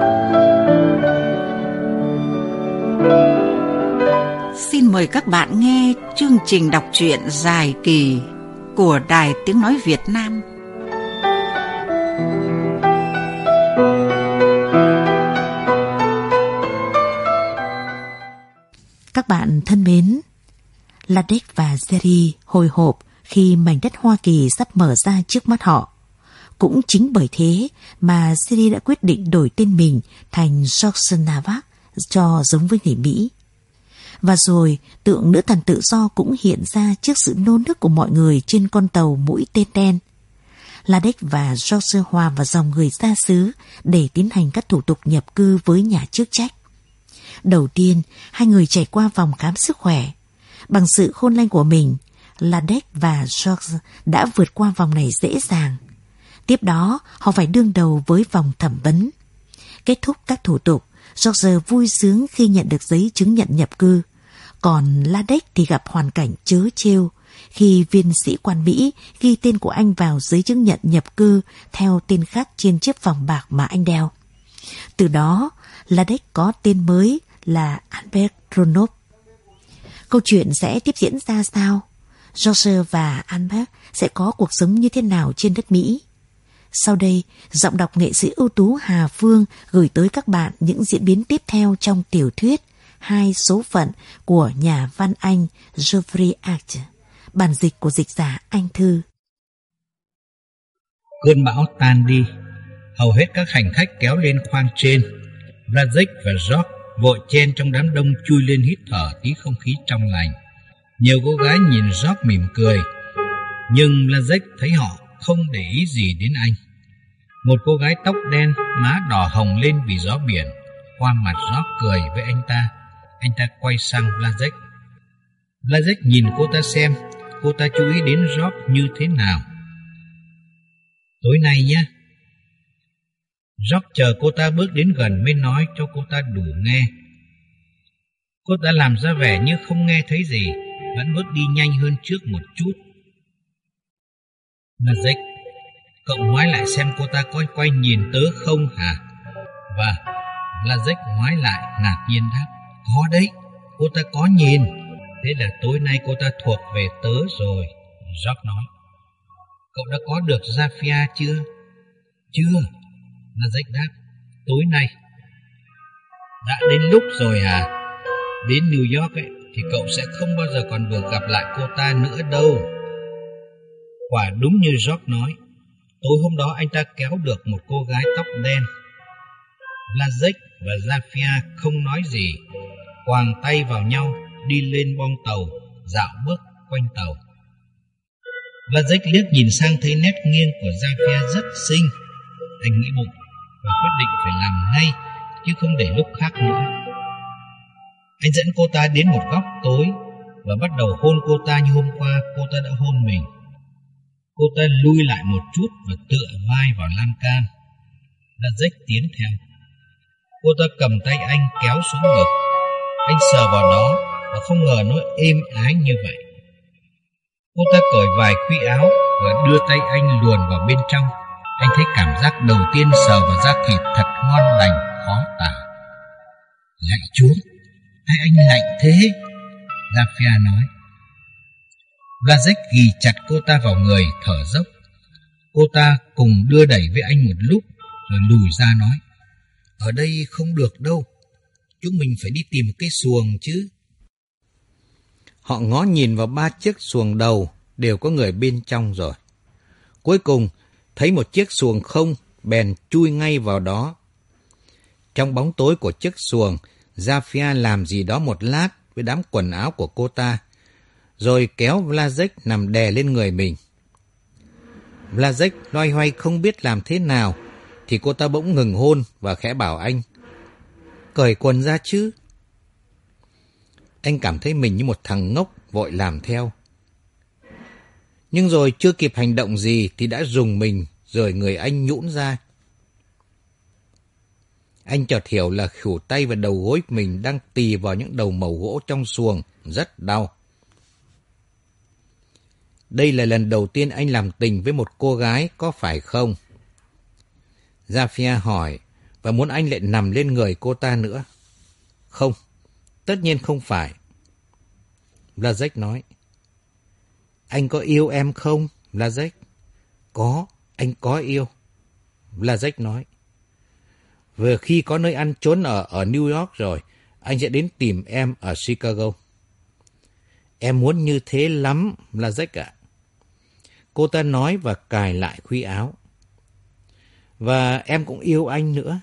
Xin mời các bạn nghe chương trình đọc truyện dài kỳ của Đài Tiếng Nói Việt Nam. Các bạn thân mến, Ladek và Jerry hồi hộp khi mảnh đất Hoa Kỳ sắp mở ra trước mắt họ. Cũng chính bởi thế mà Jerry đã quyết định đổi tên mình thành George Navas cho giống với người Mỹ. Và rồi tượng nữ thần tự do cũng hiện ra trước sự nô nức của mọi người trên con tàu mũi tên đen. Ladek và George hòa vào dòng người xa xứ để tiến hành các thủ tục nhập cư với nhà chức trách. Đầu tiên, hai người trải qua vòng khám sức khỏe. Bằng sự khôn lanh của mình, Ladek và George đã vượt qua vòng này dễ dàng. Tiếp đó, họ phải đương đầu với vòng thẩm vấn. Kết thúc các thủ tục, George vui sướng khi nhận được giấy chứng nhận nhập cư. Còn Ladek thì gặp hoàn cảnh trớ trêu khi viên sĩ quan Mỹ ghi tên của anh vào giấy chứng nhận nhập cư theo tên khác trên chiếc vòng bạc mà anh đeo. Từ đó, Ladek có tên mới là Albert Romanov. Câu chuyện sẽ tiếp diễn ra sao? George và Albert sẽ có cuộc sống như thế nào trên đất Mỹ? Sau đây, giọng đọc nghệ sĩ ưu tú Hà Phương gửi tới các bạn những diễn biến tiếp theo trong tiểu thuyết Hai số phận của nhà văn Anh Geoffrey Archer, bản dịch của dịch giả Anh Thư. Cơn bão tan đi, hầu hết các hành khách kéo lên khoang trên. Blazek và George vội chen trong đám đông chui lên hít thở tí không khí trong lành. Nhiều cô gái nhìn George mỉm cười, nhưng Blazek thấy họ không để ý gì đến anh. Một cô gái tóc đen, má đỏ hồng lên vì gió biển, qua mặt George cười với anh ta. Anh ta quay sang Blazek. Blazek nhìn cô ta xem cô ta chú ý đến George như thế nào. Tối nay nhé. George chờ cô ta bước đến gần mới nói cho cô ta đủ nghe. Cô ta làm ra vẻ như không nghe thấy gì, vẫn bước đi nhanh hơn trước một chút. Blazek, cậu ngoái lại xem cô ta có quay nhìn tớ không hả? Và Blazek ngoái lại ngạc nhiên đáp, có đấy, cô ta có nhìn. Thế là tối nay cô ta thuộc về tớ rồi, George nói. Cậu đã có được Zafia chưa? Chưa, Blazek đáp, tối nay. Đã đến lúc rồi hả? Đến New York ấy, thì cậu sẽ không bao giờ còn được gặp lại cô ta nữa đâu. Quả đúng như George nói, tối hôm đó anh ta kéo được một cô gái tóc đen. Blazek và Zafia không nói gì, quàng tay vào nhau đi lên boong tàu, dạo bước quanh tàu. Blazek liếc nhìn sang thấy nét nghiêng của Zafia rất xinh. Anh nghĩ bụng và quyết định phải làm ngay, chứ không để lúc khác nữa. Anh dẫn cô ta đến một góc tối và bắt đầu hôn cô ta như hôm qua cô ta đã hôn mình. Cô ta lui lại một chút và tựa vai vào lan can. Blazek tiến theo. Cô ta cầm tay anh kéo xuống ngực. Anh sờ vào đó và không ngờ nó êm ái như vậy. Cô ta cởi vài khuy áo và đưa tay anh luồn vào bên trong. Anh thấy cảm giác đầu tiên sờ vào da thịt thật ngon lành, khó tả. Lạy Chúa, hay anh lạnh thế? Zafia nói. Blazek ghì chặt cô ta vào người, thở dốc. Cô ta cùng đưa đẩy với anh một lúc, rồi lùi ra nói. Ở đây không được đâu, chúng mình phải đi tìm cái xuồng chứ. Họ ngó nhìn vào 3 chiếc xuồng đầu, đều có người bên trong rồi. Cuối cùng, thấy một chiếc xuồng không, bèn chui ngay vào đó. Trong bóng tối của chiếc xuồng, Zafia làm gì đó một lát với đám quần áo của cô ta, rồi kéo Blazek nằm đè lên người mình. Blazek loay hoay không biết làm thế nào, thì cô ta bỗng ngừng hôn và khẽ bảo anh, cởi quần ra chứ. Anh cảm thấy mình như một thằng ngốc, vội làm theo. Nhưng rồi chưa kịp hành động gì thì đã rùng mình, rồi người anh nhũn ra. Anh chợt hiểu là khuỷu tay và đầu gối mình đang tì vào những đầu mẩu gỗ trong xuồng, rất đau. Đây là lần đầu tiên anh làm tình với một cô gái, có phải không? Zafia hỏi, và muốn anh lại nằm lên người cô ta nữa. Không, tất nhiên không phải. Blazek nói. Anh có yêu em không, Blazek? Có, anh có yêu. Blazek nói. Vừa khi có nơi ăn trốn ở New York rồi, anh sẽ đến tìm em ở Chicago. Em muốn như thế lắm, Blazek ạ. Cô ta nói và cài lại khuy áo. Và em cũng yêu anh nữa.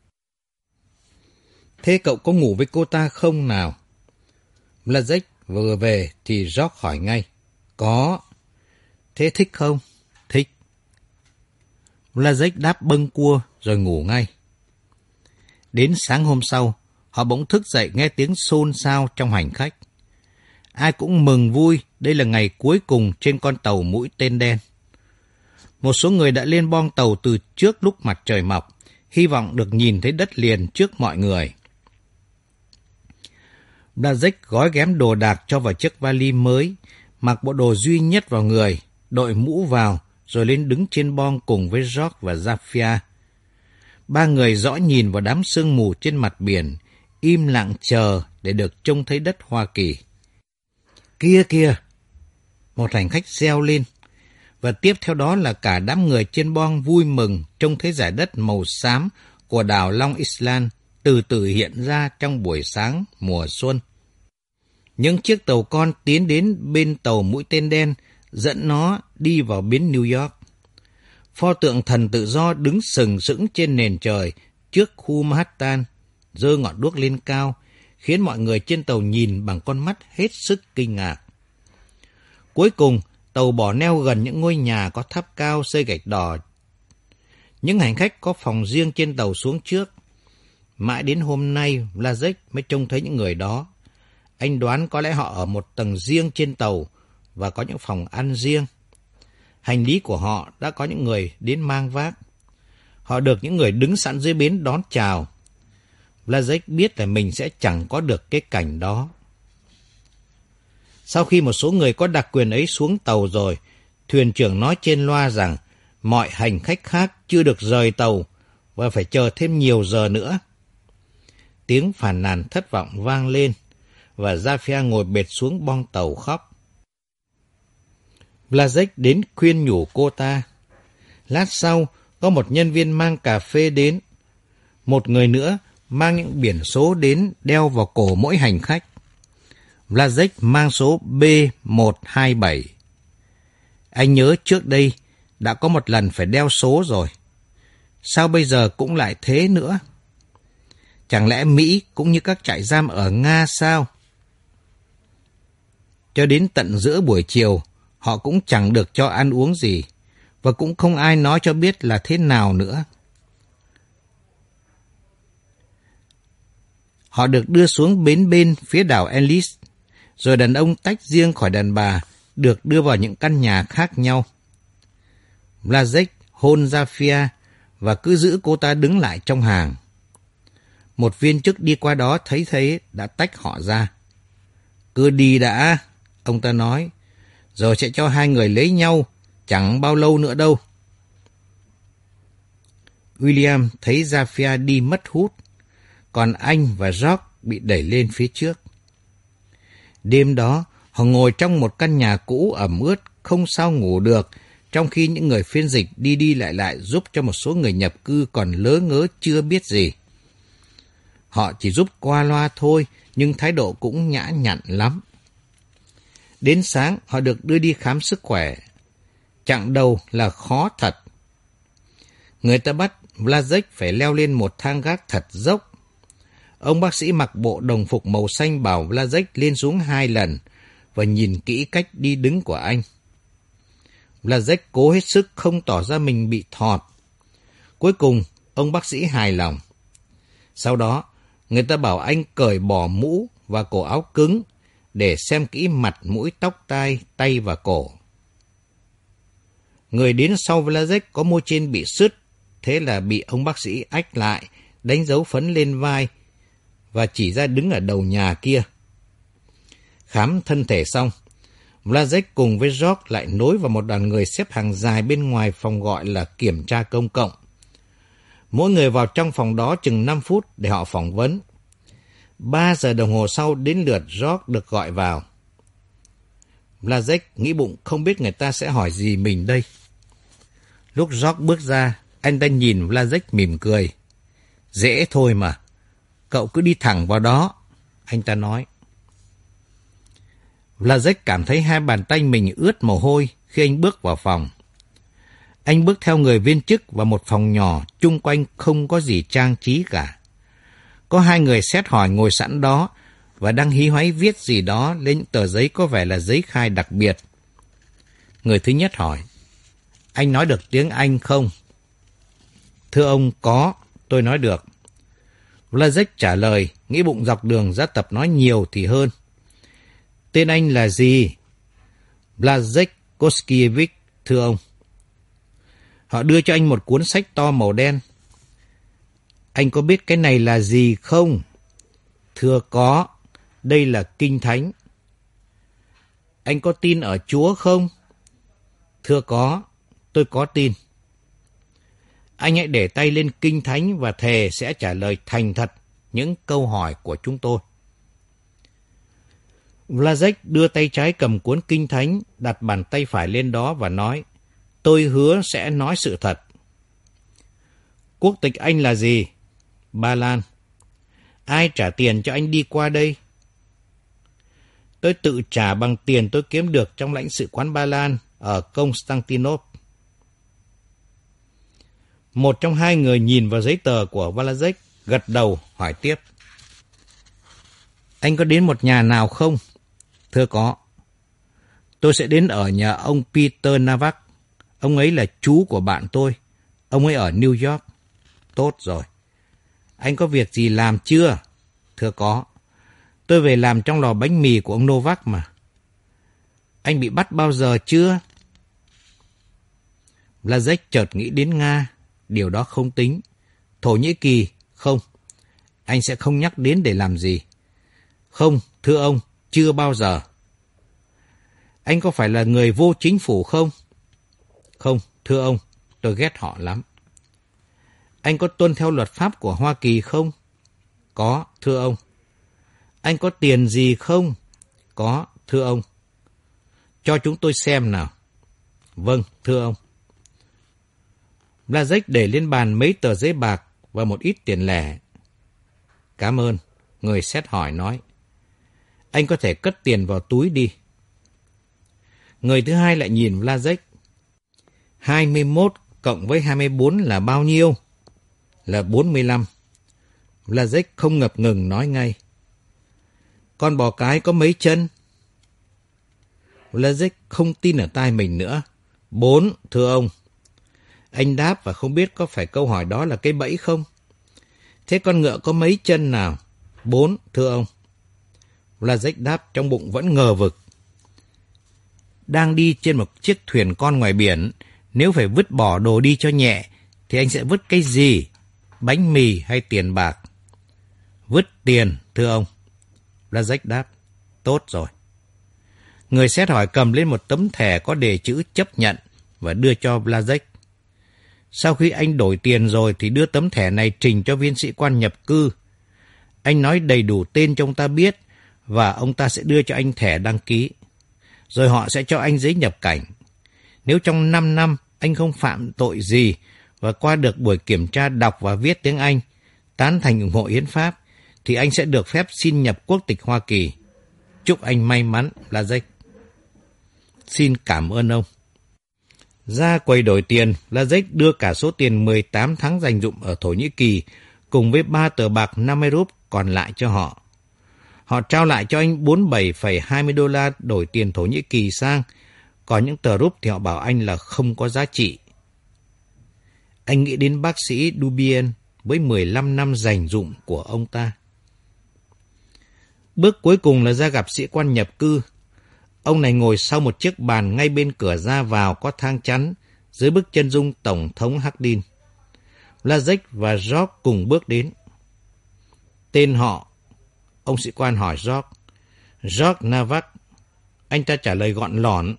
Thế cậu có ngủ với cô ta không nào? Blazek vừa về thì George hỏi ngay. Có. Thế thích không? Thích. Blazek đáp bâng cua rồi ngủ ngay. Đến sáng hôm sau, họ bỗng thức dậy nghe tiếng xôn xao trong hành khách. Ai cũng mừng vui, đây là ngày cuối cùng trên con tàu mũi tên đen. Một số người đã lên boong tàu từ trước lúc mặt trời mọc, hy vọng được nhìn thấy đất liền trước mọi người. Blazek gói ghém đồ đạc cho vào chiếc vali mới, mặc bộ đồ duy nhất vào người, đội mũ vào, rồi lên đứng trên boong cùng với George và Zafia. Ba người dõi nhìn vào đám sương mù trên mặt biển, im lặng chờ để được trông thấy đất Hoa Kỳ. Kia kìa! Một hành khách reo lên, và tiếp theo đó là cả đám người trên boong vui mừng trông thấy dải đất màu xám của đảo Long Island từ từ hiện ra trong buổi sáng mùa xuân. Những chiếc tàu con tiến đến bên tàu mũi tên đen, dẫn nó đi vào bến New York. Pho tượng thần tự do đứng sừng sững trên nền trời trước khu Manhattan, giơ ngọn đuốc lên cao, khiến mọi người trên tàu nhìn bằng con mắt hết sức kinh ngạc. Cuối cùng, tàu bỏ neo gần những ngôi nhà có tháp cao xây gạch đỏ. Những hành khách có phòng riêng trên tàu xuống trước. Mãi đến hôm nay, Blazek mới trông thấy những người đó. Anh đoán có lẽ họ ở một tầng riêng trên tàu và có những phòng ăn riêng. Hành lý của họ đã có những người đến mang vác. Họ được những người đứng sẵn dưới bến đón chào. Blazek biết là mình sẽ chẳng có được cái cảnh đó. Sau khi một số người có đặc quyền ấy xuống tàu rồi, thuyền trưởng nói trên loa rằng mọi hành khách khác chưa được rời tàu và phải chờ thêm nhiều giờ nữa. Tiếng phàn nàn thất vọng vang lên và Zafia ngồi bệt xuống boong tàu khóc. Blazek đến khuyên nhủ cô ta. Lát sau, có một nhân viên mang cà phê đến. Một người nữa mang những biển số đến đeo vào cổ mỗi hành khách. Blazek mang số B127. Anh nhớ trước đây đã có một lần phải đeo số rồi. Sao bây giờ cũng lại thế nữa? Chẳng lẽ Mỹ cũng như các trại giam ở Nga sao? Cho đến tận giữa buổi chiều, họ cũng chẳng được cho ăn uống gì, và cũng không ai nói cho biết là thế nào nữa. Họ được đưa xuống bến bên phía đảo Ellis, rồi đàn ông tách riêng khỏi đàn bà, được đưa vào những căn nhà khác nhau. Blazek hôn Zafia và cứ giữ cô ta đứng lại trong hàng. Một viên chức đi qua đó thấy thế đã tách họ ra. Cứ đi đã, ông ta nói, rồi sẽ cho hai người lấy nhau, chẳng bao lâu nữa đâu. William thấy Zafia đi mất hút, còn anh và George bị đẩy lên phía trước. Đêm đó, họ ngồi trong một căn nhà cũ ẩm ướt, không sao ngủ được, trong khi những người phiên dịch đi đi lại lại giúp cho một số người nhập cư còn lớ ngớ chưa biết gì. Họ chỉ giúp qua loa thôi, nhưng thái độ cũng nhã nhặn lắm. Đến sáng, họ được đưa đi khám sức khỏe. Chặng đầu là khó thật. Người ta bắt Blazek phải leo lên một thang gác thật dốc. Ông bác sĩ mặc bộ đồng phục màu xanh bảo Blazek lên xuống 2 lần và nhìn kỹ cách đi đứng của anh. Blazek cố hết sức không tỏ ra mình bị thọt. Cuối cùng, ông bác sĩ hài lòng. Sau đó, người ta bảo anh cởi bỏ mũ và cổ áo cứng để xem kỹ mặt, mũi, tóc, tai, tay và cổ. Người đến sau Blazek có môi trên bị sứt, thế là bị ông bác sĩ ách lại, đánh dấu phấn lên vai và chỉ ra đứng ở đầu nhà kia. Khám thân thể xong, Blazek cùng với George lại nối vào một đoàn người xếp hàng dài bên ngoài phòng gọi là kiểm tra công cộng. Mỗi người vào trong phòng đó chừng 5 phút để họ phỏng vấn. 3 giờ đồng hồ sau đến lượt George được gọi vào. Blazek nghĩ bụng không biết người ta sẽ hỏi gì mình đây. Lúc George bước ra, anh ta nhìn Blazek mỉm cười. Dễ thôi mà, cậu cứ đi thẳng vào đó, anh ta nói. Blazek cảm thấy hai bàn tay mình ướt mồ hôi khi anh bước vào phòng. Anh bước theo người viên chức vào một phòng nhỏ, chung quanh không có gì trang trí cả. Có 2 người xét hỏi ngồi sẵn đó và đang hí hoáy viết gì đó lên những tờ giấy có vẻ là giấy khai đặc biệt. Người thứ nhất hỏi, anh nói được tiếng Anh không? Thưa ông, có, tôi nói được. Blazek trả lời, nghĩ bụng dọc đường ra tập nói nhiều thì hơn. Tên anh là gì? Blazek Koskiewicz, thưa ông. Họ đưa cho anh một cuốn sách to màu đen. Anh có biết cái này là gì không? Thưa có, đây là Kinh Thánh. Anh có tin ở Chúa không? Thưa có, tôi có tin. Anh hãy để tay lên Kinh Thánh và thề sẽ trả lời thành thật những câu hỏi của chúng tôi. Blazek đưa tay trái cầm cuốn Kinh Thánh, đặt bàn tay phải lên đó và nói, tôi hứa sẽ nói sự thật. Quốc tịch anh là gì? Ba Lan. Ai trả tiền cho anh đi qua đây? Tôi tự trả bằng tiền tôi kiếm được trong lãnh sự quán Ba Lan ở Constantinople. Một trong 2 người nhìn vào giấy tờ của Blazek, gật đầu hỏi tiếp. Anh có đến một nhà nào không? Thưa có. Tôi sẽ đến ở nhà ông Peter Navak. Ông ấy là chú của bạn tôi. Ông ấy ở New York. Tốt rồi. Anh có việc gì làm chưa? Thưa có. Tôi về làm trong lò bánh mì của ông Novak mà. Anh bị bắt bao giờ chưa? Blazek chợt nghĩ đến Nga. Điều đó không tính. Thổ Nhĩ Kỳ, không. Anh sẽ không nhắc đến để làm gì. Không, thưa ông, chưa bao giờ. Anh có phải là người vô chính phủ không? Không, thưa ông, tôi ghét họ lắm. Anh có tuân theo luật pháp của Hoa Kỳ không? Có, thưa ông. Anh có tiền gì không? Có, thưa ông. Cho chúng tôi xem nào. Vâng, thưa ông. Blazek để lên bàn mấy tờ giấy bạc và một ít tiền lẻ. Cảm ơn, người xét hỏi nói. Anh có thể cất tiền vào túi đi. Người thứ hai lại nhìn Blazek. 21 cộng với 24 là bao nhiêu? Là 45. Blazek không ngập ngừng nói ngay. Con bò cái có mấy chân? Blazek không tin ở tai mình nữa. 4, thưa ông. Anh đáp và không biết có phải câu hỏi đó là cái bẫy không? Thế con ngựa có mấy chân nào? 4, thưa ông. Blazek đáp trong bụng vẫn ngờ vực. Đang đi trên một chiếc thuyền con ngoài biển, nếu phải vứt bỏ đồ đi cho nhẹ, thì anh sẽ vứt cái gì? Bánh mì hay tiền bạc? Vứt tiền, thưa ông. Blazek đáp. Tốt rồi. Người xét hỏi cầm lên một tấm thẻ có đề chữ chấp nhận và đưa cho Blazek. Sau khi anh đổi tiền rồi thì đưa tấm thẻ này trình cho viên sĩ quan nhập cư. Anh nói đầy đủ tên cho ông ta biết và ông ta sẽ đưa cho anh thẻ đăng ký. Rồi họ sẽ cho anh giấy nhập cảnh. Nếu trong 5 năm anh không phạm tội gì và qua được buổi kiểm tra đọc và viết tiếng Anh, tán thành ủng hộ hiến pháp, thì anh sẽ được phép xin nhập quốc tịch Hoa Kỳ. Chúc anh may mắn, Blazek. Xin cảm ơn ông. Ra quầy đổi tiền, Blazek đưa cả số tiền 18 tháng dành dụm ở Thổ Nhĩ Kỳ cùng với 3 tờ bạc 50 rúp còn lại cho họ. Họ trao lại cho anh 47,20 đô la đổi tiền Thổ Nhĩ Kỳ sang, còn những tờ rúp thì họ bảo anh là không có giá trị. Anh nghĩ đến bác sĩ Dubien với 15 năm dành dụm của ông ta. Bước cuối cùng là ra gặp sĩ quan nhập cư. Ông này ngồi sau một chiếc bàn ngay bên cửa ra vào có thang chắn, dưới bức chân dung Tổng thống Hardin. Blazek và George cùng bước đến. Tên họ? Ông sĩ quan hỏi George. George Navak. Anh ta trả lời gọn lỏn.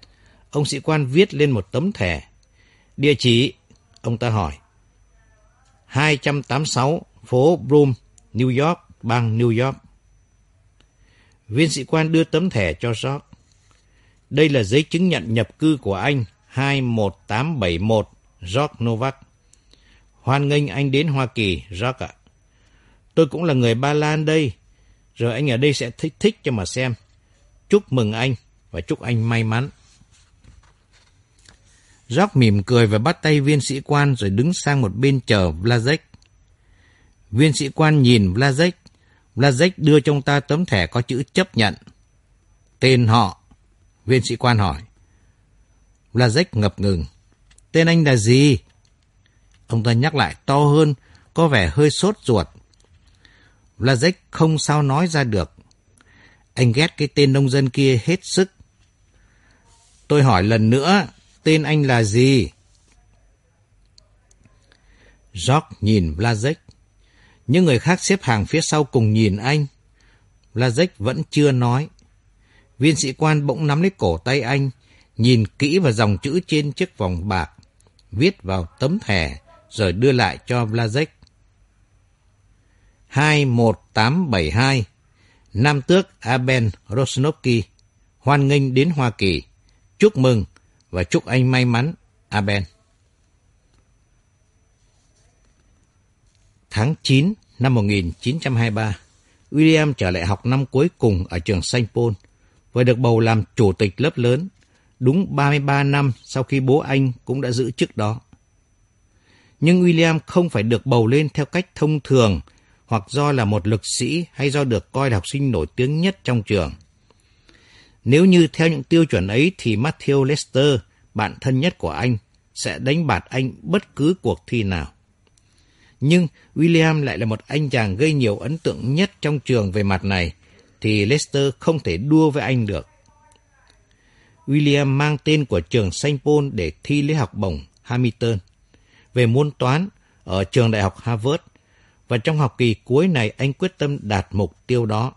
Ông sĩ quan viết lên một tấm thẻ. Địa chỉ? Ông ta hỏi. 286 phố Broome, New York, bang New York. Viên sĩ quan đưa tấm thẻ cho George. Đây là giấy chứng nhận nhập cư của anh, 21871 George Novak. Hoan nghênh anh đến Hoa Kỳ, George ạ. Tôi cũng là người Ba Lan đây, rồi anh ở đây sẽ thích cho mà xem. Chúc mừng anh và chúc anh may mắn. George mỉm cười và bắt tay viên sĩ quan rồi đứng sang một bên chờ Blazek. Viên sĩ quan nhìn Blazek. Blazek đưa cho ông ta tấm thẻ có chữ chấp nhận. Tên họ? Viên sĩ quan hỏi. Blazek ngập ngừng. Tên anh là gì? Ông ta nhắc lại to hơn, có vẻ hơi sốt ruột. Blazek không sao nói ra được. Anh ghét cái tên nông dân kia hết sức. Tôi hỏi lần nữa, tên anh là gì? George nhìn Blazek. Những người khác xếp hàng phía sau cùng nhìn anh. Blazek vẫn chưa nói. Viên sĩ quan bỗng nắm lấy cổ tay anh, nhìn kỹ vào dòng chữ trên chiếc vòng bạc, viết vào tấm thẻ, rồi đưa lại cho Blazek. 21872, Nam tước Aben Rosnovsky, hoan nghênh đến Hoa Kỳ. Chúc mừng và chúc anh may mắn, Aben. Tháng 9 năm 1923, William trở lại học năm cuối cùng ở trường St. Paul và được bầu làm chủ tịch lớp lớn, đúng 33 năm sau khi bố anh cũng đã giữ chức đó. Nhưng William không phải được bầu lên theo cách thông thường, hoặc do là một lực sĩ hay do được coi là học sinh nổi tiếng nhất trong trường. Nếu như theo những tiêu chuẩn ấy thì Matthew Lester, bạn thân nhất của anh, sẽ đánh bạt anh bất cứ cuộc thi nào. Nhưng William lại là một anh chàng gây nhiều ấn tượng nhất trong trường về mặt này, thì Lester không thể đua với anh được. William mang tên của trường St. Paul để thi lấy học bổng Hamilton về môn toán ở trường đại học Harvard, và trong học kỳ cuối này anh quyết tâm đạt mục tiêu đó.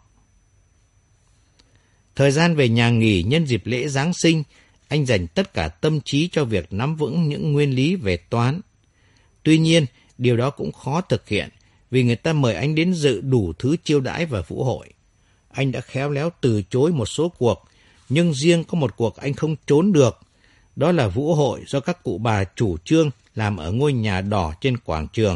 Thời gian về nhà nghỉ nhân dịp lễ Giáng sinh, anh dành tất cả tâm trí cho việc nắm vững những nguyên lý về toán. Tuy nhiên, điều đó cũng khó thực hiện vì người ta mời anh đến dự đủ thứ chiêu đãi và vũ hội. Anh đã khéo léo từ chối một số cuộc, nhưng riêng có một cuộc anh không trốn được. Đó là vũ hội do các cụ bà chủ trương làm ở ngôi nhà đỏ trên quảng trường.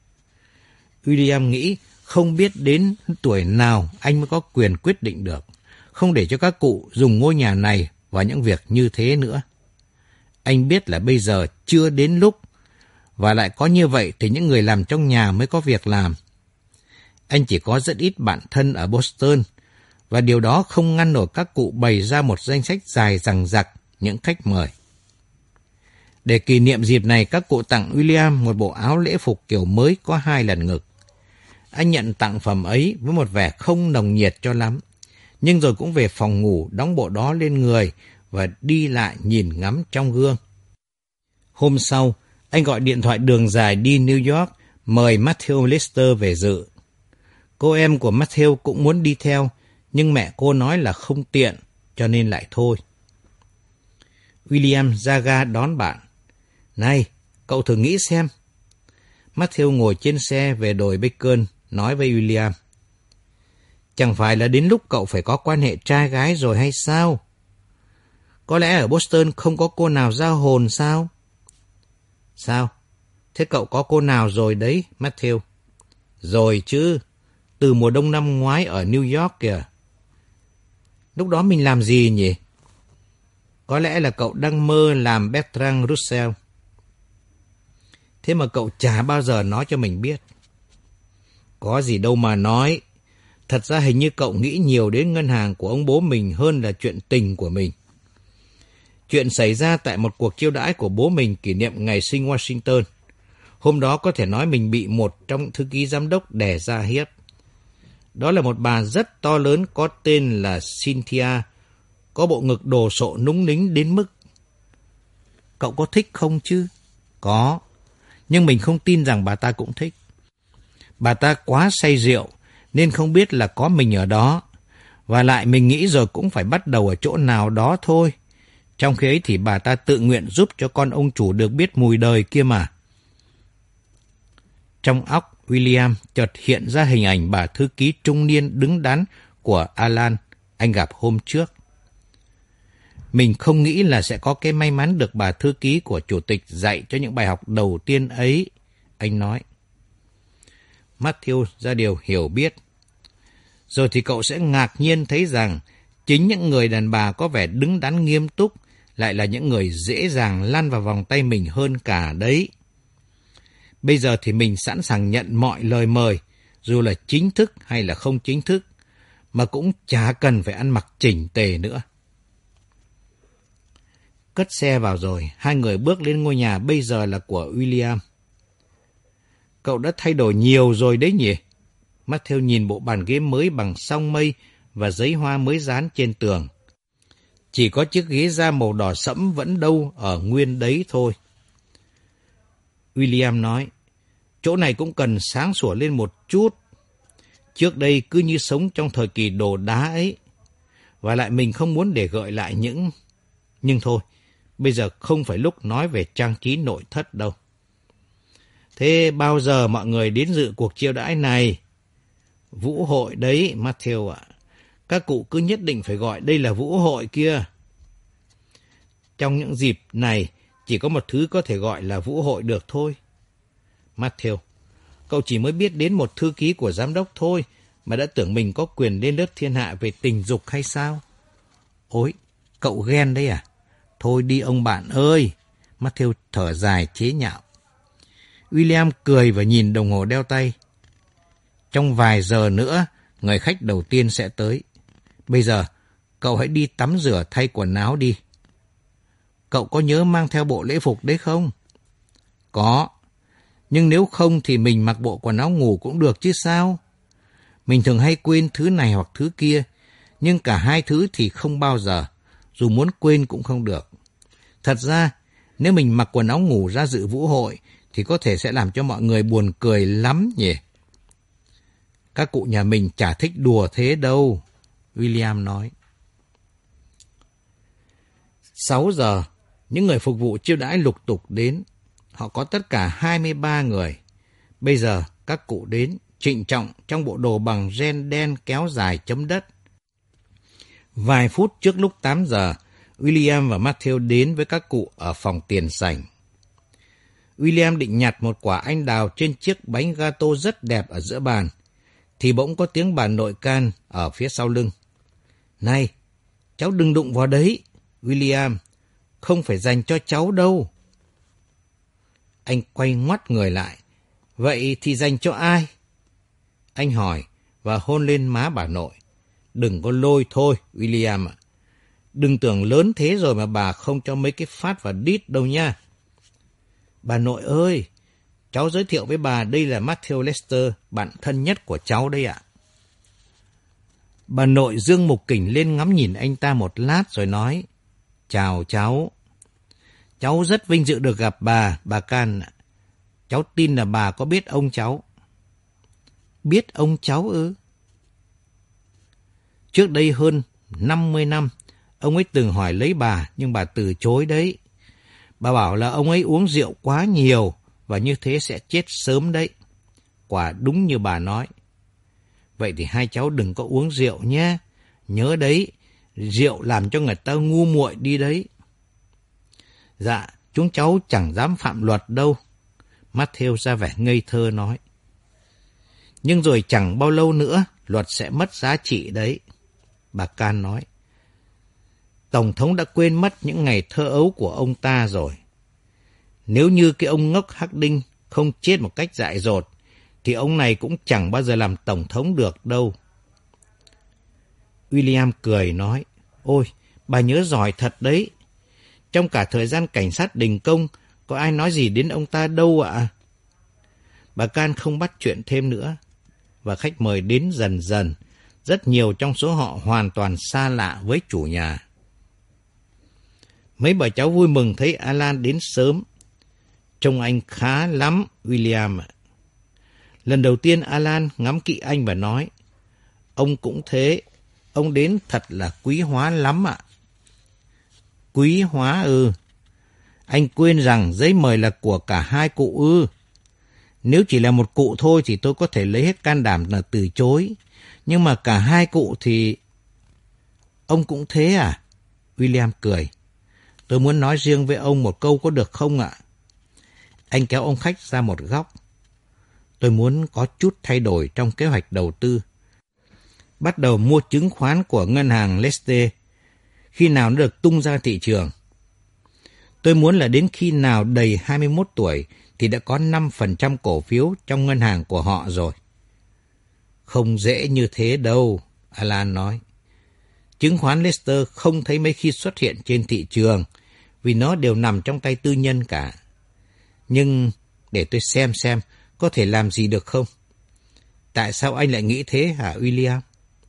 William nghĩ không biết đến tuổi nào anh mới có quyền quyết định được, không để cho các cụ dùng ngôi nhà này vào những việc như thế nữa. Anh biết là bây giờ chưa đến lúc, và lại có như vậy thì những người làm trong nhà mới có việc làm. Anh chỉ có rất ít bạn thân ở Boston, và điều đó không ngăn nổi các cụ bày ra một danh sách dài dằng dặc những khách mời. Để kỷ niệm dịp này, các cụ tặng William một bộ áo lễ phục kiểu mới có 2 lần ngực. Anh nhận tặng phẩm ấy với một vẻ không nồng nhiệt cho lắm, nhưng rồi cũng về phòng ngủ đóng bộ đó lên người và đi lại nhìn ngắm trong gương. Hôm sau, anh gọi điện thoại đường dài đi New York mời Matthew Lester về dự. Cô em của Matthew cũng muốn đi theo, nhưng mẹ cô nói là không tiện, cho nên lại thôi. William ra ga đón bạn. Này, cậu thử nghĩ xem. Matthew ngồi trên xe về đồi Bacon, nói với William. Chẳng phải là đến lúc cậu phải có quan hệ trai gái rồi hay sao? Có lẽ ở Boston không có cô nào giao hồn sao? Sao? Thế cậu có cô nào rồi đấy, Matthew? Rồi chứ, từ mùa đông năm ngoái ở New York kìa. Lúc đó mình làm gì nhỉ? Có lẽ là cậu đang mơ làm Bertrand Russell. Thế mà cậu chả bao giờ nói cho mình biết. Có gì đâu mà nói. Thật ra hình như cậu nghĩ nhiều đến ngân hàng của ông bố mình hơn là chuyện tình của mình. Chuyện xảy ra tại một cuộc chiêu đãi của bố mình kỷ niệm ngày sinh Washington. Hôm đó có thể nói mình bị một trong thư ký giám đốc đè ra hiếp. Đó là một bà rất to lớn có tên là Cynthia, có bộ ngực đồ sộ núng nính đến mức. Cậu có thích không chứ? Có, nhưng mình không tin rằng bà ta cũng thích. Bà ta quá say rượu nên không biết là có mình ở đó. Và lại mình nghĩ rồi cũng phải bắt đầu ở chỗ nào đó thôi. Trong khi ấy thì bà ta tự nguyện giúp cho con ông chủ được biết mùi đời kia mà. Trong óc William chợt hiện ra hình ảnh bà thư ký trung niên đứng đắn của Alan anh gặp hôm trước. Mình không nghĩ là sẽ có cái may mắn được bà thư ký của chủ tịch dạy cho những bài học đầu tiên ấy, anh nói. Matthew ra điều hiểu biết. Rồi thì cậu sẽ ngạc nhiên thấy rằng chính những người đàn bà có vẻ đứng đắn nghiêm túc lại là những người dễ dàng lăn vào vòng tay mình hơn cả đấy. Bây giờ thì mình sẵn sàng nhận mọi lời mời, dù là chính thức hay là không chính thức, mà cũng chả cần phải ăn mặc chỉnh tề nữa. Cất xe vào rồi, hai người bước lên ngôi nhà bây giờ là của William. Cậu đã thay đổi nhiều rồi đấy nhỉ? Matthew nhìn bộ bàn ghế mới bằng song mây và giấy hoa mới dán trên tường. Chỉ có chiếc ghế da màu đỏ sẫm vẫn đâu ở nguyên đấy thôi. William nói, chỗ này cũng cần sáng sủa lên một chút. Trước đây cứ như sống trong thời kỳ đồ đá ấy. Và lại mình không muốn để gợi lại những... Nhưng thôi, bây giờ không phải lúc nói về trang trí nội thất đâu. Thế bao giờ mọi người đến dự cuộc chiêu đãi này? Vũ hội đấy, Matthew ạ. Các cụ cứ nhất định phải gọi đây là vũ hội kia. Trong những dịp này, chỉ có một thứ có thể gọi là vũ hội được thôi. Matthew, cậu chỉ mới biết đến một thư ký của giám đốc thôi, mà đã tưởng mình có quyền lên lớp thiên hạ về tình dục hay sao? Ôi, cậu ghen đấy à? Thôi đi ông bạn ơi! Matthew thở dài chế nhạo. William cười và nhìn đồng hồ đeo tay. Trong vài giờ nữa, người khách đầu tiên sẽ tới. Bây giờ, cậu hãy đi tắm rửa thay quần áo đi. Cậu có nhớ mang theo bộ lễ phục đấy không? Có. Nhưng nếu không thì mình mặc bộ quần áo ngủ cũng được chứ sao? Mình thường hay quên thứ này hoặc thứ kia, nhưng cả hai thứ thì không bao giờ, dù muốn quên cũng không được. Thật ra, nếu mình mặc quần áo ngủ ra dự vũ hội, thì có thể sẽ làm cho mọi người buồn cười lắm nhỉ? Các cụ nhà mình chả thích đùa thế đâu, William nói. 6 giờ, những người phục vụ chiêu đãi lục tục đến. Họ có tất cả 23 người. Bây giờ, các cụ đến, trịnh trọng trong bộ đồ bằng ren đen kéo dài chấm đất. Vài phút trước lúc 8 giờ, William và Matthew đến với các cụ ở phòng tiền sảnh. William định nhặt một quả anh đào trên chiếc bánh gato rất đẹp ở giữa bàn, thì bỗng có tiếng bà nội can ở phía sau lưng. Này, cháu đừng đụng vào đấy, William, không phải dành cho cháu đâu. Anh quay ngoắt người lại. Vậy thì dành cho ai? Anh hỏi và hôn lên má bà nội. Đừng có lôi thôi, William ạ. Đừng tưởng lớn thế rồi mà bà không cho mấy cái phát và đít đâu nha. Bà nội ơi, cháu giới thiệu với bà đây là Matthew Lester, bạn thân nhất của cháu đây ạ. Bà nội dương mục kỉnh lên ngắm nhìn anh ta một lát rồi nói, chào cháu. Cháu rất vinh dự được gặp bà Can ạ. Cháu tin là bà có biết ông cháu. Biết ông cháu ư? Trước đây hơn 50 năm, ông ấy từng hỏi lấy bà, nhưng bà từ chối đấy. Bà bảo là ông ấy uống rượu quá nhiều, và như thế sẽ chết sớm đấy. Quả đúng như bà nói. Vậy thì hai cháu đừng có uống rượu nhé. Nhớ đấy, rượu làm cho người ta ngu muội đi đấy. Dạ, chúng cháu chẳng dám phạm luật đâu. Matthew ra vẻ ngây thơ nói. Nhưng rồi chẳng bao lâu nữa, luật sẽ mất giá trị đấy. Bà Can nói. Tổng thống đã quên mất những ngày thơ ấu của ông ta rồi. Nếu như cái ông ngốc Harding không chết một cách dại dột, thì ông này cũng chẳng bao giờ làm tổng thống được đâu. William cười nói, ôi, bà nhớ giỏi thật đấy. Trong cả thời gian cảnh sát đình công, có ai nói gì đến ông ta đâu ạ? Bà Can không bắt chuyện thêm nữa, và khách mời đến dần dần. Rất nhiều trong số họ hoàn toàn xa lạ với chủ nhà. Mấy bà cháu vui mừng thấy Alan đến sớm. Trông anh khá lắm, William ạ. Lần đầu tiên Alan ngắm kỹ anh và nói, ông cũng thế, ông đến thật là quý hóa lắm ạ. Quý hóa ư? Anh quên rằng giấy mời là của cả hai cụ ư? Nếu chỉ là một cụ thôi thì tôi có thể lấy hết can đảm là từ chối. Nhưng mà cả hai cụ thì... Ông cũng thế à? William cười. Tôi muốn nói riêng với ông một câu có được không ạ? Anh kéo ông khách ra một góc. Tôi muốn có chút thay đổi trong kế hoạch đầu tư. Bắt đầu mua chứng khoán của ngân hàng Leicester khi nào nó được tung ra thị trường. Tôi muốn là đến khi nào đầy 21 tuổi thì đã có 5% cổ phiếu trong ngân hàng của họ rồi. Không dễ như thế đâu, Alan nói. Chứng khoán Leicester không thấy mấy khi xuất hiện trên thị trường vì nó đều nằm trong tay tư nhân cả. Nhưng để tôi xem có thể làm gì được không? Tại sao anh lại nghĩ thế hả William?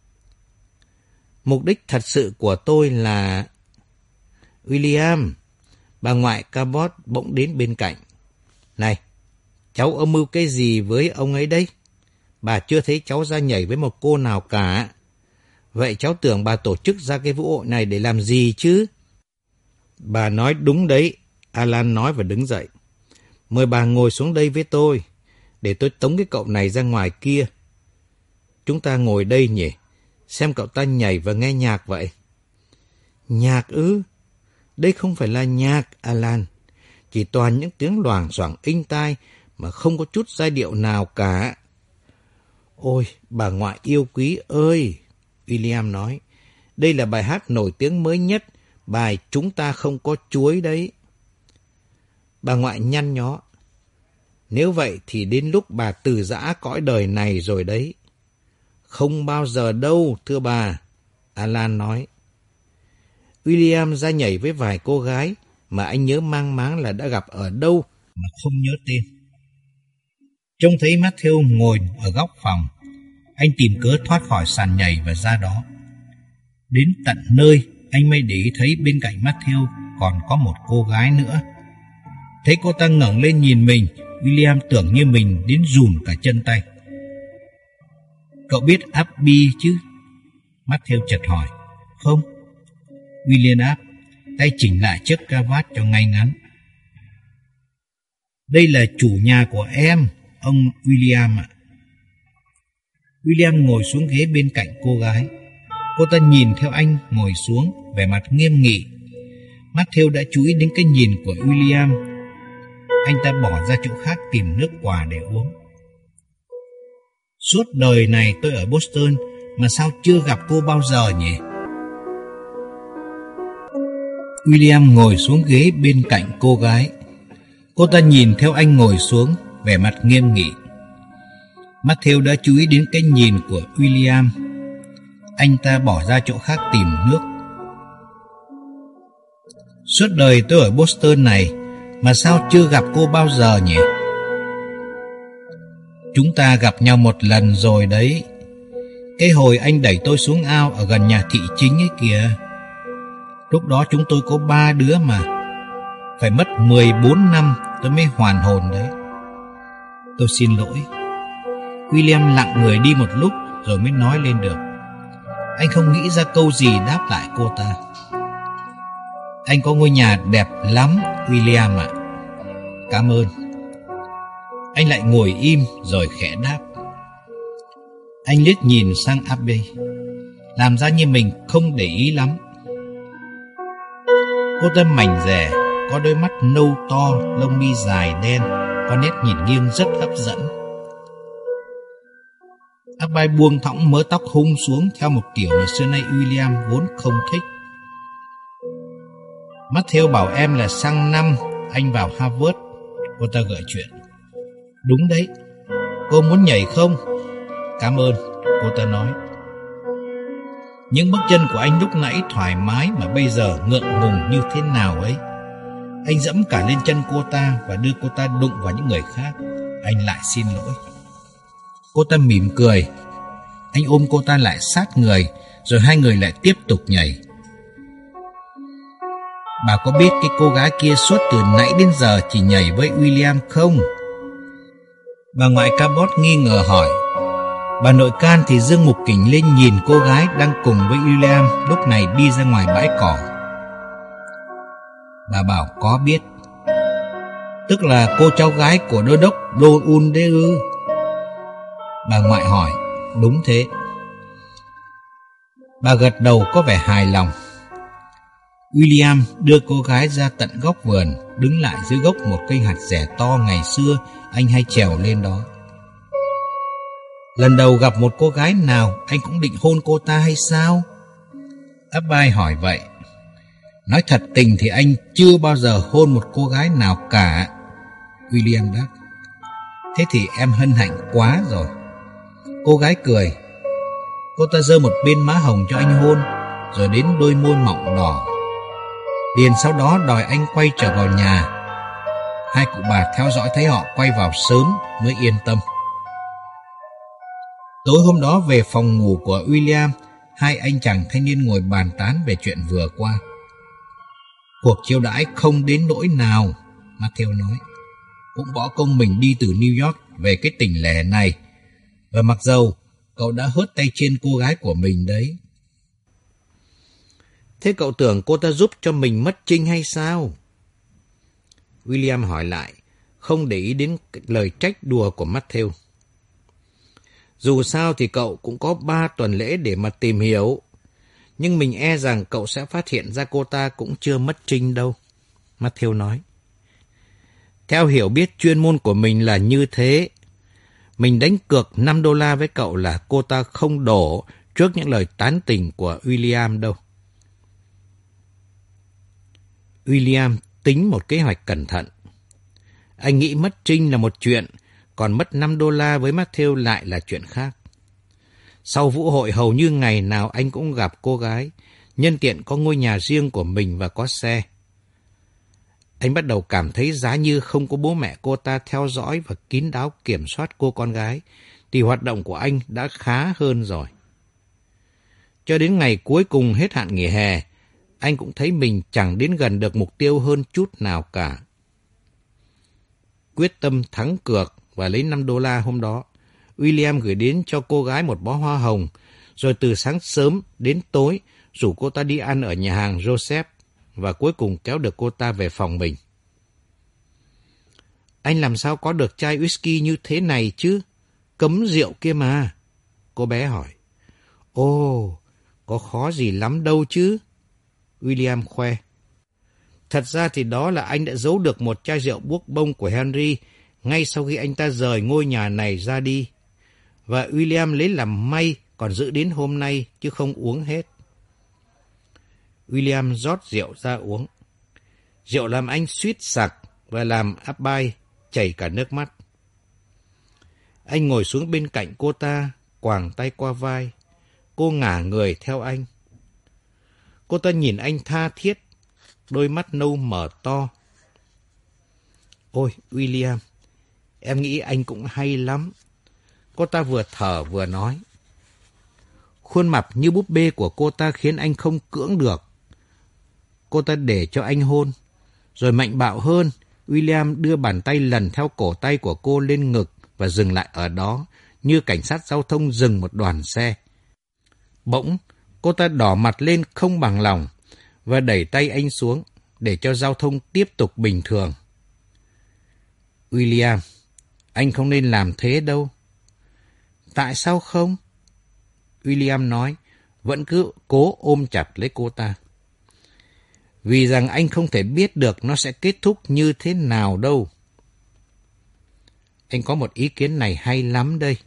Mục đích thật sự của tôi là... William, bà ngoại Cabot bỗng đến bên cạnh. Này, cháu âm mưu cái gì với ông ấy đấy? Bà chưa thấy cháu ra nhảy với một cô nào cả. Vậy cháu tưởng bà tổ chức ra cái vũ hội này để làm gì chứ? Bà nói đúng đấy, Alan nói và đứng dậy. Mời bà ngồi xuống đây với tôi, để tôi tống cái cậu này ra ngoài kia. Chúng ta ngồi đây nhỉ, xem cậu ta nhảy và nghe nhạc vậy. Nhạc ư? Đây không phải là nhạc, Alan. Chỉ toàn những tiếng loảng xoảng inh tai mà không có chút giai điệu nào cả. Ôi, bà ngoại yêu quý ơi! William nói, đây là bài hát nổi tiếng mới nhất, bài Chúng ta không có chuối đấy. Bà ngoại nhăn nhó. Nếu vậy thì đến lúc bà từ giã cõi đời này rồi đấy. Không bao giờ đâu, thưa bà, Alan nói. William ra nhảy với vài cô gái mà anh nhớ mang máng là đã gặp ở đâu mà không nhớ tên. Trông thấy Matthew ngồi ở góc phòng, anh tìm cớ thoát khỏi sàn nhảy và ra đó. Đến tận nơi, anh mới để ý thấy bên cạnh Matthew còn có một cô gái nữa. Thấy cô ta ngẩng lên nhìn mình, William tưởng như mình đến run cả chân tay. Cậu biết Abby chứ? Matthew chợt hỏi. Không. William đáp, tay chỉnh lại chiếc cravat cho ngay ngắn. Đây là chủ nhà của em, ông William ạ. William ngồi xuống ghế bên cạnh cô gái. Cô ta nhìn theo anh ngồi xuống, vẻ mặt nghiêm nghị. Matthew đã chú ý đến cái nhìn của William. Anh ta bỏ ra chỗ khác tìm nước quả để uống. Suốt đời này tôi ở Boston mà sao chưa gặp cô bao giờ nhỉ? William ngồi xuống ghế bên cạnh cô gái. Cô ta nhìn theo anh ngồi xuống, vẻ mặt nghiêm nghị. Matthew đã chú ý đến cái nhìn của William. Anh ta bỏ ra chỗ khác tìm nước. Suốt đời tôi ở Boston này mà sao chưa gặp cô bao giờ nhỉ? Chúng ta gặp nhau một lần rồi đấy. Cái hồi anh đẩy tôi xuống ao ở gần nhà thị chính ấy kìa. Lúc đó chúng tôi có 3 đứa mà. Phải mất 14 năm tôi mới hoàn hồn đấy. Tôi xin lỗi. William lặng người đi một lúc rồi mới nói lên được. Anh không nghĩ ra câu gì đáp lại cô ta. Anh có ngôi nhà đẹp lắm, William ạ. Cảm ơn. Anh lại ngồi im rồi khẽ đáp. Anh liếc nhìn sang Abby, làm ra như mình không để ý lắm. Cô ta mảnh dẻ, có đôi mắt nâu to, lông mi dài đen, có nét nhìn nghiêng rất hấp dẫn. Abby buông thõng mớ tóc hung xuống theo một kiểu mà xưa nay William vốn không thích. Matthew bảo em là sang năm anh vào Harvard. Cô ta gợi chuyện. Đúng đấy. Cô muốn nhảy không? Cảm ơn, cô ta nói. Những bước chân của anh lúc nãy thoải mái mà bây giờ ngượng ngùng như thế nào ấy. Anh dẫm cả lên chân cô ta và đưa cô ta đụng vào những người khác. Anh lại xin lỗi. Cô ta mỉm cười. Anh ôm cô ta lại sát người, rồi hai người lại tiếp tục nhảy. Bà có biết cái cô gái kia suốt từ nãy đến giờ chỉ nhảy với William không? Bà ngoại Cabot nghi ngờ hỏi. Bà nội Can thì dương mục kỉnh lên nhìn cô gái đang cùng với William lúc này đi ra ngoài bãi cỏ. Bà bảo có biết. Tức là cô cháu gái của đô đốc Đôn đấy ư? Bà ngoại hỏi. Đúng thế. Bà gật đầu có vẻ hài lòng. William đưa cô gái ra tận góc vườn, đứng lại dưới gốc một cây hạt dẻ to ngày xưa anh hay trèo lên đó. Lần đầu gặp một cô gái nào, anh cũng định hôn cô ta hay sao? Abai hỏi vậy. Nói thật tình thì anh chưa bao giờ hôn một cô gái nào cả, William đáp. Thế thì em hân hạnh quá rồi. Cô gái cười. Cô ta giơ một bên má hồng cho anh hôn, rồi đến đôi môi mọng đỏ. Liền sau đó đòi anh quay trở vào nhà. Hai cụ bà theo dõi thấy họ quay vào sớm mới yên tâm. Tối hôm đó về phòng ngủ của William, hai anh chàng thanh niên ngồi bàn tán về chuyện vừa qua. Cuộc chiêu đãi không đến nỗi nào, Matthew nói. Cũng bỏ công mình đi từ New York về cái tỉnh lẻ này. Và mặc dầu cậu đã hớt tay trên cô gái của mình đấy. Thế cậu tưởng cô ta giúp cho mình mất trinh hay sao? William hỏi lại, không để ý đến lời trách đùa của Matthew. Dù sao thì cậu cũng có 3 tuần lễ để mà tìm hiểu. Nhưng mình e rằng cậu sẽ phát hiện ra cô ta cũng chưa mất trinh đâu, Matthew nói. Theo hiểu biết chuyên môn của mình là như thế. Mình đánh cược $5 với cậu là cô ta không đổ trước những lời tán tỉnh của William đâu. William tính một kế hoạch cẩn thận. Anh nghĩ mất trinh là một chuyện, còn mất $5 với Matthew lại là chuyện khác. Sau vũ hội hầu như ngày nào anh cũng gặp cô gái, nhân tiện có ngôi nhà riêng của mình và có xe. Anh bắt đầu cảm thấy giá như không có bố mẹ cô ta theo dõi và kín đáo kiểm soát cô con gái, thì hoạt động của anh đã khá hơn rồi. Cho đến ngày cuối cùng hết hạn nghỉ hè, anh cũng thấy mình chẳng đến gần được mục tiêu hơn chút nào cả. Quyết tâm thắng cược và lấy $5 hôm đó, William gửi đến cho cô gái một bó hoa hồng, rồi từ sáng sớm đến tối rủ cô ta đi ăn ở nhà hàng Joseph và cuối cùng kéo được cô ta về phòng mình. Anh làm sao có được chai whisky như thế này chứ? Cấm rượu kia mà. Cô bé hỏi. Ồ, có khó gì lắm đâu chứ? William khoe. Thật ra thì đó là anh đã giấu được một chai rượu buốc bông của Henry ngay sau khi anh ta rời ngôi nhà này ra đi. Và William lấy làm may còn giữ đến hôm nay chứ không uống hết. William rót rượu ra uống. Rượu làm anh suýt sặc và làm Abai chảy cả nước mắt. Anh ngồi xuống bên cạnh cô ta, quàng tay qua vai. Cô ngả người theo anh. Cô ta nhìn anh tha thiết, đôi mắt nâu mở to. Ôi, William, em nghĩ anh cũng hay lắm. Cô ta vừa thở vừa nói. Khuôn mặt như búp bê của cô ta khiến anh không cưỡng được. Cô ta để cho anh hôn. Rồi mạnh bạo hơn, William đưa bàn tay lần theo cổ tay của cô lên ngực và dừng lại ở đó, như cảnh sát giao thông dừng một đoàn xe. Bỗng, cô ta đỏ mặt lên không bằng lòng và đẩy tay anh xuống để cho giao thông tiếp tục bình thường. William, anh không nên làm thế đâu. Tại sao không? William nói, vẫn cứ cố ôm chặt lấy cô ta. Vì rằng anh không thể biết được nó sẽ kết thúc như thế nào đâu. Anh có một ý kiến này hay lắm đây.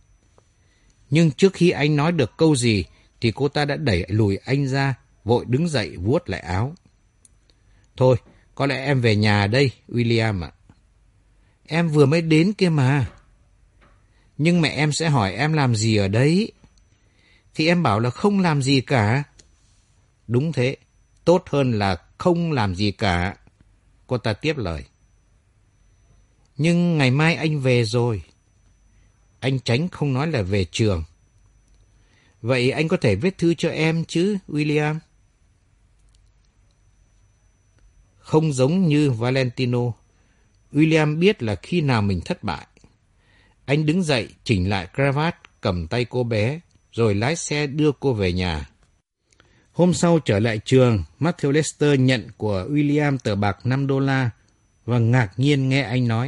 Nhưng trước khi anh nói được câu gì, thì cô ta đã đẩy lùi anh ra, vội đứng dậy vuốt lại áo. Thôi, có lẽ em về nhà đây, William ạ. Em vừa mới đến kia mà. Nhưng mẹ em sẽ hỏi em làm gì ở đấy. Thì em bảo là không làm gì cả. Đúng thế, tốt hơn là không làm gì cả. Cô ta tiếp lời. Nhưng ngày mai anh về rồi. Anh tránh không nói là về trường. Vậy anh có thể viết thư cho em chứ, William? Không giống như Valentino, William biết là khi nào mình thất bại. Anh đứng dậy, chỉnh lại cravat, cầm tay cô bé, rồi lái xe đưa cô về nhà. Hôm sau trở lại trường, Matthew Lester nhận của William tờ bạc $5, và ngạc nhiên nghe anh nói.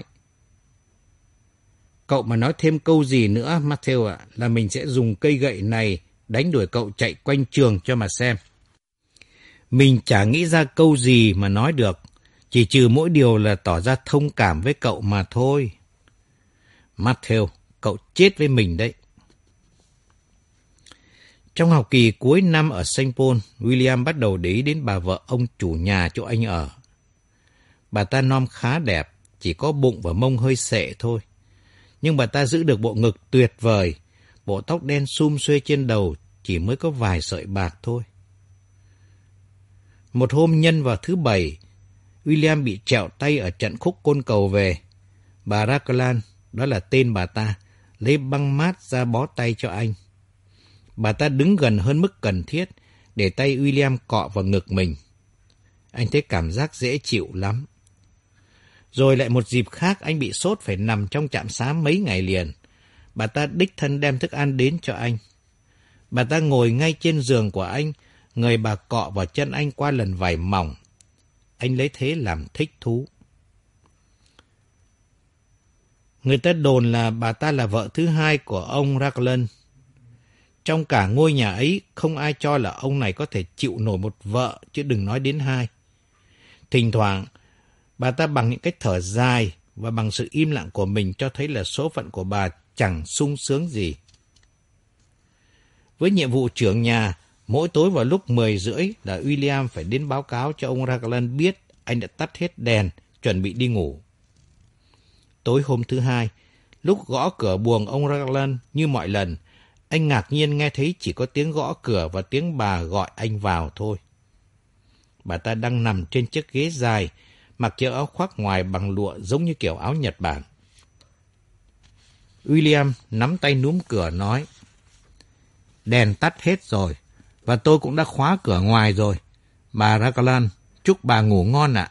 Cậu mà nói thêm câu gì nữa, Matthew ạ, là mình sẽ dùng cây gậy này đánh đuổi cậu chạy quanh trường cho mà xem. Mình chả nghĩ ra câu gì mà nói được, chỉ trừ mỗi điều là tỏ ra thông cảm với cậu mà thôi. Matthew, cậu chết với mình đấy. Trong học kỳ cuối năm ở St. Paul, William bắt đầu để ý đến bà vợ ông chủ nhà chỗ anh ở. Bà ta non khá đẹp, chỉ có bụng và mông hơi xệ thôi. Nhưng bà ta giữ được bộ ngực tuyệt vời, bộ tóc đen sum xuê trên đầu chỉ mới có vài sợi bạc thôi. Một hôm nhân vào thứ Bảy, William bị trẹo tay ở trận khúc côn cầu về. Bà Raglan, đó là tên bà ta, lấy băng mát ra bó tay cho anh. Bà ta đứng gần hơn mức cần thiết, để tay William cọ vào ngực mình. Anh thấy cảm giác dễ chịu lắm. Rồi lại một dịp khác anh bị sốt phải nằm trong trạm xá mấy ngày liền. Bà ta đích thân đem thức ăn đến cho anh. Bà ta ngồi ngay trên giường của anh, người bà cọ vào chân anh qua lần vải mỏng. Anh lấy thế làm thích thú. Người ta đồn là bà ta là vợ thứ hai của ông Raglan. Trong cả ngôi nhà ấy, không ai cho là ông này có thể chịu nổi một vợ, chứ đừng nói đến hai. Thỉnh thoảng, bà ta bằng những cách thở dài và bằng sự im lặng của mình cho thấy là số phận của bà chẳng sung sướng gì. Với nhiệm vụ trưởng nhà, mỗi tối vào lúc 10:30 là William phải đến báo cáo cho ông Raglan biết anh đã tắt hết đèn, chuẩn bị đi ngủ. Tối hôm thứ Hai, lúc gõ cửa buồng ông Raglan như mọi lần, anh ngạc nhiên nghe thấy chỉ có tiếng gõ cửa và tiếng bà gọi anh vào thôi. Bà ta đang nằm trên chiếc ghế dài, mặc chiếc áo khoác ngoài bằng lụa giống như kiểu áo Nhật Bản. William nắm tay núm cửa nói, đèn tắt hết rồi, và tôi cũng đã khóa cửa ngoài rồi. Bà Raglan, chúc bà ngủ ngon ạ.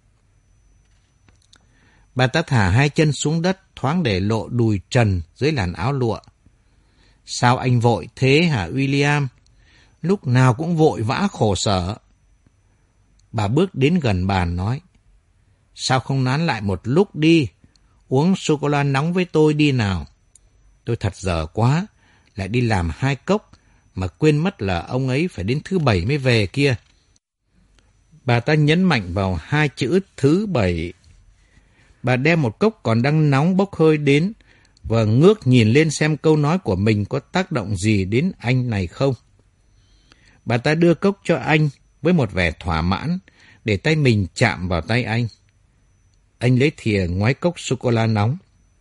Bà ta thả hai chân xuống đất, thoáng để lộ đùi trần dưới làn áo lụa. Sao anh vội thế hả William? Lúc nào cũng vội vã khổ sở. Bà bước đến gần bàn nói, sao không nán lại một lúc đi, uống sô-cô-la nóng với tôi đi nào. Tôi thật dở quá, lại đi làm 2 cốc, mà quên mất là ông ấy phải đến thứ Bảy mới về kia. Bà ta nhấn mạnh vào 2 chữ thứ Bảy. Bà đem một cốc còn đang nóng bốc hơi đến, và ngước nhìn lên xem câu nói của mình có tác động gì đến anh này không. Bà ta đưa cốc cho anh với một vẻ thỏa mãn, để tay mình chạm vào tay anh. Anh lấy thìa ngoái cốc sô-cô-la nóng.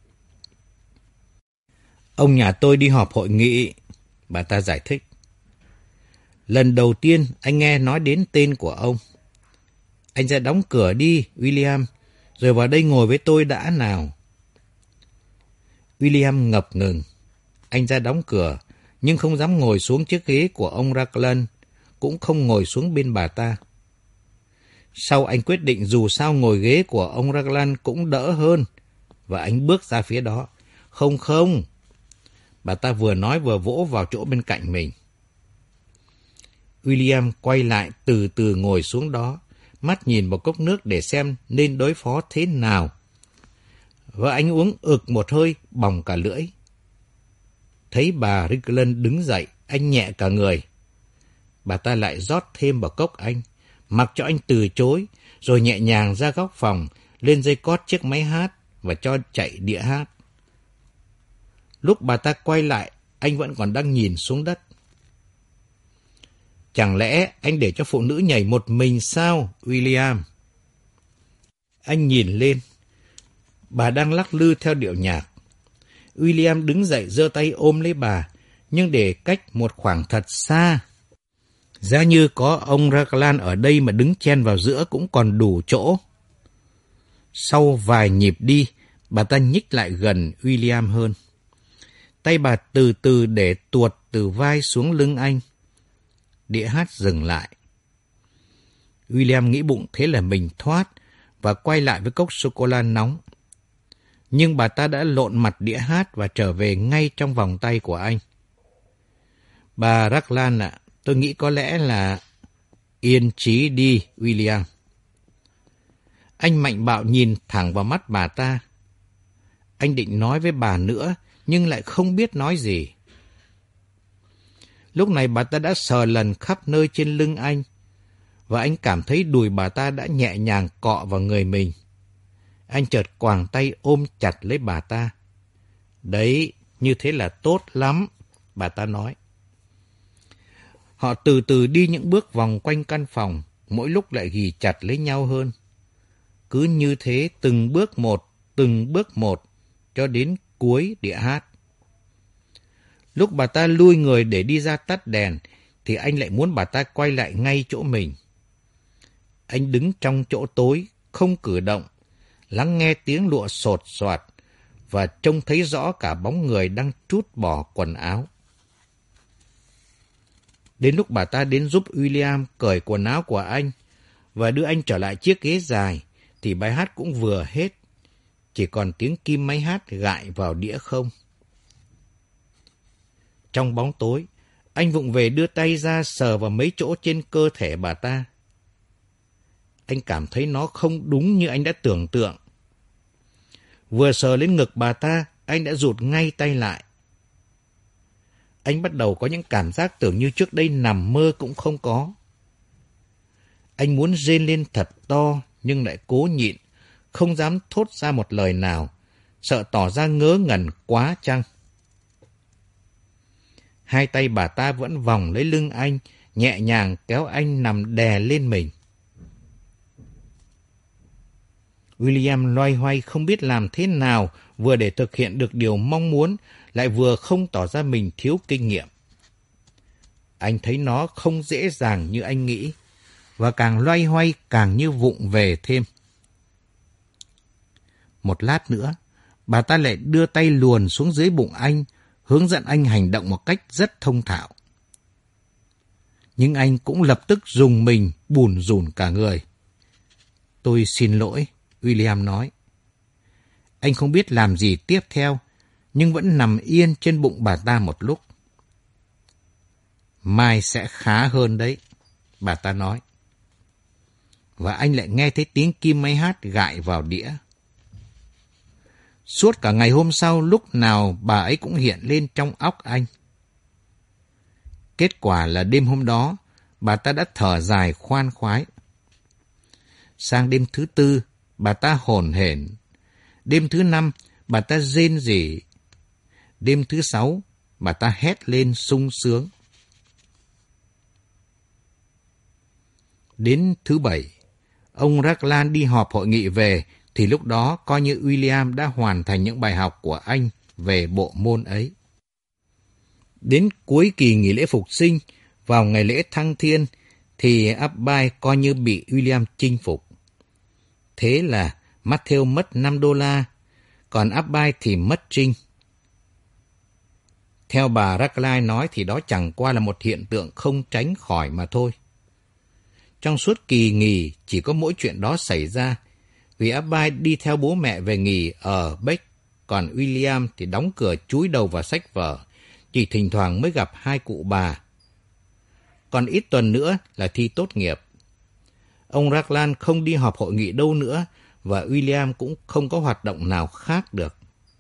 Ông nhà tôi đi họp hội nghị, bà ta giải thích. Lần đầu tiên anh nghe nói đến tên của ông. Anh ra đóng cửa đi, William, rồi vào đây ngồi với tôi đã nào. William ngập ngừng. Anh ra đóng cửa, nhưng không dám ngồi xuống chiếc ghế của ông Raglan, cũng không ngồi xuống bên bà ta. Sau anh quyết định dù sao ngồi ghế của ông Raglan cũng đỡ hơn, và anh bước ra phía đó. Không, bà ta vừa nói vừa vỗ vào chỗ bên cạnh mình. William quay lại từ từ ngồi xuống đó, mắt nhìn vào cốc nước để xem nên đối phó thế nào. Và anh uống ực một hơi, bỏng cả lưỡi. Thấy bà Raglan đứng dậy, anh nhẹ cả người. Bà ta lại rót thêm vào cốc anh, mặc cho anh từ chối, rồi nhẹ nhàng ra góc phòng, lên dây cót chiếc máy hát và cho chạy đĩa hát. Lúc bà ta quay lại, anh vẫn còn đang nhìn xuống đất. Chẳng lẽ anh để cho phụ nữ nhảy một mình sao, William? Anh nhìn lên. Bà đang lắc lư theo điệu nhạc. William đứng dậy giơ tay ôm lấy bà, nhưng để cách một khoảng thật xa. Giá như có ông Raglan ở đây mà đứng chen vào giữa cũng còn đủ chỗ. Sau vài nhịp đi, bà ta nhích lại gần William hơn. Tay bà từ từ để tuột từ vai xuống lưng anh. Đĩa hát dừng lại. William nghĩ bụng thế là mình thoát và quay lại với cốc sô-cô-la nóng. Nhưng bà ta đã lộn mặt đĩa hát và trở về ngay trong vòng tay của anh. Bà Raglan ạ, tôi nghĩ có lẽ là... Yên trí đi, William. Anh mạnh bạo nhìn thẳng vào mắt bà ta. Anh định nói với bà nữa, nhưng lại không biết nói gì. Lúc này bà ta đã sờ lần khắp nơi trên lưng anh, và anh cảm thấy đùi bà ta đã nhẹ nhàng cọ vào người mình. Anh chợt quàng tay ôm chặt lấy bà ta. Đấy, như thế là tốt lắm, bà ta nói. Họ từ từ đi những bước vòng quanh căn phòng, mỗi lúc lại ghì chặt lấy nhau hơn. Cứ như thế từng bước một, cho đến cuối đĩa hát. Lúc bà ta lui người để đi ra tắt đèn, thì anh lại muốn bà ta quay lại ngay chỗ mình. Anh đứng trong chỗ tối, không cử động, lắng nghe tiếng lụa sột soạt và trông thấy rõ cả bóng người đang trút bỏ quần áo. Đến lúc bà ta đến giúp William cởi quần áo của anh và đưa anh trở lại chiếc ghế dài, thì bài hát cũng vừa hết. Chỉ còn tiếng kim máy hát gại vào đĩa không. Trong bóng tối, anh vụng về đưa tay ra sờ vào mấy chỗ trên cơ thể bà ta. Anh cảm thấy nó không đúng như anh đã tưởng tượng. Vừa sờ lên ngực bà ta, anh đã rụt ngay tay lại. Anh bắt đầu có những cảm giác tưởng như trước đây nằm mơ cũng không có. Anh muốn rên lên thật to, nhưng lại cố nhịn, không dám thốt ra một lời nào, sợ tỏ ra ngớ ngẩn quá chăng. Hai tay bà ta vẫn vòng lấy lưng anh, nhẹ nhàng kéo anh nằm đè lên mình. William loay hoay không biết làm thế nào vừa để thực hiện được điều mong muốn, lại vừa không tỏ ra mình thiếu kinh nghiệm. Anh thấy nó không dễ dàng như anh nghĩ, và càng loay hoay càng như vụng về thêm. Một lát nữa, bà ta lại đưa tay luồn xuống dưới bụng anh, hướng dẫn anh hành động một cách rất thông thạo. Nhưng anh cũng lập tức rùng mình, bủn rủn cả người. Tôi xin lỗi, William nói. Anh không biết làm gì tiếp theo, nhưng vẫn nằm yên trên bụng bà ta một lúc. Mai sẽ khá hơn đấy, bà ta nói. Và anh lại nghe thấy tiếng kim máy hát gại vào đĩa. Suốt cả ngày hôm sau, lúc nào bà ấy cũng hiện lên trong óc anh. Kết quả là đêm hôm đó, bà ta đã thở dài khoan khoái. Sang đêm thứ tư, bà ta hổn hển. Đêm thứ năm, bà ta rên rỉ. Đêm thứ sáu, bà ta hét lên sung sướng. Đến thứ bảy, ông Ragland đi họp hội nghị về, thì lúc đó coi như William đã hoàn thành những bài học của anh về bộ môn ấy. Đến cuối kỳ nghỉ lễ phục sinh, vào ngày lễ thăng thiên, thì Abby coi như bị William chinh phục. Thế là Matthew mất $5, còn Abby thì mất trinh. Theo bà Ragland nói thì đó chẳng qua là một hiện tượng không tránh khỏi mà thôi. Trong suốt kỳ nghỉ chỉ có mỗi chuyện đó xảy ra, vì Abby đi theo bố mẹ về nghỉ ở Beck, còn William thì đóng cửa chúi đầu vào sách vở, chỉ thỉnh thoảng mới gặp hai cụ bà. Còn ít tuần nữa là thi tốt nghiệp. Ông Ragland không đi họp hội nghị đâu nữa, và William cũng không có hoạt động nào khác được.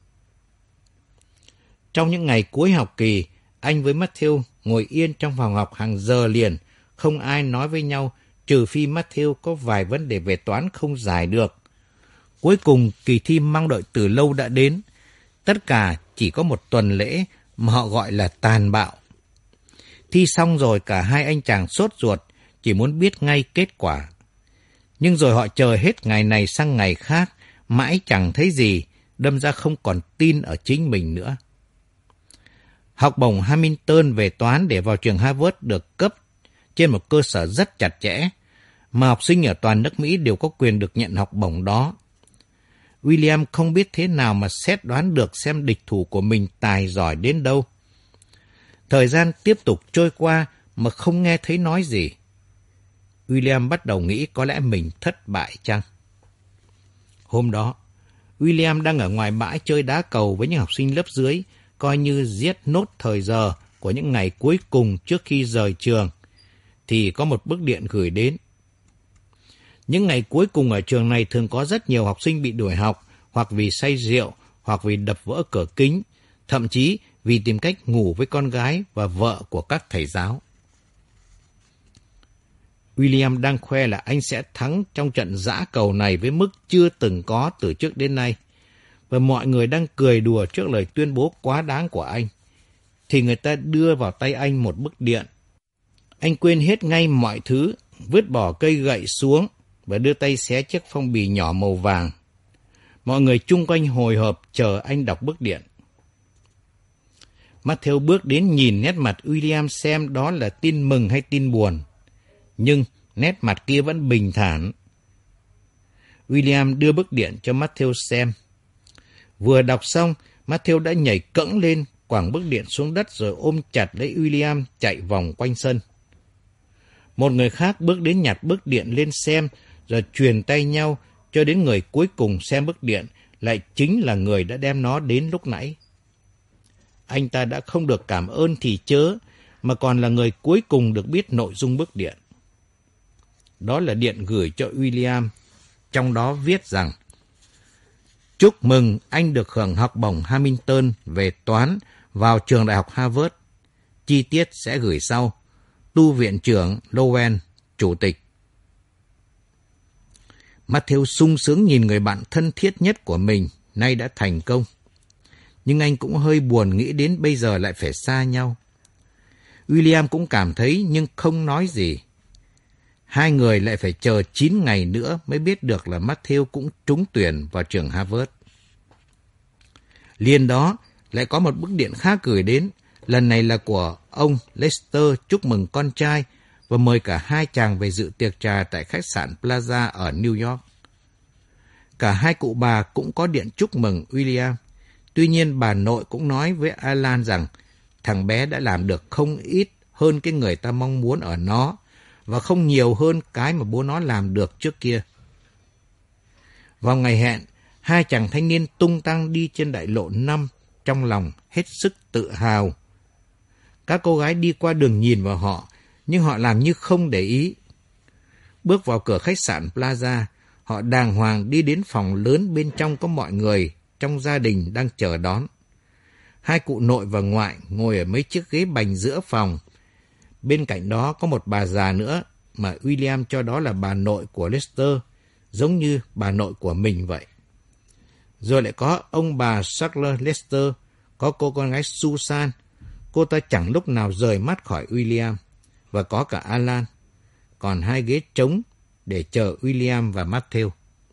Trong những ngày cuối học kỳ, anh với Matthew ngồi yên trong phòng học hàng giờ liền, không ai nói với nhau, trừ phi Matthew có vài vấn đề về toán không giải được. Cuối cùng, kỳ thi mong đợi từ lâu đã đến. Tất cả chỉ có một tuần lễ mà họ gọi là tàn bạo. Thi xong rồi cả hai anh chàng sốt ruột, chỉ muốn biết ngay kết quả. Nhưng rồi họ chờ hết ngày này sang ngày khác, mãi chẳng thấy gì, đâm ra không còn tin ở chính mình nữa. Học bổng Hamilton về toán để vào trường Harvard được cấp trên một cơ sở rất chặt chẽ, mà học sinh ở toàn nước Mỹ đều có quyền được nhận học bổng đó. William không biết thế nào mà xét đoán được xem địch thủ của mình tài giỏi đến đâu. Thời gian tiếp tục trôi qua mà không nghe thấy nói gì. William bắt đầu nghĩ có lẽ mình thất bại chăng? Hôm đó, William đang ở ngoài bãi chơi đá cầu với những học sinh lớp dưới, coi như giết nốt thời giờ của những ngày cuối cùng trước khi rời trường, thì có một bức điện gửi đến. Những ngày cuối cùng ở trường này thường có rất nhiều học sinh bị đuổi học, hoặc vì say rượu, hoặc vì đập vỡ cửa kính, thậm chí vì tìm cách ngủ với con gái và vợ của các thầy giáo. William đang khoe là anh sẽ thắng trong trận giã cầu này với mức chưa từng có từ trước đến nay, và mọi người đang cười đùa trước lời tuyên bố quá đáng của anh, thì người ta đưa vào tay anh một bức điện. Anh quên hết ngay mọi thứ, vứt bỏ cây gậy xuống và đưa tay xé chiếc phong bì nhỏ màu vàng. Mọi người chung quanh hồi hộp chờ anh đọc bức điện. Matthew bước đến nhìn nét mặt William xem đó là tin mừng hay tin buồn. Nhưng nét mặt kia vẫn bình thản. William đưa bức điện cho Matthew xem. Vừa đọc xong, Matthew đã nhảy cẫng lên, quẳng bức điện xuống đất rồi ôm chặt lấy William chạy vòng quanh sân. Một người khác bước đến nhặt bức điện lên xem, rồi truyền tay nhau cho đến người cuối cùng xem bức điện lại chính là người đã đem nó đến lúc nãy. Anh ta đã không được cảm ơn thì chớ, mà còn là người cuối cùng được biết nội dung bức điện. Đó là điện gửi cho William, trong đó viết rằng: Chúc mừng anh được hưởng học bổng Hamilton về toán vào trường đại học Harvard. Chi tiết sẽ gửi sau. Tu viện trưởng Lowen, chủ tịch. Matthew sung sướng nhìn người bạn thân thiết nhất của mình nay đã thành công. Nhưng anh cũng hơi buồn nghĩ đến bây giờ lại phải xa nhau. William cũng cảm thấy nhưng không nói gì. Hai người lại phải chờ 9 ngày nữa mới biết được là Matthew cũng trúng tuyển vào trường Harvard. Liền đó lại có một bức điện khác gửi đến, lần này là của ông Lester chúc mừng con trai và mời cả hai chàng về dự tiệc trà tại khách sạn Plaza ở New York. Cả hai cụ bà cũng có điện chúc mừng William. Tuy nhiên bà nội cũng nói với Alan rằng thằng bé đã làm được không ít hơn cái người ta mong muốn ở nó, và không nhiều hơn cái mà bố nó làm được trước kia. Vào ngày hẹn, hai chàng thanh niên tung tăng đi trên đại lộ 5, trong lòng hết sức tự hào. Các cô gái đi qua đường nhìn vào họ, nhưng họ làm như không để ý. Bước vào cửa khách sạn Plaza, họ đàng hoàng đi đến phòng lớn bên trong có mọi người trong gia đình đang chờ đón. Hai cụ nội và ngoại ngồi ở mấy chiếc ghế bành giữa phòng. Bên cạnh đó có một bà già nữa mà William cho đó là bà nội của Lester, giống như bà nội của mình vậy. Rồi lại có ông bà Sackler Lester, có cô con gái Susan, cô ta chẳng lúc nào rời mắt khỏi William, và có cả Alan, còn hai ghế trống để chờ William và Matthew.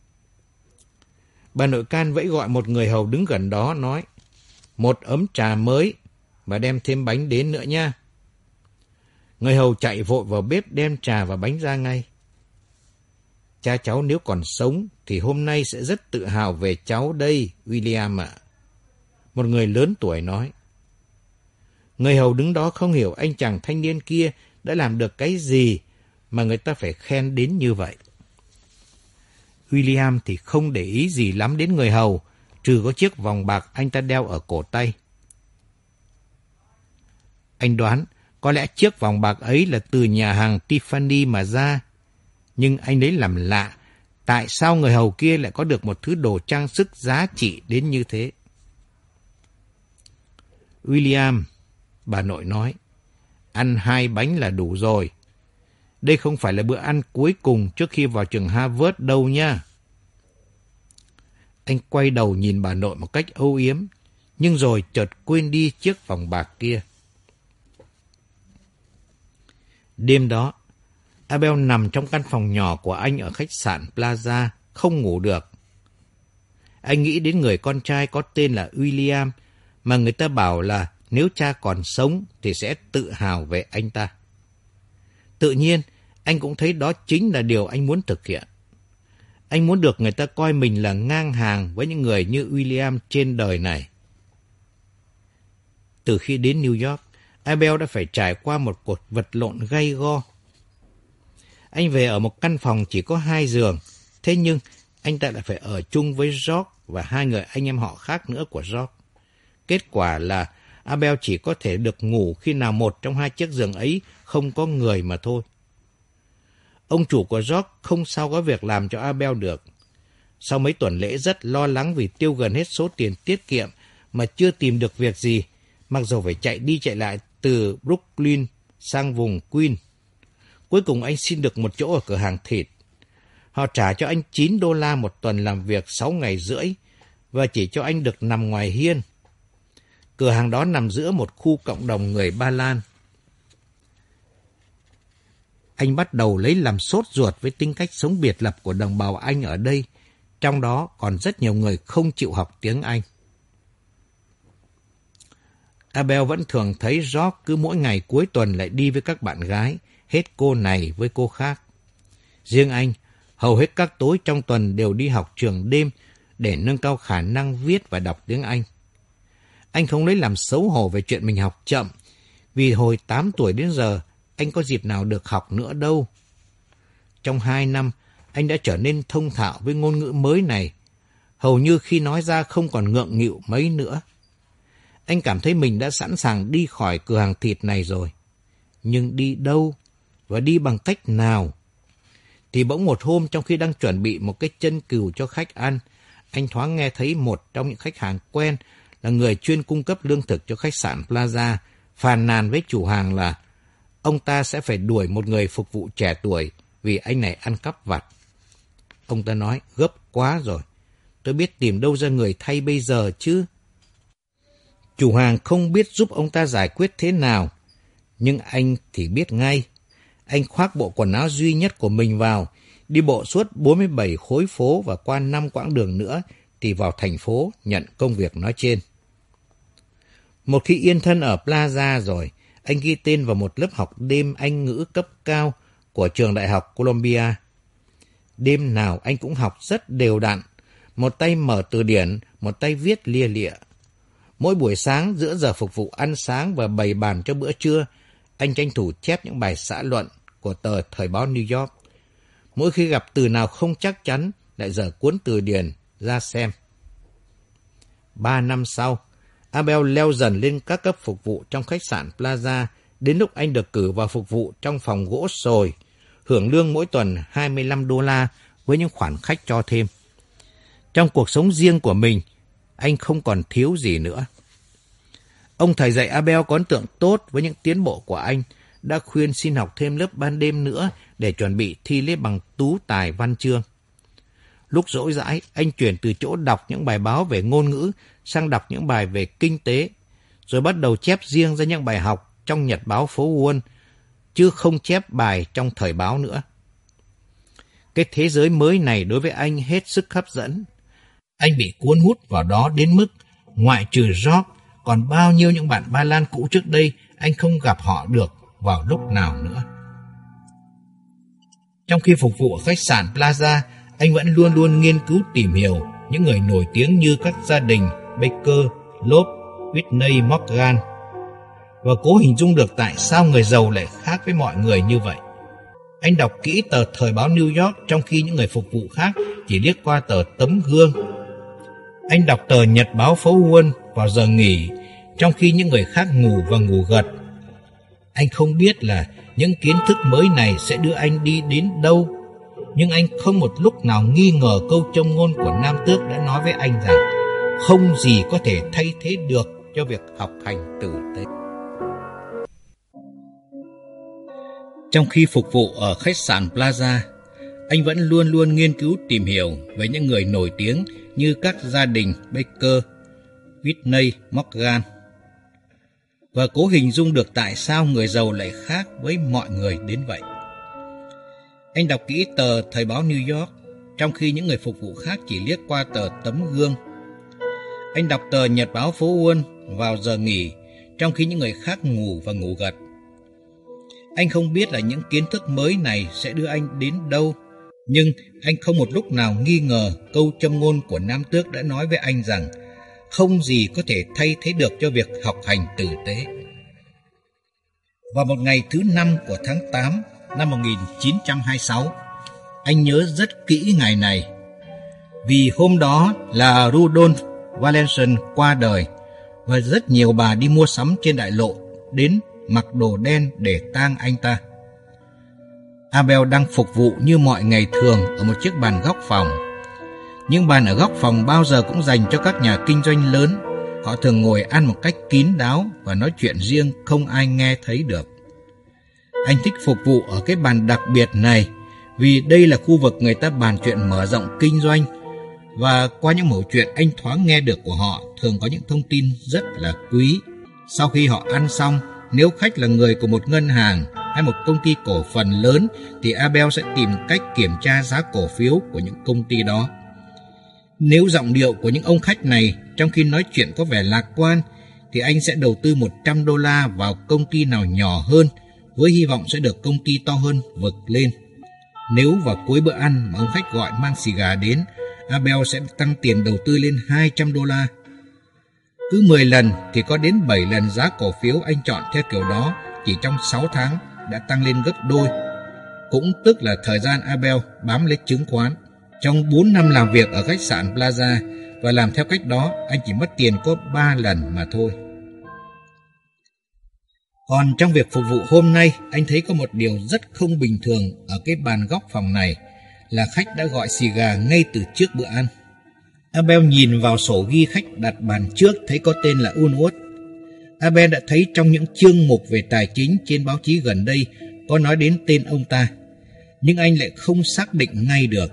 Bà nội can vẫy gọi một người hầu đứng gần đó, nói: "Một ấm trà mới, và đem thêm bánh đến nữa nha." Người hầu chạy vội vào bếp đem trà và bánh ra ngay. "Cha cháu nếu còn sống thì hôm nay sẽ rất tự hào về cháu đây, William ạ." Một người lớn tuổi nói. Người hầu đứng đó không hiểu anh chàng thanh niên kia đã làm được cái gì mà người ta phải khen đến như vậy. William thì không để ý gì lắm đến người hầu, trừ có chiếc vòng bạc anh ta đeo ở cổ tay. Anh đoán có lẽ chiếc vòng bạc ấy là từ nhà hàng Tiffany mà ra, nhưng anh lấy làm lạ, tại sao người hầu kia lại có được một thứ đồ trang sức giá trị đến như thế. "William," bà nội nói, "ăn 2 bánh là đủ rồi. Đây không phải là bữa ăn cuối cùng trước khi vào trường Harvard đâu nha." Anh quay đầu nhìn bà nội một cách âu yếm, nhưng rồi chợt quên đi chiếc vòng bạc kia. Đêm đó, Abel nằm trong căn phòng nhỏ của anh ở khách sạn Plaza, không ngủ được. Anh nghĩ đến người con trai có tên là William, mà người ta bảo là nếu cha còn sống thì sẽ tự hào về anh ta. Tự nhiên, anh cũng thấy đó chính là điều anh muốn thực hiện. Anh muốn được người ta coi mình là ngang hàng với những người như William trên đời này. Từ khi đến New York, Abel đã phải trải qua một cuộc vật lộn gay go. Anh về ở một căn phòng chỉ có 2 giường, thế nhưng anh ta lại phải ở chung với George và 2 người anh em họ khác nữa của George. Kết quả là Abel chỉ có thể được ngủ khi nào một trong 2 chiếc giường ấy không có người mà thôi. Ông chủ của George không sao có việc làm cho Abel được. Sau mấy tuần lễ rất lo lắng vì tiêu gần hết số tiền tiết kiệm mà chưa tìm được việc gì, mặc dù phải chạy đi chạy lại từ Brooklyn sang vùng Queens. Cuối cùng anh xin được một chỗ ở cửa hàng thịt. Họ trả cho anh $9 một tuần làm việc 6 ngày rưỡi và chỉ cho anh được nằm ngoài hiên. Cửa hàng đó nằm giữa một khu cộng đồng người Ba Lan. Anh bắt đầu lấy làm sốt ruột với tính cách sống biệt lập của đồng bào Anh ở đây, trong đó còn rất nhiều người không chịu học tiếng Anh. Abel vẫn thường thấy George cứ mỗi ngày cuối tuần lại đi với các bạn gái, hết cô này với cô khác. Riêng anh, hầu hết các tối trong tuần đều đi học trường đêm để nâng cao khả năng viết và đọc tiếng Anh. Anh không lấy làm xấu hổ về chuyện mình học chậm, vì hồi 8 tuổi đến giờ, anh có dịp nào được học nữa đâu. Trong 2 năm, anh đã trở nên thông thạo với ngôn ngữ mới này, hầu như khi nói ra không còn ngượng nghịu mấy nữa. Anh cảm thấy mình đã sẵn sàng đi khỏi cửa hàng thịt này rồi. Nhưng đi đâu và đi bằng cách nào? Thì bỗng một hôm trong khi đang chuẩn bị một cái chân cừu cho khách ăn, anh thoáng nghe thấy một trong những khách hàng quen là người chuyên cung cấp lương thực cho khách sạn Plaza phàn nàn với chủ hàng là ông ta sẽ phải đuổi một người phục vụ trẻ tuổi vì anh này ăn cắp vặt. Ông ta nói, gấp quá rồi, tôi biết tìm đâu ra người thay bây giờ chứ. Chủ hàng không biết giúp ông ta giải quyết thế nào, nhưng anh thì biết ngay. Anh khoác bộ quần áo duy nhất của mình vào, đi bộ suốt 47 khối phố và qua 5 quãng đường nữa thì vào thành phố nhận công việc nói trên. Một khi yên thân ở Plaza rồi, anh ghi tên vào một lớp học đêm Anh ngữ cấp cao của trường đại học Columbia. Đêm nào anh cũng học rất đều đặn, một tay mở từ điển, một tay viết lia lịa. Mỗi buổi sáng giữa giờ phục vụ ăn sáng và bày bàn cho bữa trưa, anh tranh thủ chép những bài xã luận của tờ Thời báo New York. Mỗi khi gặp từ nào không chắc chắn, lại dở cuốn từ điển ra xem. 3 năm sau, Abel leo dần lên các cấp phục vụ trong khách sạn Plaza, đến lúc anh được cử vào phục vụ trong phòng gỗ sồi, hưởng lương mỗi tuần $25 với những khoản khách cho thêm. Trong cuộc sống riêng của mình, anh không còn thiếu gì nữa. Ông thầy dạy Abel có ấn tượng tốt với những tiến bộ của anh, đã khuyên xin học thêm lớp ban đêm nữa để chuẩn bị thi lấy bằng tú tài văn chương. Lúc rỗi rãi, anh chuyển từ chỗ đọc những bài báo về ngôn ngữ sang đọc những bài về kinh tế, rồi bắt đầu chép riêng ra những bài học trong nhật báo phố Wall, chứ không chép bài trong thời báo nữa. Cái thế giới mới này đối với anh hết sức hấp dẫn. Anh bị cuốn hút vào đó đến mức, ngoại trừ George, còn bao nhiêu những bạn Ba Lan cũ trước đây anh không gặp họ được vào lúc nào nữa. Trong khi phục vụ ở khách sạn Plaza, anh vẫn luôn luôn nghiên cứu tìm hiểu những người nổi tiếng như các gia đình Baker, Loeb, Whitney Morgan, và cố hình dung được tại sao người giàu lại khác với mọi người như vậy. Anh đọc kỹ tờ Thời báo New York trong khi những người phục vụ khác chỉ liếc qua tờ Tấm Gương. Anh đọc tờ Nhật báo phố Wall vào giờ nghỉ, trong khi những người khác ngủ và ngủ gật. Anh không biết là những kiến thức mới này sẽ đưa anh đi đến đâu, nhưng anh không một lúc nào nghi ngờ câu châm ngôn của Nam Tước đã nói với anh rằng không gì có thể thay thế được cho việc học hành tử tế. Trong khi phục vụ ở khách sạn Plaza, anh vẫn luôn luôn nghiên cứu tìm hiểu về những người nổi tiếng như các gia đình Baker, Whitney Morgan, và cố hình dung được tại sao người giàu lại khác với mọi người đến vậy. Anh đọc kỹ tờ Thời báo New York, trong khi những người phục vụ khác chỉ liếc qua tờ Tấm Gương. Anh đọc tờ Nhật báo phố Wall vào giờ nghỉ, trong khi những người khác ngủ và ngủ gật. Anh không biết là những kiến thức mới này sẽ đưa anh đến đâu, nhưng anh không một lúc nào nghi ngờ câu châm ngôn của Nam Tước đã nói với anh rằng không gì có thể thay thế được cho việc học hành tử tế. Vào một ngày thứ 5 của tháng 8 năm 1926, anh nhớ rất kỹ ngày này, vì hôm đó là Rudolf Wallenstein qua đời và rất nhiều bà đi mua sắm trên đại lộ đến mặc đồ đen để tang anh ta. Abel đang phục vụ như mọi ngày thường ở một chiếc bàn góc phòng. Những bàn ở góc phòng bao giờ cũng dành cho các nhà kinh doanh lớn. Họ thường ngồi ăn một cách kín đáo và nói chuyện riêng không ai nghe thấy được. Anh thích phục vụ ở cái bàn đặc biệt này vì đây là khu vực người ta bàn chuyện mở rộng kinh doanh, và qua những mẩu chuyện anh thoáng nghe được của họ thường có những thông tin rất là quý. Sau khi họ ăn xong, nếu khách là người của một ngân hàng hay một công ty cổ phần lớn thì Abel sẽ tìm cách kiểm tra giá cổ phiếu của những công ty đó. Nếu giọng điệu của những ông khách này trong khi nói chuyện có vẻ lạc quan thì anh sẽ đầu tư $100 vào công ty nào nhỏ hơn với hy vọng sẽ được công ty to hơn vực lên. Nếu vào cuối bữa ăn mà ông khách gọi mang xì gà đến, Abel sẽ tăng tiền đầu tư lên $200. Cứ 10 lần thì có đến 7 lần giá cổ phiếu anh chọn theo kiểu đó chỉ trong 6 tháng đã tăng lên gấp đôi. Cũng tức là thời gian Abel bám lấy chứng khoán. Trong 4 năm làm việc ở khách sạn Plaza và làm theo cách đó, anh chỉ mất tiền có 3 lần mà thôi. Còn trong việc phục vụ hôm nay, anh thấy có một điều rất không bình thường ở cái bàn góc phòng này là khách đã gọi xì gà ngay từ trước bữa ăn. Abel nhìn vào sổ ghi khách đặt bàn trước thấy có tên là Unworth. Abel đã thấy trong những chương mục về tài chính trên báo chí gần đây có nói đến tên ông ta, nhưng anh lại không xác định ngay được.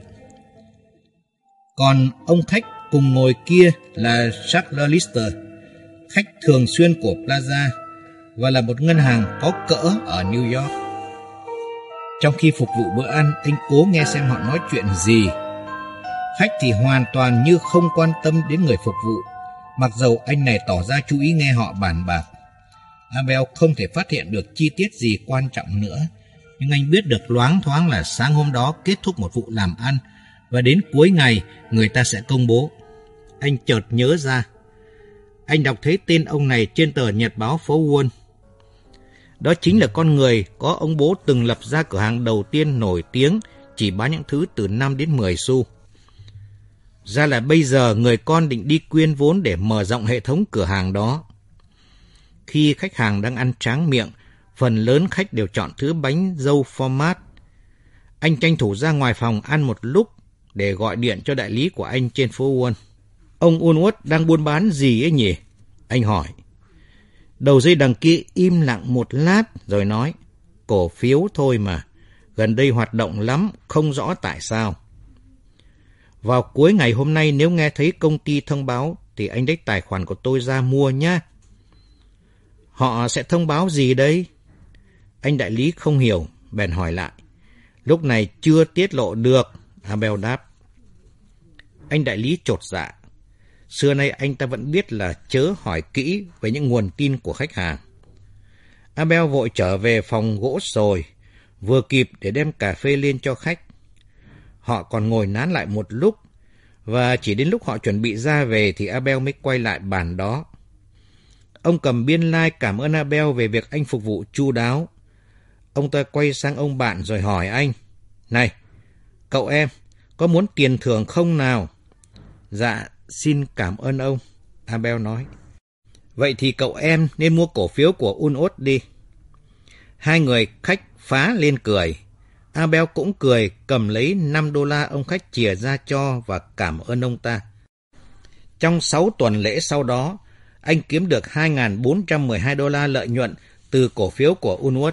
Còn ông khách cùng ngồi kia là Charles Lister, khách thường xuyên của Plaza và là một ngân hàng có cỡ ở New York. Trong khi phục vụ bữa ăn, anh cố nghe xem họ nói chuyện gì. Khách thì hoàn toàn như không quan tâm đến người phục vụ, mặc dầu anh này tỏ ra chú ý nghe họ bàn bạc. Abel không thể phát hiện được chi tiết gì quan trọng nữa, nhưng anh biết được loáng thoáng là sáng hôm đó kết thúc một vụ làm ăn, và đến cuối ngày người ta sẽ công bố. Anh chợt nhớ ra, anh đọc thấy tên ông này trên tờ nhật báo phố Wall. Đó chính là con người có ông bố từng lập ra cửa hàng đầu tiên nổi tiếng chỉ bán những thứ từ 5 đến 10 xu. Ra là bây giờ người con định đi quyên vốn để mở rộng hệ thống cửa hàng đó. Khi khách hàng đang ăn tráng miệng, phần lớn khách đều chọn thứ bánh dâu format. Anh tranh thủ ra ngoài phòng ăn một lúc để gọi điện cho đại lý của anh trên phố Wall. Ông Unworth đang buôn bán gì ấy nhỉ? Anh hỏi. Đầu dây đằng kia im lặng một lát rồi nói, cổ phiếu thôi mà, gần đây hoạt động lắm, không rõ tại sao. Vào cuối ngày hôm nay nếu nghe thấy công ty thông báo thì anh lấy tài khoản của tôi ra mua nhé. Họ sẽ thông báo gì đây? Anh đại lý không hiểu, bèn hỏi lại. Lúc này chưa tiết lộ được, Abel đáp. Anh đại lý chột dạ. Xưa nay anh ta vẫn biết là chớ hỏi kỹ về những nguồn tin của khách hàng. Abel vội trở về phòng gỗ sồi, vừa kịp để đem cà phê lên cho khách. Họ còn ngồi nán lại một lúc, và chỉ đến lúc họ chuẩn bị ra về thì Abel mới quay lại bàn đó. Ông cầm biên lai cảm ơn Abel về việc anh phục vụ chu đáo. Ông ta quay sang ông bạn rồi hỏi anh, này, cậu em, có muốn tiền thưởng không nào? Dạ, xin cảm ơn ông, Abel nói. Vậy thì cậu em nên mua cổ phiếu của Unworth đi. Hai người khách phá lên cười. Abel cũng cười, cầm lấy $5 ông khách chìa ra cho và cảm ơn ông ta. Trong 6 tuần lễ sau đó, anh kiếm được $2.412 lợi nhuận từ cổ phiếu của Unworth.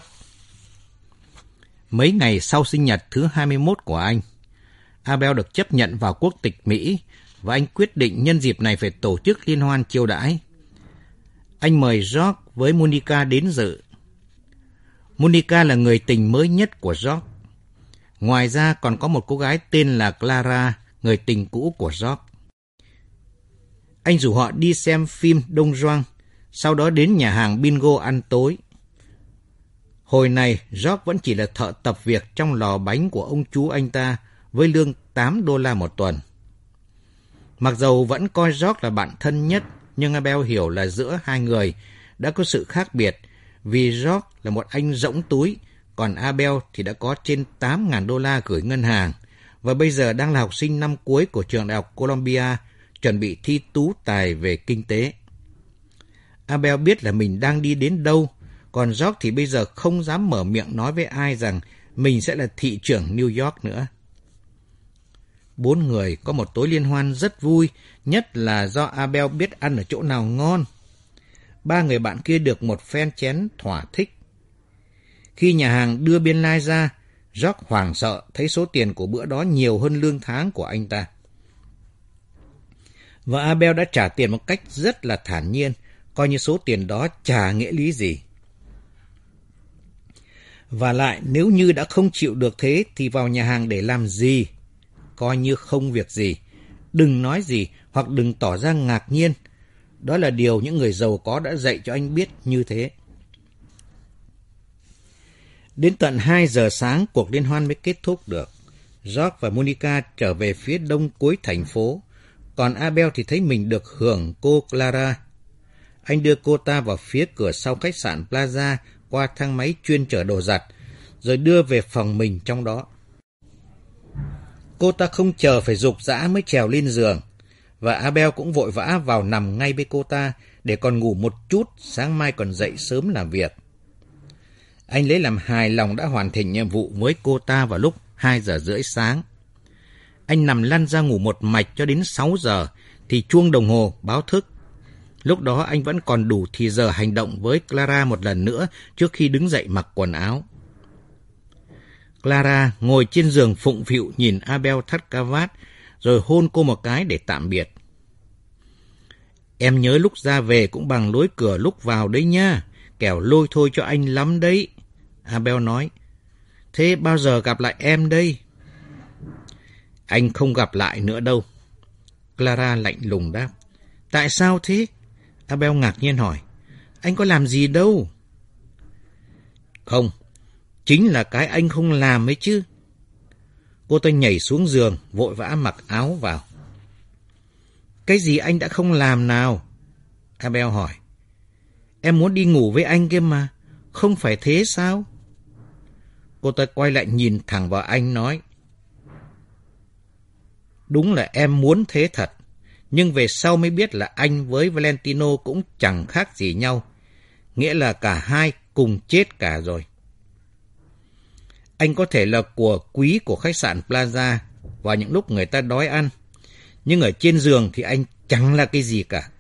Mấy ngày sau sinh nhật thứ 21 của anh, Abel được chấp nhận vào quốc tịch Mỹ và anh quyết định nhân dịp này phải tổ chức liên hoan chiêu đãi. Anh mời George với Monica đến dự. Monica là người tình mới nhất của George. Ngoài ra còn có một cô gái tên là Clara, người tình cũ của George. Anh rủ họ đi xem phim Đông Doang, sau đó đến nhà hàng Bingo ăn tối. Hồi này, George vẫn chỉ là thợ tập việc trong lò bánh của ông chú anh ta với lương $8 một tuần. Mặc dầu vẫn coi George là bạn thân nhất, nhưng Abel hiểu là giữa hai người đã có sự khác biệt vì George là một anh rỗng túi, còn Abel thì đã có trên $8.000 gửi ngân hàng và bây giờ đang là học sinh năm cuối của trường đại học Columbia, chuẩn bị thi tú tài về kinh tế. Abel biết là mình đang đi đến đâu, còn George thì bây giờ không dám mở miệng nói với ai rằng mình sẽ là thị trưởng New York nữa. 4 người có một tối liên hoan rất vui, nhất là do Abel biết ăn ở chỗ nào ngon. 3 người bạn kia được một phen chén thỏa thích. Khi nhà hàng đưa biên lai ra, George hoảng sợ thấy số tiền của bữa đó nhiều hơn lương tháng của anh ta. Và Abel đã trả tiền một cách rất là thản nhiên, coi như số tiền đó chả nghĩa lý gì. Và lại, nếu như đã không chịu được thế thì vào nhà hàng để làm gì? Coi như không việc gì. Đừng nói gì hoặc đừng tỏ ra ngạc nhiên. Đó là điều những người giàu có đã dạy cho anh biết như thế. Đến tận 2 giờ sáng, cuộc liên hoan mới kết thúc được. George và Monica trở về phía đông cuối thành phố, còn Abel thì thấy mình được hưởng cô Clara. Anh đưa cô ta vào phía cửa sau khách sạn Plaza qua thang máy chuyên chở đồ giặt, rồi đưa về phòng mình trong đó. Cô ta không chờ phải giục giã mới trèo lên giường, và Abel cũng vội vã vào nằm ngay với cô ta để còn ngủ một chút, sáng mai còn dậy sớm làm việc. Anh lấy làm hài lòng đã hoàn thành nhiệm vụ với cô ta vào lúc 2 giờ rưỡi sáng. Anh nằm lăn ra ngủ một mạch cho đến 6 giờ thì chuông đồng hồ báo thức. Lúc đó anh vẫn còn đủ thì giờ hành động với Clara một lần nữa trước khi đứng dậy mặc quần áo. Clara ngồi trên giường phụng phịu nhìn Abel thắt cà vạt, rồi hôn cô một cái để tạm biệt. Em nhớ lúc ra về cũng bằng lối cửa lúc vào đấy nha, kẻo lôi thôi cho anh lắm đấy. Abel nói. Thế bao giờ gặp lại em đây? Anh không gặp lại nữa đâu. Clara lạnh lùng đáp. Tại sao thế? Abel ngạc nhiên hỏi. Anh có làm gì đâu? Không, chính là cái anh không làm ấy chứ. Cô ta nhảy xuống giường, vội vã mặc áo vào. Cái gì anh đã không làm nào? Abel hỏi. Em muốn đi ngủ với anh kia mà, không phải thế sao? Cô ta quay lại nhìn thẳng vào anh nói. Đúng là em muốn thế thật, nhưng về sau mới biết là anh với Valentino cũng chẳng khác gì nhau. Nghĩa là cả hai cùng chết cả rồi. Anh có thể là của quý của khách sạn Plaza vào những lúc người ta đói ăn, nhưng ở trên giường thì anh chẳng là cái gì cả.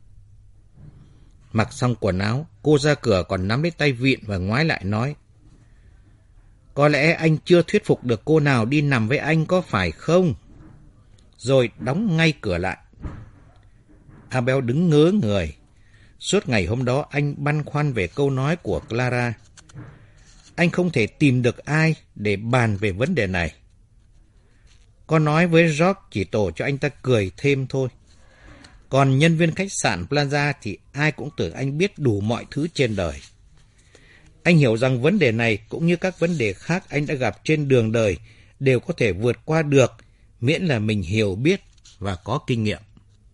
Mặc xong quần áo, cô ra cửa còn nắm lấy tay vịn và ngoái lại nói. Có lẽ anh chưa thuyết phục được cô nào đi nằm với anh có phải không? Rồi đóng ngay cửa lại. Abel đứng ngớ người. Suốt ngày hôm đó anh băn khoăn về câu nói của Clara. Anh không thể tìm được ai để bàn về vấn đề này. Có nói với George chỉ tổ cho anh ta cười thêm thôi. Còn nhân viên khách sạn Plaza thì ai cũng tưởng anh biết đủ mọi thứ trên đời. Anh hiểu rằng vấn đề này cũng như các vấn đề khác anh đã gặp trên đường đời đều có thể vượt qua được miễn là mình hiểu biết và có kinh nghiệm.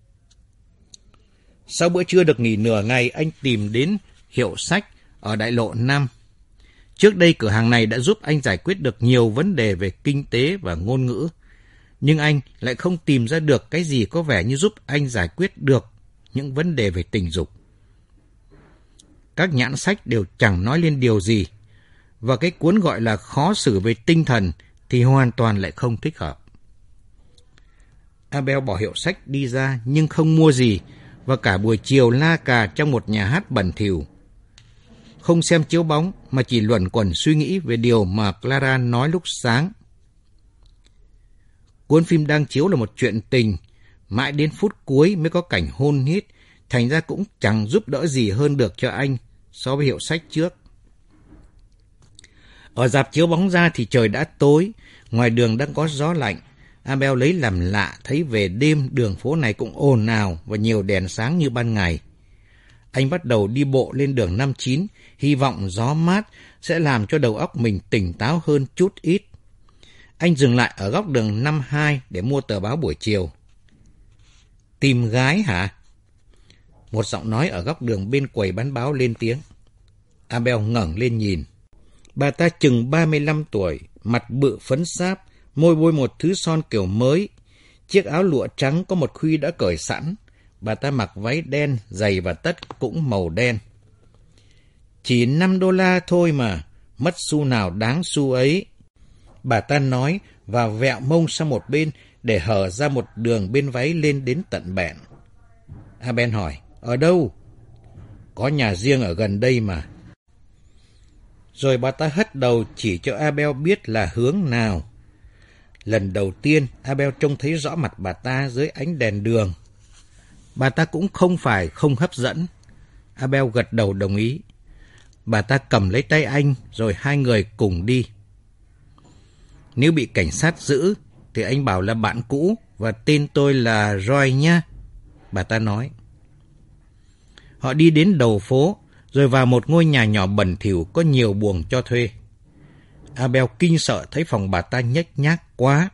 Sau bữa trưa được nghỉ nửa ngày, anh tìm đến hiệu sách ở đại lộ 5. Trước đây cửa hàng này đã giúp anh giải quyết được nhiều vấn đề về kinh tế và ngôn ngữ, nhưng anh lại không tìm ra được cái gì có vẻ như giúp anh giải quyết được những vấn đề về tình dục. Các nhãn sách đều chẳng nói lên điều gì, và cái cuốn gọi là khó xử về tinh thần thì hoàn toàn lại không thích hợp. Abel bỏ hiệu sách đi ra nhưng không mua gì, và cả buổi chiều la cà trong một nhà hát bẩn thỉu. Không xem chiếu bóng mà chỉ luẩn quẩn suy nghĩ về điều mà Clara nói lúc sáng. Cuốn phim đang chiếu là một chuyện tình, mãi đến phút cuối mới có cảnh hôn hít, thành ra cũng chẳng giúp đỡ gì hơn được cho anh so với hiệu sách trước. Ở rạp chiếu bóng ra thì trời đã tối, ngoài đường đang có gió lạnh. Abel lấy làm lạ thấy về đêm đường phố này cũng ồn ào và nhiều đèn sáng như ban ngày. Anh bắt đầu đi bộ lên đường 59, hy vọng gió mát sẽ làm cho đầu óc mình tỉnh táo hơn chút ít. Anh dừng lại ở góc đường 52 để mua tờ báo buổi chiều. Tìm gái hả? Một giọng nói ở góc đường bên quầy bán báo lên tiếng. Abel ngẩng lên nhìn. Bà ta chừng 35 tuổi, mặt bự phấn sáp, môi bôi một thứ son kiểu mới. Chiếc áo lụa trắng có một khuy đã cởi sẵn. Bà ta mặc váy đen, giày và tất cũng màu đen. Chỉ $5 thôi mà, mất xu nào đáng xu ấy. Bà ta nói và vẹo mông sang một bên để hở ra một đường bên váy lên đến tận bẹn. Abel hỏi, ở đâu? Có nhà riêng ở gần đây mà. Rồi bà ta hất đầu chỉ cho Abel biết là hướng nào. Lần đầu tiên, Abel trông thấy rõ mặt bà ta dưới ánh đèn đường. Bà ta cũng không phải không hấp dẫn. Abel gật đầu đồng ý. Bà ta cầm lấy tay anh, rồi hai người cùng đi. Nếu bị cảnh sát giữ, thì anh bảo là bạn cũ, và tên tôi là Roy nhá, bà ta nói. Họ đi đến đầu phố, rồi vào một ngôi nhà nhỏ bẩn thỉu có nhiều buồng cho thuê. Abel kinh sợ thấy phòng bà ta nhếch nhác quá.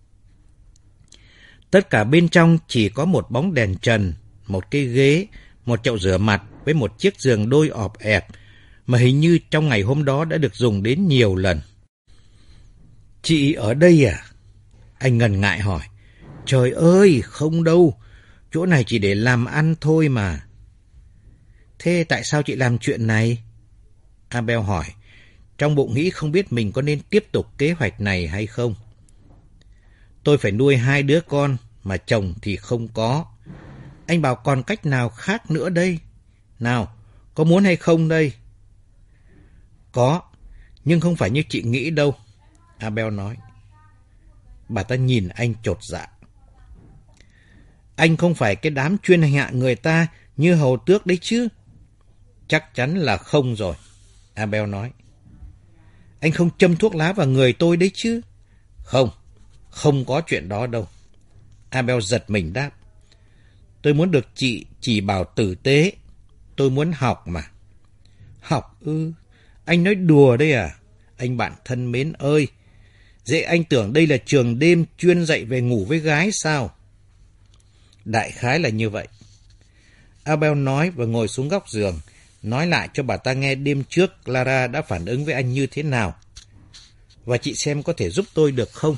Tất cả bên trong chỉ có một bóng đèn trần, một cái ghế, một chậu rửa mặt với một chiếc giường đôi ọp ẹp, mà hình như trong ngày hôm đó đã được dùng đến nhiều lần. Chị ở đây à? Anh ngần ngại hỏi. Trời ơi, không đâu, chỗ này chỉ để làm ăn thôi mà. Thế tại sao chị làm chuyện này? Abel hỏi, trong bụng nghĩ không biết mình có nên tiếp tục kế hoạch này hay không. Tôi phải nuôi 2 đứa con, mà chồng thì không có. Anh bảo còn cách nào khác nữa đây? Nào, có muốn hay không đây? Có, nhưng không phải như chị nghĩ đâu, Abel nói. Bà ta nhìn anh chột dạ. Anh không phải cái đám chuyên hành hạ người ta như hầu tước đấy chứ? Chắc chắn là không rồi, Abel nói. Anh không châm thuốc lá vào người tôi đấy chứ? Không, không có chuyện đó đâu. Abel giật mình đáp. Tôi muốn được chị chỉ bảo tử tế. Tôi muốn học mà. Học ư? Anh nói đùa đấy à? Anh bạn thân mến ơi, dễ anh tưởng đây là trường đêm chuyên dạy về ngủ với gái sao? Đại khái là như vậy. Abel nói và ngồi xuống góc giường, nói lại cho bà ta nghe đêm trước Clara đã phản ứng với anh như thế nào. Và chị xem có thể giúp tôi được không?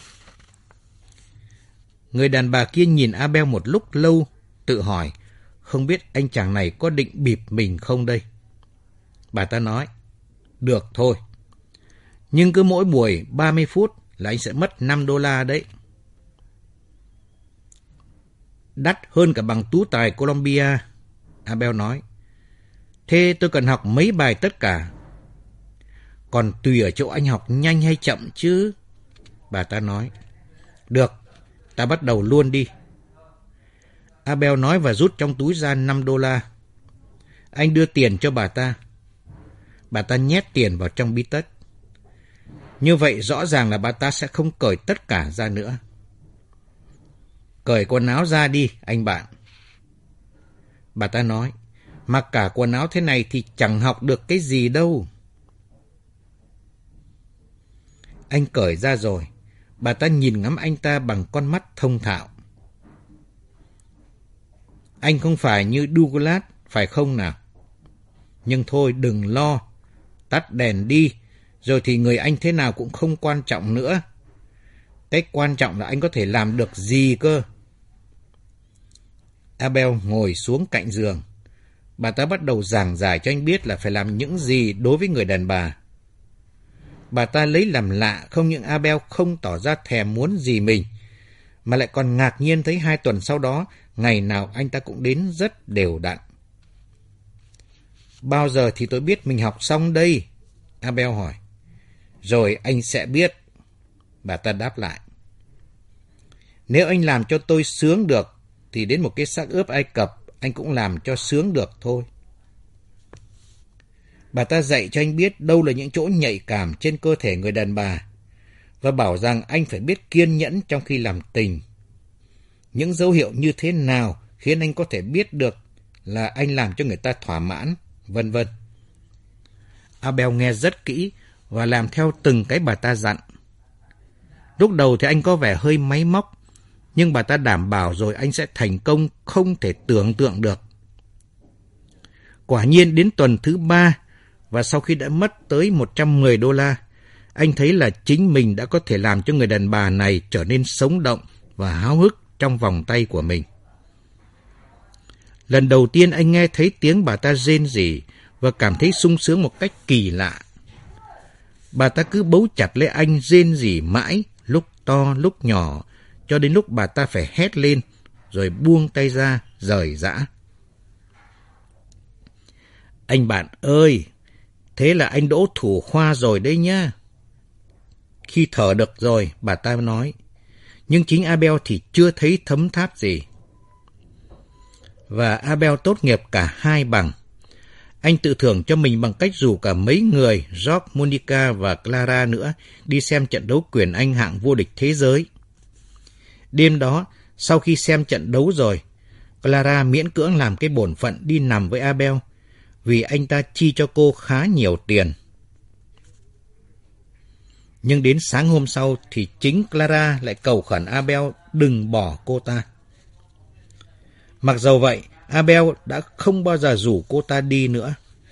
Người đàn bà kia nhìn Abel một lúc lâu, tự hỏi, không biết anh chàng này có định bịp mình không đây? Bà ta nói, được thôi. Nhưng cứ mỗi buổi 30 phút là anh sẽ mất $5 đấy. Đắt hơn cả bằng tú tài Columbia, Abel nói. Thế tôi cần học mấy bài tất cả? Còn tùy ở chỗ anh học nhanh hay chậm chứ, bà ta nói. Được, ta bắt đầu luôn đi. Abel nói và rút trong túi ra $5. Anh đưa tiền cho bà ta. Bà ta nhét tiền vào trong bí tất. Như vậy rõ ràng là bà ta sẽ không cởi tất cả ra nữa. Cởi quần áo ra đi, anh bạn. Bà ta nói, mặc cả quần áo thế này thì chẳng học được cái gì đâu. Anh cởi ra rồi. Bà ta nhìn ngắm anh ta bằng con mắt thông thạo. Anh không phải như Douglas, phải không nào? Nhưng thôi đừng lo. Tắt đèn đi, rồi thì người anh thế nào cũng không quan trọng nữa. Cái quan trọng là anh có thể làm được gì cơ. Abel ngồi xuống cạnh giường. Bà ta bắt đầu giảng giải cho anh biết là phải làm những gì đối với người đàn bà. Bà ta lấy làm lạ không những Abel không tỏ ra thèm muốn gì mình, mà lại còn ngạc nhiên thấy 2 tuần sau đó, ngày nào anh ta cũng đến rất đều đặn. Bao giờ thì tôi biết mình học xong đây? Abel hỏi. Rồi anh sẽ biết, bà ta đáp lại. Nếu anh làm cho tôi sướng được, thì đến một cái xác ướp Ai Cập, anh cũng làm cho sướng được thôi. Bà ta dạy cho anh biết đâu là những chỗ nhạy cảm trên cơ thể người đàn bà, và bảo rằng anh phải biết kiên nhẫn trong khi làm tình. Những dấu hiệu như thế nào khiến anh có thể biết được là anh làm cho người ta thỏa mãn, vân vân. Abel nghe rất kỹ và làm theo từng cái bà ta dặn. Lúc đầu thì anh có vẻ hơi máy móc, nhưng bà ta đảm bảo rồi anh sẽ thành công không thể tưởng tượng được. Quả nhiên đến tuần thứ 3, và sau khi đã mất tới $110, anh thấy là chính mình đã có thể làm cho người đàn bà này trở nên sống động và háo hức trong vòng tay của mình. Lần đầu tiên anh nghe thấy tiếng bà ta rên rỉ và cảm thấy sung sướng một cách kỳ lạ. Bà ta cứ bấu chặt lấy anh rên rỉ mãi, lúc to lúc nhỏ, cho đến lúc bà ta phải hét lên, rồi buông tay ra, rời rã. Anh bạn ơi, thế là anh đỗ thủ khoa rồi đấy nhá. Khi thở được rồi, bà ta nói, nhưng chính Abel thì chưa thấy thấm tháp gì. Và Abel tốt nghiệp cả 2 bằng. Anh tự thưởng cho mình bằng cách rủ cả mấy người, George, Monica và Clara nữa, đi xem trận đấu quyền Anh hạng vô địch thế giới. Đêm đó, sau khi xem trận đấu rồi, Clara miễn cưỡng làm cái bổn phận đi nằm với Abel, vì anh ta chi cho cô khá nhiều tiền. Nhưng đến sáng hôm sau thì chính Clara lại cầu khẩn Abel đừng bỏ cô ta. Mặc dầu vậy, Abel đã không bao giờ rủ cô ta đi nữa.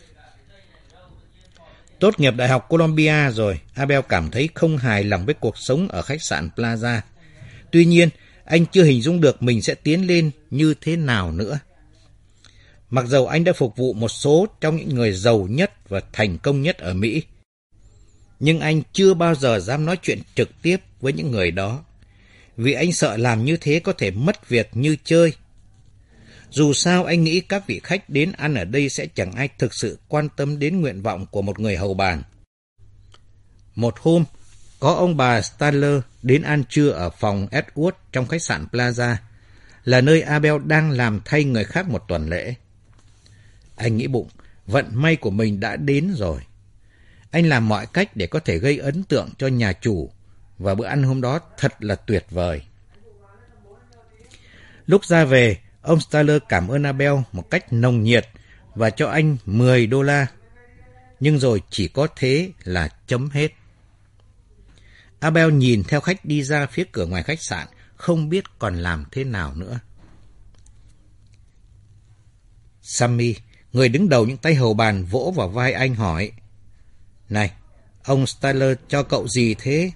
Tốt nghiệp Đại học Columbia rồi, Abel cảm thấy không hài lòng với cuộc sống ở khách sạn Plaza. Tuy nhiên, anh chưa hình dung được mình sẽ tiến lên như thế nào nữa. Mặc dầu anh đã phục vụ một số trong những người giàu nhất và thành công nhất ở Mỹ, nhưng anh chưa bao giờ dám nói chuyện trực tiếp với những người đó, vì anh sợ làm như thế có thể mất việc như chơi. Dù sao anh nghĩ các vị khách đến ăn ở đây sẽ chẳng ai thực sự quan tâm đến nguyện vọng của một người hầu bàn. Một hôm, có ông bà Stanler đến ăn trưa ở phòng Edward trong khách sạn Plaza, là nơi Abel đang làm thay người khác một tuần lễ. Anh nghĩ bụng, vận may của mình đã đến rồi. Anh làm mọi cách để có thể gây ấn tượng cho nhà chủ, và bữa ăn hôm đó thật là tuyệt vời. Lúc ra về, ông Stanler cảm ơn Abel một cách nồng nhiệt và cho anh $10. Nhưng rồi chỉ có thế là chấm hết. Abel nhìn theo khách đi ra phía cửa ngoài khách sạn, không biết còn làm thế nào nữa. Sammy, người đứng đầu những tay hầu bàn, vỗ vào vai anh hỏi, này, ông Stanler cho cậu gì thế?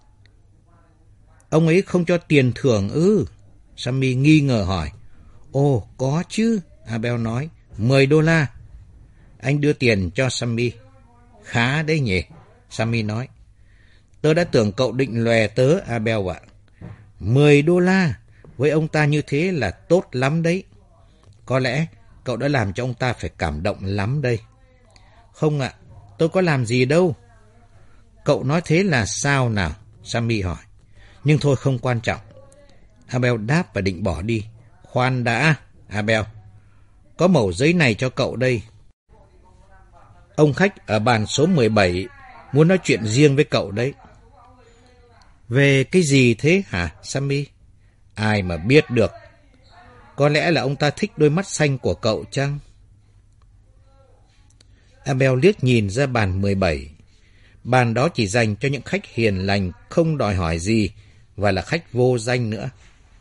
Ông ấy không cho tiền thưởng ư? Sammy nghi ngờ hỏi. Ồ, có chứ, Abel nói, $10. Anh đưa tiền cho Sammy. Khá đấy nhỉ, Sammy nói. Tớ đã tưởng cậu định lòe tớ, Abel ạ. $10 với ông ta như thế là tốt lắm đấy. Có lẽ cậu đã làm cho ông ta phải cảm động lắm đây. Không ạ, tôi có làm gì đâu. Cậu nói thế là sao nào? Sammy hỏi. Nhưng thôi không quan trọng. Abel đáp và định bỏ đi. Khoan đã, Abel. Có mẩu giấy này cho cậu đây. Ông khách ở bàn số 17 muốn nói chuyện riêng với cậu đấy. Về cái gì thế hả, Sammy? Ai mà biết được. Có lẽ là ông ta thích đôi mắt xanh của cậu chăng? Abel liếc nhìn ra bàn 17. Bàn đó chỉ dành cho những khách hiền lành, không đòi hỏi gì, và là khách vô danh nữa.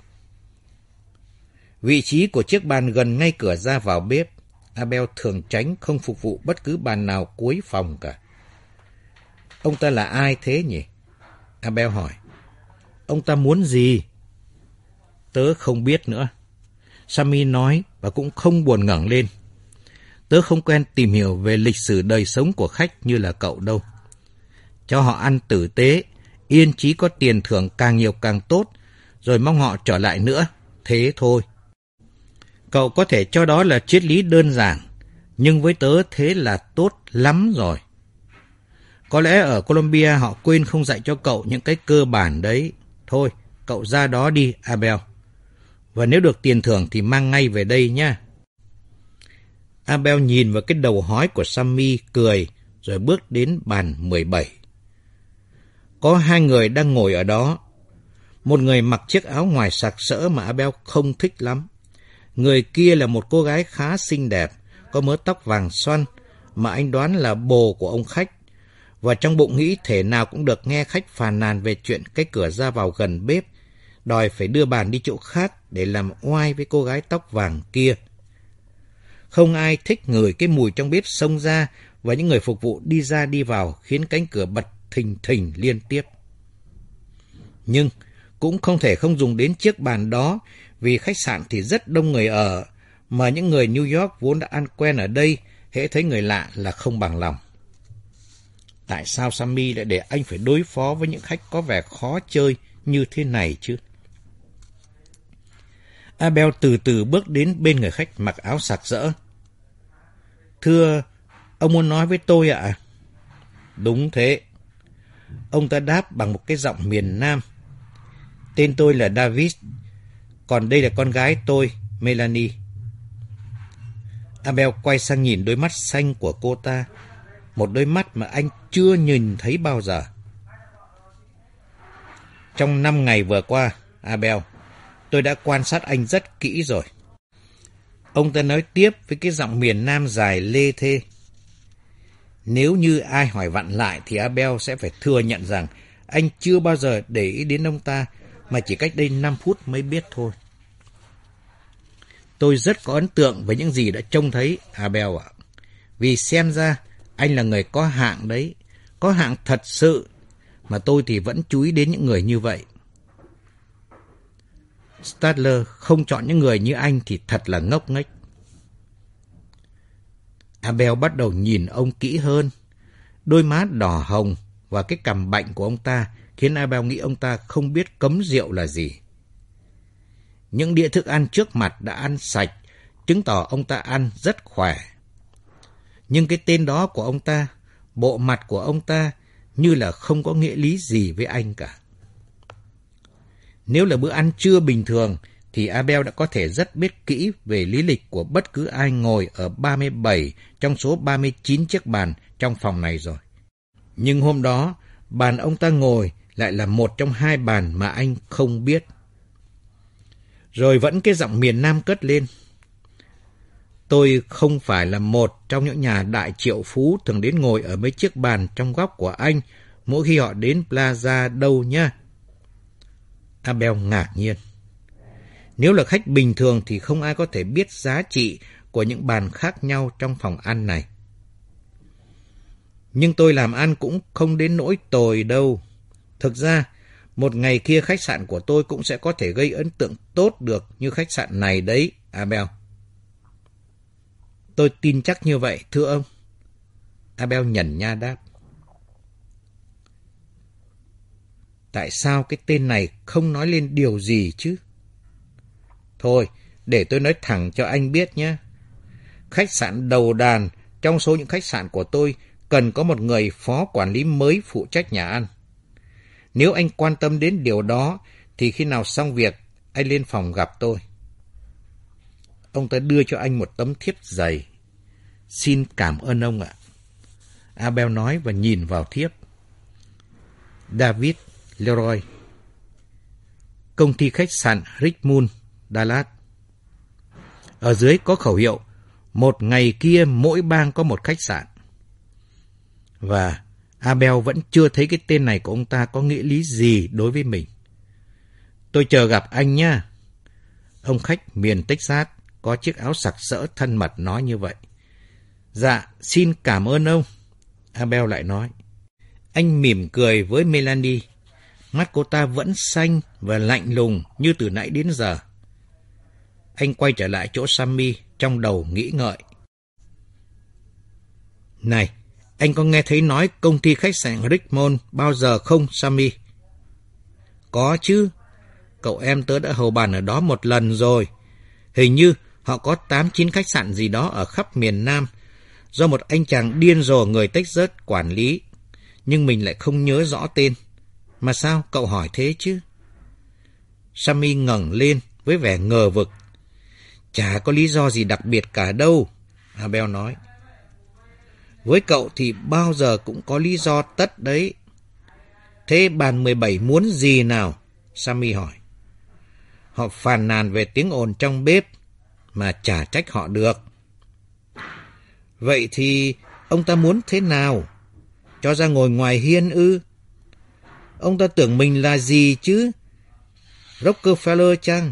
Vị trí của chiếc bàn gần ngay cửa ra vào bếp. Abel thường tránh không phục vụ bất cứ bàn nào cuối phòng cả. Ông ta là ai thế nhỉ? Abel hỏi. Ông ta muốn gì? Tớ không biết nữa. Sammy nói và cũng không buồn ngẩng lên. Tớ không quen tìm hiểu về lịch sử đời sống của khách như là cậu đâu. Cho họ ăn tử tế, yên chí có tiền thưởng càng nhiều càng tốt, rồi mong họ trở lại nữa. Thế thôi. Cậu có thể cho đó là triết lý đơn giản, nhưng với tớ thế là tốt lắm rồi. Có lẽ ở Columbia họ quên không dạy cho cậu những cái cơ bản đấy. Thôi, cậu ra đó đi, Abel. Và nếu được tiền thưởng thì mang ngay về đây nhé. Abel nhìn vào cái đầu hói của Sammy, cười, rồi bước đến bàn 17. Có 2 người đang ngồi ở đó. Một người mặc chiếc áo ngoài sặc sỡ mà Abel không thích lắm. Người kia là một cô gái khá xinh đẹp, có mớ tóc vàng xoăn, mà anh đoán là bồ của ông khách. Và trong bụng nghĩ thể nào cũng được nghe khách phàn nàn về chuyện cái cửa ra vào gần bếp, đòi phải đưa bàn đi chỗ khác để làm oai với cô gái tóc vàng kia. Không ai thích ngửi cái mùi trong bếp xông ra, và những người phục vụ đi ra đi vào khiến cánh cửa bật thình thình liên tiếp. Nhưng cũng không thể không dùng đến chiếc bàn đó, vì khách sạn thì rất đông người ở, mà những người New York vốn đã ăn quen ở đây, hễ thấy người lạ là không bằng lòng. Tại sao Sammy lại để anh phải đối phó với những khách có vẻ khó chơi như thế này chứ? Abel từ từ bước đến bên người khách mặc áo sặc sỡ. Thưa, ông muốn nói với tôi ạ? Đúng thế. Ông ta đáp bằng một cái giọng miền Nam. Tên tôi là David, còn đây là con gái tôi, Melanie. Abel quay sang nhìn đôi mắt xanh của cô ta, một đôi mắt mà anh chưa nhìn thấy bao giờ. Trong 5 ngày vừa qua, Abel, tôi đã quan sát anh rất kỹ rồi. Ông ta nói tiếp với cái giọng miền Nam dài lê thê. Nếu như ai hỏi vặn lại thì Abel sẽ phải thừa nhận rằng anh chưa bao giờ để ý đến ông ta, mà chỉ cách đây 5 phút mới biết thôi. Tôi rất có ấn tượng với những gì đã trông thấy, Abel ạ. Vì xem ra anh là người có hạng đấy, có hạng thật sự, mà tôi thì vẫn chú ý đến những người như vậy. Stadler không chọn những người như anh thì thật là ngốc nghếch. Abel bắt đầu nhìn ông kỹ hơn. Đôi má đỏ hồng và cái cằm bạnh của ông ta khiến Abel nghĩ ông ta không biết cấm rượu là gì. Những đĩa thức ăn trước mặt đã ăn sạch, chứng tỏ ông ta ăn rất khỏe. Nhưng cái tên đó của ông ta, bộ mặt của ông ta như là không có nghĩa lý gì với anh cả. Nếu là bữa ăn trưa bình thường thì Abel đã có thể rất biết kỹ về lý lịch của bất cứ ai ngồi ở 37 trong số 39 chiếc bàn trong phòng này rồi. Nhưng hôm đó, bàn ông ta ngồi lại là một trong 2 bàn mà anh không biết. Rồi vẫn cái giọng miền Nam cất lên. Tôi không phải là một trong những nhà đại triệu phú thường đến ngồi ở mấy chiếc bàn trong góc của anh mỗi khi họ đến Plaza đâu nhá. Abel ngạc nhiên. Nếu là khách bình thường thì không ai có thể biết giá trị của những bàn khác nhau trong phòng ăn này. Nhưng tôi làm ăn cũng không đến nỗi tồi đâu. Thực ra, một ngày kia khách sạn của tôi cũng sẽ có thể gây ấn tượng tốt được như khách sạn này đấy, Abel. Tôi tin chắc như vậy, thưa ông. Abel nhẩn nha đáp. Tại sao cái tên này không nói lên điều gì chứ? Thôi, để tôi nói thẳng cho anh biết nhé. Khách sạn đầu đàn trong số những khách sạn của tôi cần có một người phó quản lý mới phụ trách nhà ăn. Nếu anh quan tâm đến điều đó, thì khi nào xong việc, anh lên phòng gặp tôi. Ông ta đưa cho anh một tấm thiếp dày. Xin cảm ơn ông ạ. Abel nói và nhìn vào thiếp. David Leroy, công ty khách sạn Richmond, Dallas. Ở dưới có khẩu hiệu, một ngày kia mỗi bang có một khách sạn. Và Abel vẫn chưa thấy cái tên này của ông ta có nghĩa lý gì đối với mình. Tôi chờ gặp anh nha. Ông khách miền Texas có chiếc áo sặc sỡ thân mật nói như vậy. Dạ, xin cảm ơn ông. Abel lại nói. Anh mỉm cười với Melanie. Mắt cô ta vẫn xanh và lạnh lùng như từ nãy đến giờ. Anh quay trở lại chỗ Sammy, trong đầu nghĩ ngợi. Này, anh có nghe thấy nói công ty khách sạn Richmond bao giờ không, Sammy? Có chứ. Cậu em tớ đã hầu bàn ở đó một lần rồi. Hình như họ có 8-9 khách sạn gì đó ở khắp miền Nam, do một anh chàng điên rồ người Texas quản lý. Nhưng mình lại không nhớ rõ tên. Mà sao cậu hỏi thế chứ? Sammy ngẩng lên với vẻ ngờ vực. Chả có lý do gì đặc biệt cả đâu, Abel nói. Với cậu thì bao giờ cũng có lý do tất đấy. Thế bàn 17 muốn gì nào? Sammy hỏi. Họ phàn nàn về tiếng ồn trong bếp, mà chả trách họ được. Vậy thì ông ta muốn thế nào? Cho ra ngồi ngoài hiên ư? Ông ta tưởng mình là gì chứ? Rockefeller chăng?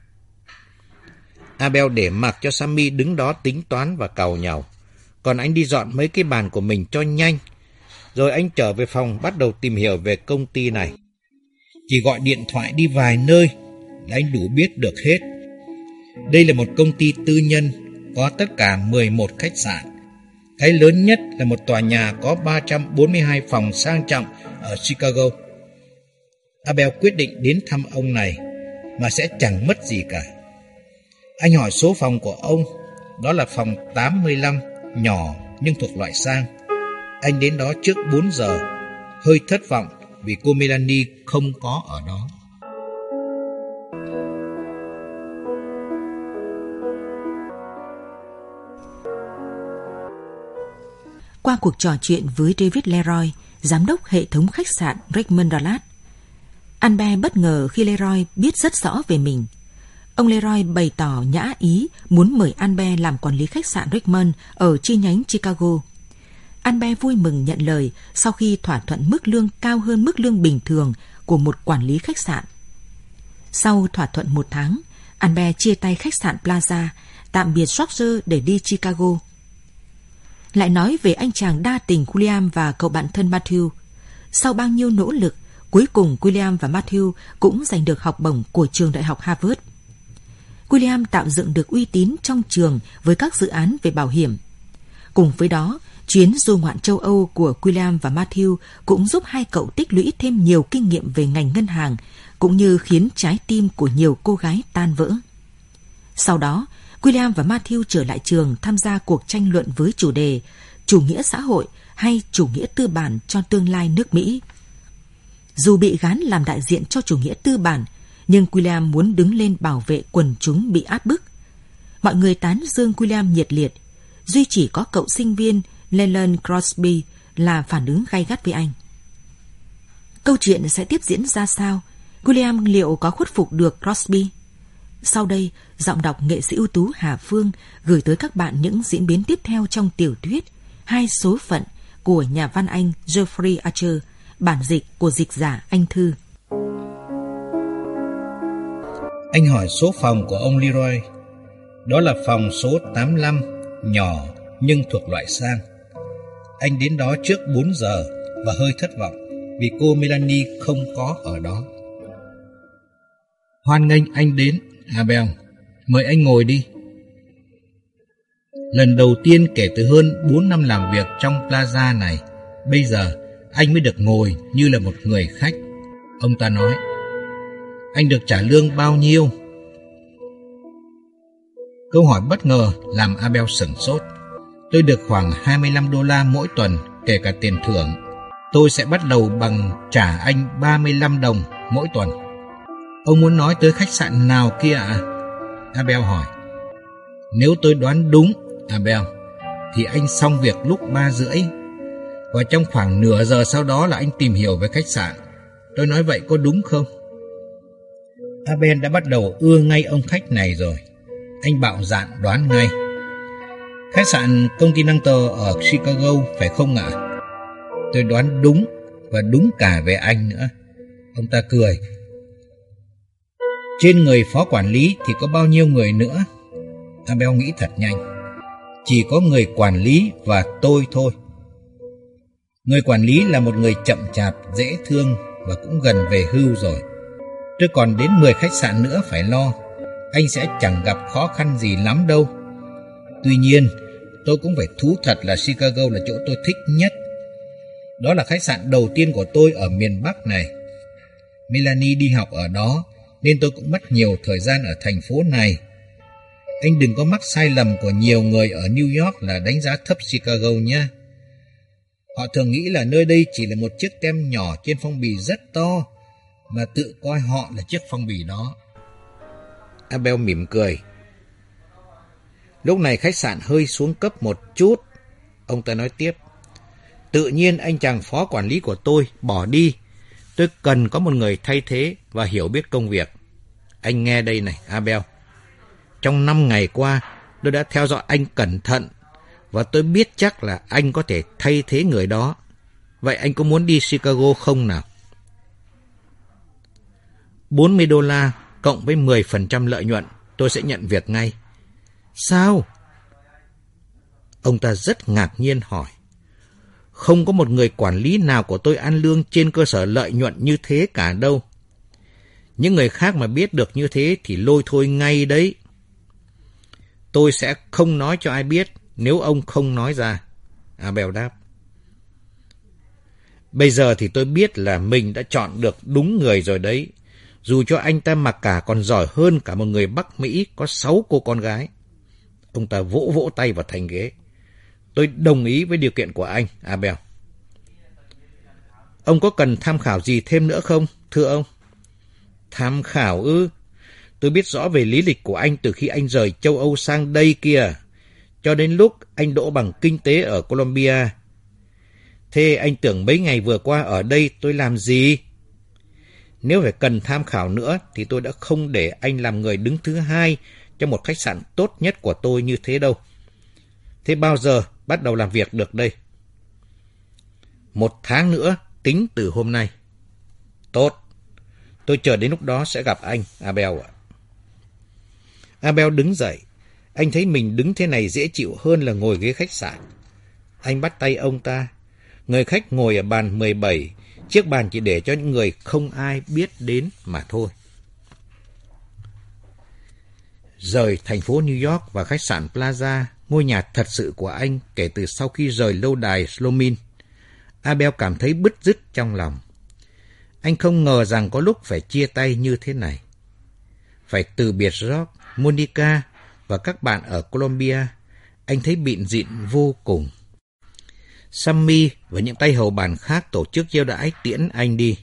Abel để mặc cho Sammy đứng đó tính toán và càu nhàu. Còn anh đi dọn mấy cái bàn của mình cho nhanh. Rồi anh trở về phòng bắt đầu tìm hiểu về công ty này. Chỉ gọi điện thoại đi vài nơi là anh đủ biết được hết. Đây là một công ty tư nhân, có tất cả 11 khách sạn. Cái lớn nhất là một tòa nhà có 342 phòng sang trọng ở Chicago. Abel quyết định đến thăm ông này mà sẽ chẳng mất gì cả. Anh hỏi số phòng của ông, đó là phòng 85, nhỏ nhưng thuộc loại sang. Anh đến đó trước 4 giờ, hơi thất vọng vì cô Melanie không có ở đó. Qua cuộc trò chuyện với David Leroy, giám đốc hệ thống khách sạn Richmond Dallas, Albert bất ngờ khi Leroy biết rất rõ về mình. Ông Leroy bày tỏ nhã ý muốn mời Albert làm quản lý khách sạn Richmond ở chi nhánh Chicago. Albert vui mừng nhận lời sau khi thỏa thuận mức lương cao hơn mức lương bình thường của một quản lý khách sạn. Sau thỏa thuận 1 tháng, Albert chia tay khách sạn Plaza, tạm biệt George để đi Chicago. Lại nói về anh chàng đa tình William và cậu bạn thân Matthew. Sau bao nhiêu nỗ lực, cuối cùng William và Matthew cũng giành được học bổng của trường đại học Harvard. William tạo dựng được uy tín trong trường với các dự án về bảo hiểm. Cùng với đó, chuyến du ngoạn châu Âu của William và Matthew cũng giúp hai cậu tích lũy thêm nhiều kinh nghiệm về ngành ngân hàng, cũng như khiến trái tim của nhiều cô gái tan vỡ. Sau đó, William và Matthew trở lại trường tham gia cuộc tranh luận với chủ đề chủ nghĩa xã hội hay chủ nghĩa tư bản cho tương lai nước Mỹ. Dù bị gán làm đại diện cho chủ nghĩa tư bản, nhưng William muốn đứng lên bảo vệ quần chúng bị áp bức. Mọi người tán dương William nhiệt liệt, duy chỉ có cậu sinh viên Leland Crosby là phản ứng gay gắt với anh. Câu chuyện sẽ tiếp diễn ra sao? William liệu có khuất phục được Crosby? Sau đây, giọng đọc nghệ sĩ ưu tú Hà Phương gửi tới các bạn những diễn biến tiếp theo trong tiểu thuyết Hai số phận của nhà văn Anh Geoffrey Archer, bản dịch của dịch giả Anh Thư. Anh hỏi số phòng của ông Leroy, đó là phòng số 85, nhỏ nhưng thuộc loại sang. Anh đến đó trước 4 giờ và hơi thất vọng vì cô Melanie không có ở đó. Hoan nghênh anh đến, Abel. Mời anh ngồi đi. Lần đầu tiên kể từ hơn 4 năm làm việc trong plaza này, bây giờ anh mới được ngồi như là một người khách. Ông ta nói, anh được trả lương bao nhiêu? Câu hỏi bất ngờ làm Abel sửng sốt. Tôi được khoảng $25 mỗi tuần, kể cả tiền thưởng. Tôi sẽ bắt đầu bằng trả anh $35 mỗi tuần. Ông muốn nói tới khách sạn nào kia ạ? Abel hỏi. Nếu tôi đoán đúng, Abel, thì anh xong việc lúc 3:30. Và trong khoảng nửa giờ sau đó là anh tìm hiểu về khách sạn. Tôi nói vậy có đúng không? Abel đã bắt đầu ưa ngay ông khách này rồi. Anh bạo dạn đoán ngay. Khách sạn Continental ở Chicago phải không ạ? Tôi đoán đúng, và đúng cả về anh nữa. Ông ta cười. Trên người phó quản lý thì có bao nhiêu người nữa? Abel nghĩ thật nhanh. Chỉ có người quản lý và tôi thôi. Người quản lý là một người chậm chạp, dễ thương và cũng gần về hưu rồi. Tôi còn đến 10 khách sạn nữa phải lo. Anh sẽ chẳng gặp khó khăn gì lắm đâu. Tuy nhiên, tôi cũng phải thú thật là Chicago là chỗ tôi thích nhất. Đó là khách sạn đầu tiên của tôi ở miền Bắc này. Melanie đi học ở đó, nên tôi cũng mất nhiều thời gian ở thành phố này. Anh đừng có mắc sai lầm của nhiều người ở New York là đánh giá thấp Chicago nhé. Họ thường nghĩ là nơi đây chỉ là một chiếc tem nhỏ trên phong bì rất to, mà tự coi họ là chiếc phong bì đó. Abel mỉm cười. Lúc này khách sạn hơi xuống cấp một chút. Ông ta nói tiếp. Tự nhiên anh chàng phó quản lý của tôi bỏ đi. Tôi cần có một người thay thế và hiểu biết công việc. Anh nghe đây này, Abel. Trong 5 ngày qua, tôi đã theo dõi anh cẩn thận và tôi biết chắc là anh có thể thay thế người đó. Vậy anh có muốn đi Chicago không nào? $40 cộng với 10% lợi nhuận, tôi sẽ nhận việc ngay. Sao? Ông ta rất ngạc nhiên hỏi. Không có một người quản lý nào của tôi ăn lương trên cơ sở lợi nhuận như thế cả đâu. Những người khác mà biết được như thế thì lôi thôi ngay đấy. Tôi sẽ không nói cho ai biết nếu ông không nói ra. Abel đáp. Bây giờ thì tôi biết là mình đã chọn được đúng người rồi đấy. Dù cho anh ta mặc cả còn giỏi hơn cả một người Bắc Mỹ có 6 cô con gái. Ông ta vỗ vỗ tay vào thành ghế. Tôi đồng ý với điều kiện của anh, Abel. Ông có cần tham khảo gì thêm nữa không, thưa ông? Tham khảo ư? Tôi biết rõ về lý lịch của anh từ khi anh rời châu Âu sang đây kìa, cho đến lúc anh đỗ bằng kinh tế ở Colombia. Thế anh tưởng mấy ngày vừa qua ở đây tôi làm gì? Nếu phải cần tham khảo nữa thì tôi đã không để anh làm người đứng thứ hai trong một khách sạn tốt nhất của tôi như thế đâu. Thế bao giờ bắt đầu làm việc được đây? 1 tháng nữa tính từ hôm nay. Tốt. Tôi chờ đến lúc đó sẽ gặp anh, Abel ạ. Abel đứng dậy. Anh thấy mình đứng thế này dễ chịu hơn là ngồi ghế khách sạn. Anh bắt tay ông ta. Người khách ngồi ở bàn 17, chiếc bàn chỉ để cho những người không ai biết đến mà thôi. Rời thành phố New York và khách sạn Plaza, ngôi nhà thật sự của anh kể từ sau khi rời lâu đài Slomin, Abel cảm thấy bứt rứt trong lòng. Anh không ngờ rằng có lúc phải chia tay như thế này. Phải từ biệt George, Monica và các bạn ở Colombia, anh thấy bịn dịn vô cùng. Sammy và những tay hầu bàn khác tổ chức chiêu đãi tiễn anh đi.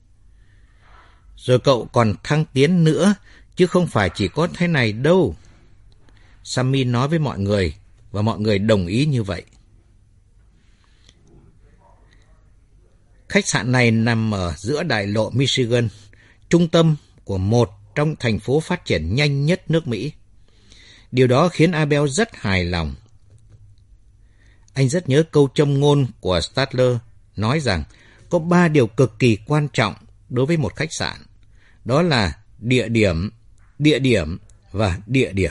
Rồi cậu còn thăng tiến nữa, chứ không phải chỉ có thế này đâu. Sammy nói với mọi người, và mọi người đồng ý như vậy. Khách sạn này nằm ở giữa đại lộ Michigan, trung tâm của một trong thành phố phát triển nhanh nhất nước Mỹ. Điều đó khiến Abel rất hài lòng. Anh rất nhớ câu châm ngôn của Statler nói rằng có 3 điều cực kỳ quan trọng đối với một khách sạn. Đó là địa điểm, địa điểm và địa điểm.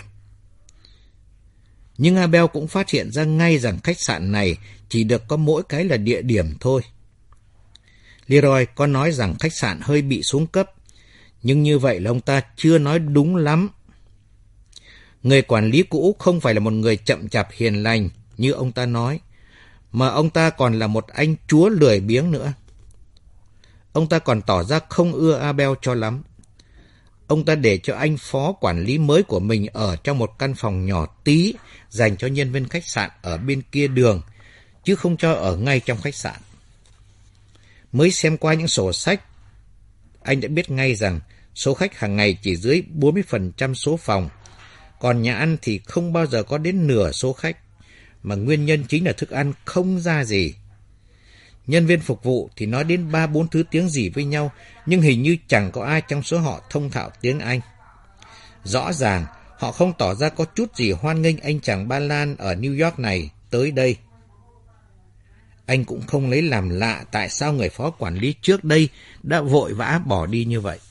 Nhưng Abel cũng phát hiện ra ngay rằng khách sạn này chỉ được có mỗi cái là địa điểm thôi. Leroy có nói rằng khách sạn hơi bị xuống cấp, nhưng như vậy là ông ta chưa nói đúng lắm. Người quản lý cũ không phải là một người chậm chạp hiền lành như ông ta nói, mà ông ta còn là một anh chúa lười biếng nữa. Ông ta còn tỏ ra không ưa Abel cho lắm. Ông ta để cho anh phó quản lý mới của mình ở trong một căn phòng nhỏ tí dành cho nhân viên khách sạn ở bên kia đường, chứ không cho ở ngay trong khách sạn. Mới xem qua những sổ sách, anh đã biết ngay rằng số khách hàng ngày chỉ dưới 40% số phòng, còn nhà ăn thì không bao giờ có đến nửa số khách, mà nguyên nhân chính là thức ăn không ra gì. Nhân viên phục vụ thì nói đến 3-4 thứ tiếng gì với nhau, nhưng hình như chẳng có ai trong số họ thông thạo tiếng Anh. Rõ ràng, họ không tỏ ra có chút gì hoan nghênh anh chàng Ba Lan ở New York này tới đây. Anh cũng không lấy làm lạ tại sao người phó quản lý trước đây đã vội vã bỏ đi như vậy.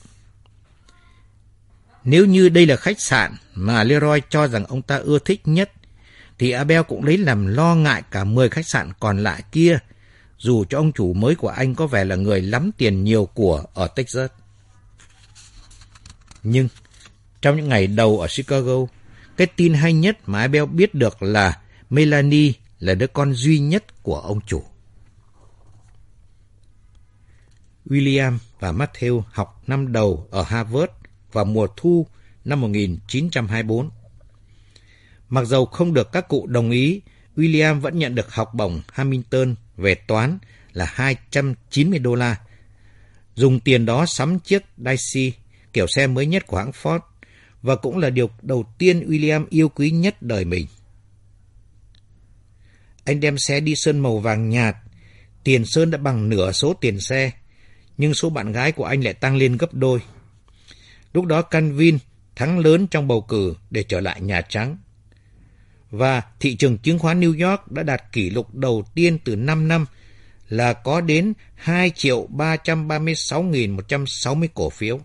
Nếu như đây là khách sạn mà Leroy cho rằng ông ta ưa thích nhất, thì Abel cũng lấy làm lo ngại cả 10 khách sạn còn lại kia, dù cho ông chủ mới của anh có vẻ là người lắm tiền nhiều của ở Texas. Nhưng trong những ngày đầu ở Chicago, cái tin hay nhất mà Abel biết được là Melanie là đứa con duy nhất của ông chủ. William và Matthew học năm đầu ở Harvard vào mùa thu năm 1924. Mặc dầu không được các cụ đồng ý, William vẫn nhận được học bổng Hamilton về toán là $290, dùng tiền đó sắm chiếc Daisy, kiểu xe mới nhất của hãng Ford, và cũng là điều đầu tiên William yêu quý nhất đời mình. Anh đem xe đi sơn màu vàng nhạt, tiền sơn đã bằng nửa số tiền xe, nhưng số bạn gái của anh lại tăng lên gấp đôi. Lúc đó Calvin thắng lớn trong bầu cử để trở lại Nhà Trắng. Và thị trường chứng khoán New York đã đạt kỷ lục đầu tiên từ 5 năm là có đến 2.336.160 cổ phiếu.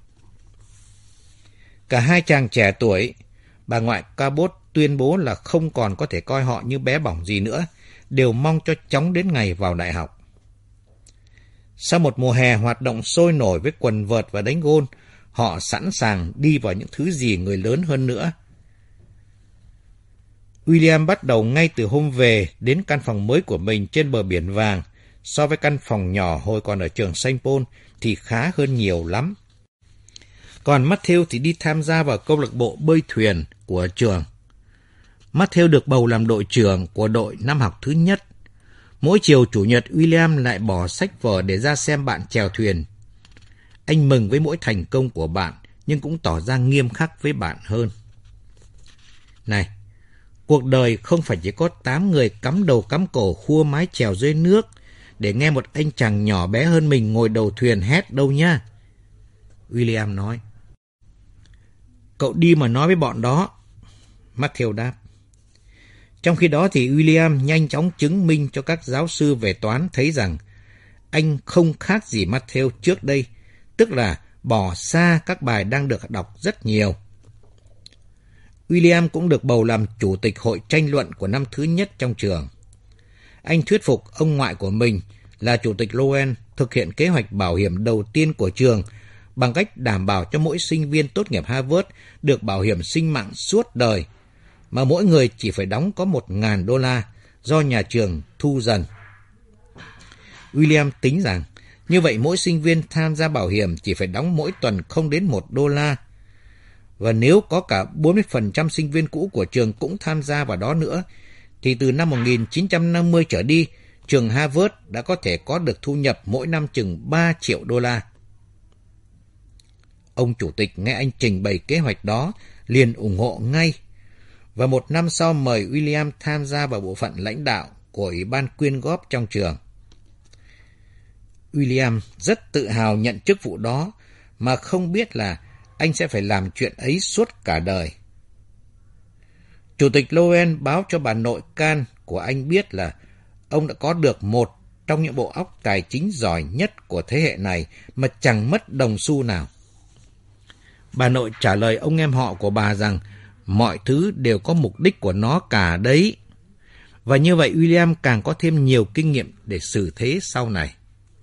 Cả hai chàng trẻ tuổi, bà ngoại Cabot tuyên bố là không còn có thể coi họ như bé bỏng gì nữa, đều mong cho chóng đến ngày vào đại học. Sau một mùa hè hoạt động sôi nổi với quần vợt và đánh gôn, họ sẵn sàng đi vào những thứ gì người lớn hơn nữa. William bắt đầu ngay từ hôm về đến căn phòng mới của mình trên bờ biển vàng. So với căn phòng nhỏ hồi còn ở trường Saint Paul thì khá hơn nhiều lắm. Còn Matthew thì đi tham gia vào câu lạc bộ bơi thuyền của trường. Matthew được bầu làm đội trưởng của đội năm học thứ nhất. Mỗi chiều Chủ nhật, William lại bỏ sách vở để ra xem bạn chèo thuyền. Anh mừng với mỗi thành công của bạn, nhưng cũng tỏ ra nghiêm khắc với bạn hơn. Này, cuộc đời không phải chỉ có 8 người cắm đầu cắm cổ khua mái chèo dưới nước để nghe một anh chàng nhỏ bé hơn mình ngồi đầu thuyền hét đâu nha. William nói. Cậu đi mà nói với bọn đó. Matthew đáp. Trong khi đó thì William nhanh chóng chứng minh cho các giáo sư về toán thấy rằng anh không khác gì Matthew trước đây, tức là bỏ xa các bài đang được đọc rất nhiều. William cũng được bầu làm chủ tịch hội tranh luận của năm thứ nhất trong trường. Anh thuyết phục ông ngoại của mình là chủ tịch Lowen thực hiện kế hoạch bảo hiểm đầu tiên của trường bằng cách đảm bảo cho mỗi sinh viên tốt nghiệp Harvard được bảo hiểm sinh mạng suốt đời, mà mỗi người chỉ phải đóng có $1,000 do nhà trường thu dần. William tính rằng như vậy mỗi sinh viên tham gia bảo hiểm chỉ phải đóng mỗi tuần không đến $1. Và nếu có cả 40% sinh viên cũ của trường cũng tham gia vào đó nữa, thì từ năm 1950 trở đi, trường Harvard đã có thể có được thu nhập mỗi năm chừng $3 triệu. Ông chủ tịch nghe anh trình bày kế hoạch đó, liền ủng hộ ngay. Và một năm sau mời William tham gia vào bộ phận lãnh đạo của Ủy ban quyên góp trong trường. William rất tự hào nhận chức vụ đó, mà không biết là anh sẽ phải làm chuyện ấy suốt cả đời. Chủ tịch Lowen báo cho bà nội Can của anh biết là ông đã có được một trong những bộ óc tài chính giỏi nhất của thế hệ này mà chẳng mất đồng xu nào. Bà nội trả lời ông em họ của bà rằng mọi thứ đều có mục đích của nó cả đấy. Và như vậy William càng có thêm nhiều kinh nghiệm để xử thế sau này.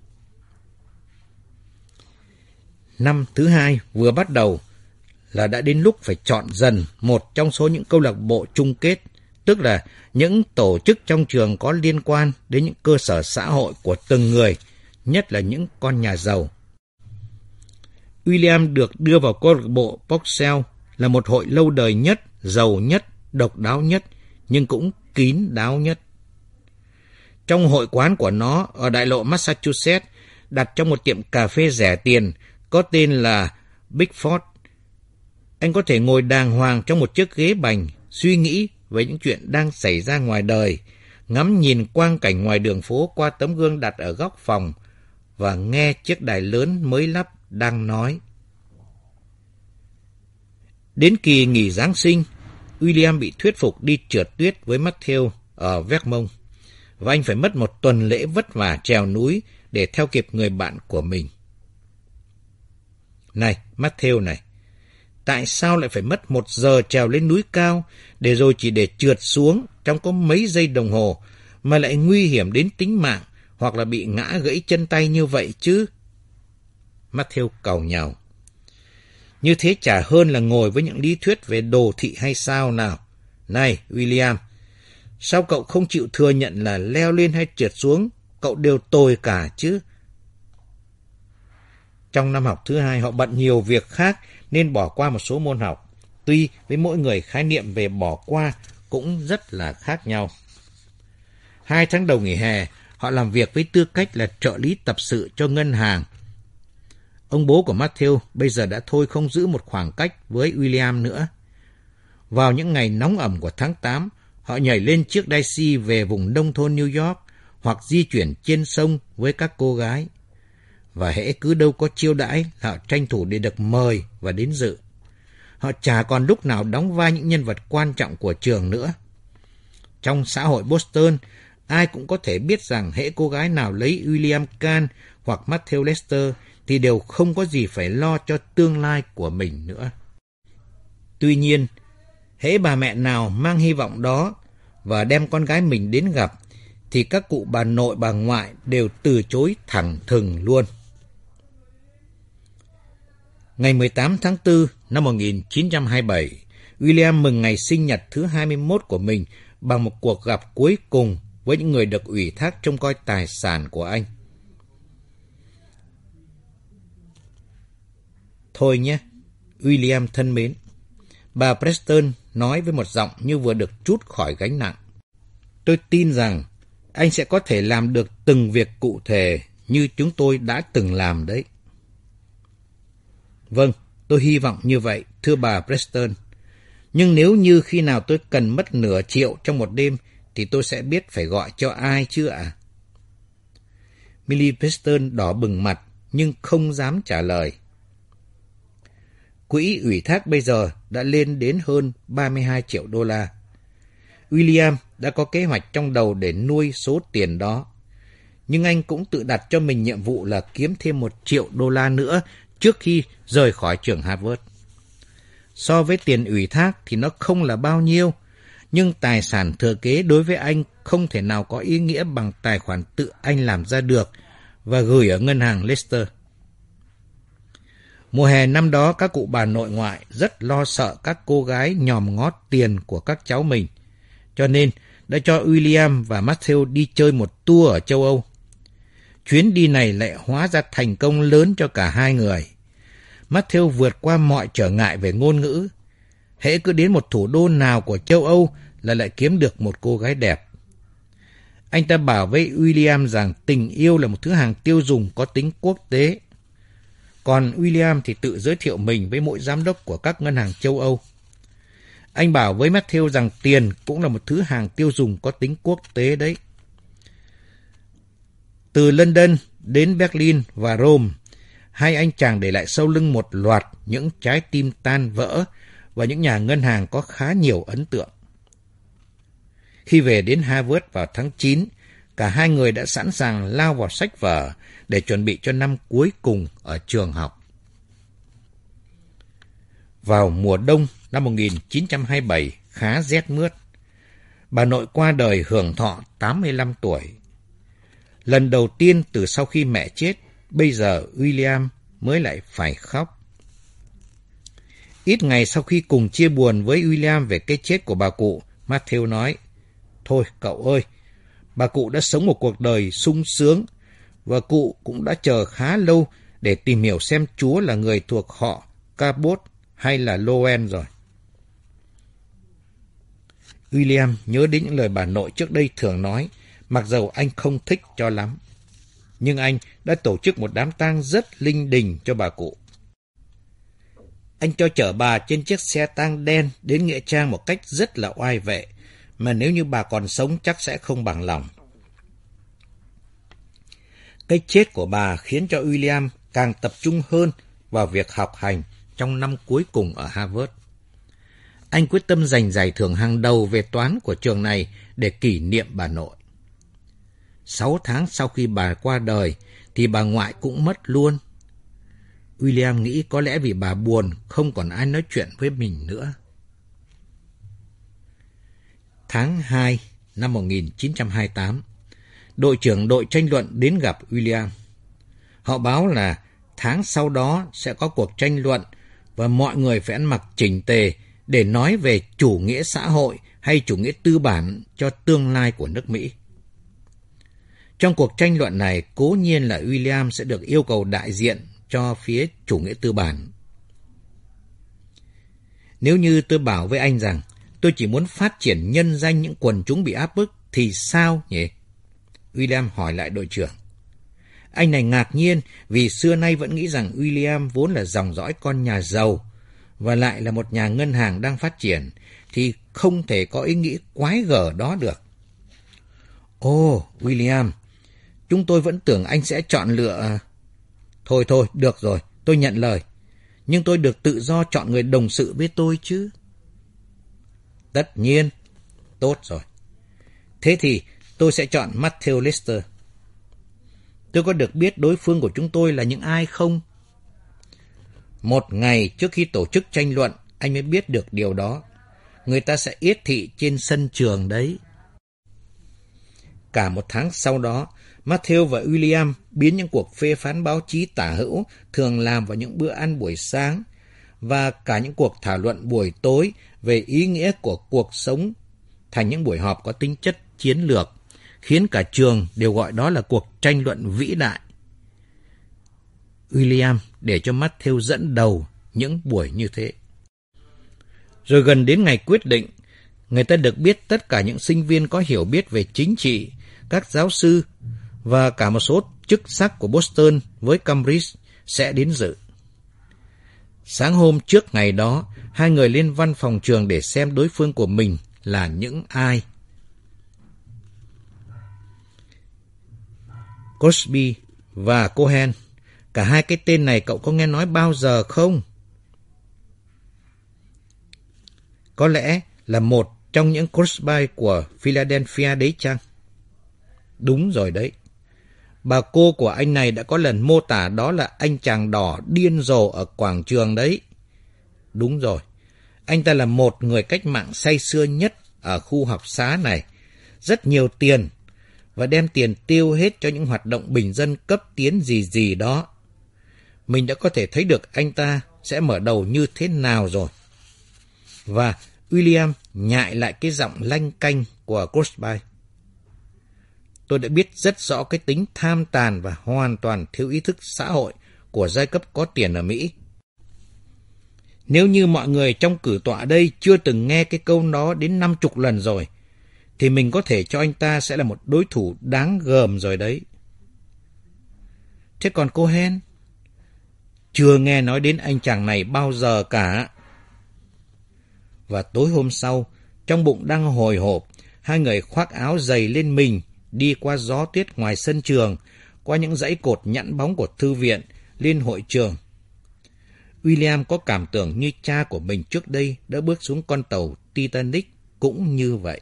Năm thứ hai vừa bắt đầu là đã đến lúc phải chọn dần một trong số những câu lạc bộ chung kết, tức là những tổ chức trong trường có liên quan đến những cơ sở xã hội của từng người, nhất là những con nhà giàu. William được đưa vào câu lạc bộ Boxell, là một hội lâu đời nhất, giàu nhất, độc đáo nhất, nhưng cũng kín đáo nhất. Trong hội quán của nó ở đại lộ Massachusetts, đặt trong một tiệm cà phê rẻ tiền có tên là Bigford, anh có thể ngồi đàng hoàng trong một chiếc ghế bành, suy nghĩ về những chuyện đang xảy ra ngoài đời, ngắm nhìn quang cảnh ngoài đường phố qua tấm gương đặt ở góc phòng và nghe chiếc đài lớn mới lắp đang nói. Đến kỳ nghỉ Giáng sinh, William bị thuyết phục đi trượt tuyết với Matthew ở Vermont, và anh phải mất một tuần lễ vất vả trèo núi để theo kịp người bạn của mình. Này, Matthew này, tại sao lại phải mất 1 giờ trèo lên núi cao để rồi chỉ để trượt xuống trong có mấy giây đồng hồ mà lại nguy hiểm đến tính mạng hoặc là bị ngã gãy chân tay như vậy chứ? Matthew càu nhàu. Như thế chả hơn là ngồi với những lý thuyết về đồ thị hay sao nào? Này, William, sao cậu không chịu thừa nhận là leo lên hay trượt xuống, cậu đều tồi cả chứ? Trong năm học thứ hai, họ bận nhiều việc khác nên bỏ qua một số môn học. Tuy với mỗi người khái niệm về bỏ qua cũng rất là khác nhau. 2 tháng đầu nghỉ hè, họ làm việc với tư cách là trợ lý tập sự cho ngân hàng. Ông bố của Matthew bây giờ đã thôi không giữ một khoảng cách với William nữa. Vào những ngày nóng ẩm của tháng 8, họ nhảy lên chiếc taxi về vùng nông thôn New York hoặc di chuyển trên sông với các cô gái. Và hễ cứ đâu có chiêu đãi, họ tranh thủ để được mời và đến dự. Họ chả còn lúc nào đóng vai những nhân vật quan trọng của trường nữa. Trong xã hội Boston, ai cũng có thể biết rằng hễ cô gái nào lấy William Can hoặc Matthew Lester thì đều không có gì phải lo cho tương lai của mình nữa. Tuy nhiên, hễ bà mẹ nào mang hy vọng đó và đem con gái mình đến gặp, thì các cụ bà nội bà ngoại đều từ chối thẳng thừng luôn. Ngày 18 tháng 4 năm 1927, William mừng ngày sinh nhật thứ 21 của mình bằng một cuộc gặp cuối cùng với những người được ủy thác trông coi tài sản của anh. Thôi nhé, William thân mến, bà Preston nói với một giọng như vừa được trút khỏi gánh nặng. Tôi tin rằng anh sẽ có thể làm được từng việc cụ thể như chúng tôi đã từng làm đấy. Vâng, tôi hy vọng như vậy, thưa bà Preston. Nhưng nếu như khi nào tôi cần mất nửa triệu trong một đêm, thì tôi sẽ biết phải gọi cho ai chứ ạ? Millie Preston đỏ bừng mặt, nhưng không dám trả lời. Quỹ ủy thác bây giờ đã lên đến hơn 32 triệu đô la. William đã có kế hoạch trong đầu để nuôi số tiền đó. Nhưng anh cũng tự đặt cho mình nhiệm vụ là kiếm thêm 1 triệu đô la nữa trước khi rời khỏi trường Harvard. So với tiền ủy thác thì nó không là bao nhiêu, nhưng tài sản thừa kế đối với anh không thể nào có ý nghĩa bằng tài khoản tự anh làm ra được và gửi ở ngân hàng Leicester. Mùa hè năm đó, các cụ bà nội ngoại rất lo sợ các cô gái nhòm ngó tiền của các cháu mình, cho nên đã cho William và Matthew đi chơi một tour ở châu Âu. Chuyến đi này lại hóa ra thành công lớn cho cả hai người. Matthew vượt qua mọi trở ngại về ngôn ngữ. Hễ cứ đến một thủ đô nào của châu Âu là lại kiếm được một cô gái đẹp. Anh ta bảo với William rằng tình yêu là một thứ hàng tiêu dùng có tính quốc tế. Còn William thì tự giới thiệu mình với mỗi giám đốc của các ngân hàng châu Âu. Anh bảo với Matthew rằng tiền cũng là một thứ hàng tiêu dùng có tính quốc tế đấy. Từ London đến Berlin và Rome, hai anh chàng để lại sau lưng một loạt những trái tim tan vỡ và những nhà ngân hàng có khá nhiều ấn tượng. Khi về đến Harvard vào tháng 9, cả hai người đã sẵn sàng lao vào sách vở để chuẩn bị cho năm cuối cùng ở trường học. Vào mùa đông năm 1927 khá rét mướt, bà nội qua đời hưởng thọ 85 tuổi. Lần đầu tiên từ sau khi mẹ chết, bây giờ William mới lại phải khóc. Ít ngày sau khi cùng chia buồn với William về cái chết của bà cụ, Matthew nói, thôi cậu ơi, bà cụ đã sống một cuộc đời sung sướng và cụ cũng đã chờ khá lâu để tìm hiểu xem Chúa là người thuộc họ Cabot hay là Lowen rồi. William nhớ đến những lời bà nội trước đây thường nói, mặc dầu anh không thích cho lắm. Nhưng anh đã tổ chức một đám tang rất linh đình cho bà cụ. Anh cho chở bà trên chiếc xe tang đen đến nghĩa trang một cách rất là oai vệ, mà nếu như bà còn sống chắc sẽ không bằng lòng. Cái chết của bà khiến cho William càng tập trung hơn vào việc học hành trong năm cuối cùng ở Harvard. Anh quyết tâm giành giải thưởng hàng đầu về toán của trường này để kỷ niệm bà nội. 6 tháng sau khi bà qua đời thì bà ngoại cũng mất luôn. William nghĩ có lẽ vì bà buồn không còn ai nói chuyện với mình nữa. Tháng 2 năm 1928, đội trưởng đội tranh luận đến gặp William. Họ báo là tháng sau đó sẽ có cuộc tranh luận và mọi người phải ăn mặc chỉnh tề để nói về chủ nghĩa xã hội hay chủ nghĩa tư bản cho tương lai của nước Mỹ. Trong cuộc tranh luận này, cố nhiên là William sẽ được yêu cầu đại diện cho phía chủ nghĩa tư bản. Nếu như tôi bảo với anh rằng tôi chỉ muốn phát triển nhân danh những quần chúng bị áp bức thì sao nhỉ? William hỏi lại đội trưởng. Anh này ngạc nhiên vì xưa nay vẫn nghĩ rằng William vốn là dòng dõi con nhà giàu và lại là một nhà ngân hàng đang phát triển thì không thể có ý nghĩ quái gở đó được. Ồ, William, chúng tôi vẫn tưởng anh sẽ chọn lựa... Thôi, được rồi, tôi nhận lời. Nhưng tôi được tự do chọn người đồng sự với tôi chứ. Tất nhiên. Tốt rồi. Thế thì tôi sẽ chọn Matthew Lister. Tôi có được biết đối phương của chúng tôi là những ai không? Một ngày trước khi tổ chức tranh luận, anh mới biết được điều đó. Người ta sẽ yết thị trên sân trường đấy. Cả một tháng sau đó, Matthew và William biến những cuộc phê phán báo chí tả hữu thường làm vào những bữa ăn buổi sáng và cả những cuộc thảo luận buổi tối về ý nghĩa của cuộc sống thành những buổi họp có tính chất chiến lược, khiến cả trường đều gọi đó là cuộc tranh luận vĩ đại. William để cho Matthew dẫn đầu những buổi như thế. Rồi gần đến ngày quyết định, người ta được biết tất cả những sinh viên có hiểu biết về chính trị, các giáo sư và cả một số chức sắc của Boston với Cambridge sẽ đến dự. Sáng hôm trước ngày đó, hai người lên văn phòng trường để xem đối phương của mình là những ai. Crosby và Cohen, cả hai cái tên này cậu có nghe nói bao giờ không? Có lẽ là một trong những Crosby của Philadelphia đấy chăng? Đúng rồi đấy. Bà cô của anh này đã có lần mô tả đó là anh chàng đỏ điên rồ ở quảng trường đấy. Đúng rồi. Anh ta là một người cách mạng say sưa nhất ở khu học xá này. Rất nhiều tiền và đem tiền tiêu hết cho những hoạt động bình dân cấp tiến gì đó. Mình đã có thể thấy được anh ta sẽ mở đầu như thế nào rồi. Và William nhại lại cái giọng lanh canh của Crosby. Tôi đã biết rất rõ cái tính tham tàn và hoàn toàn thiếu ý thức xã hội của giai cấp có tiền ở Mỹ. Nếu như mọi người trong cử tọa đây chưa từng nghe cái câu đó đến 50 lần rồi, thì mình có thể cho anh ta sẽ là một đối thủ đáng gờm rồi đấy. Thế còn Cohen? Chưa nghe nói đến anh chàng này bao giờ cả. Và tối hôm sau, trong bụng đang hồi hộp, hai người khoác áo dày lên mình, đi qua gió tuyết ngoài sân trường, qua những dãy cột nhẵn bóng của thư viện, lên hội trường. William có cảm tưởng như cha của mình trước đây đã bước xuống con tàu Titanic cũng như vậy.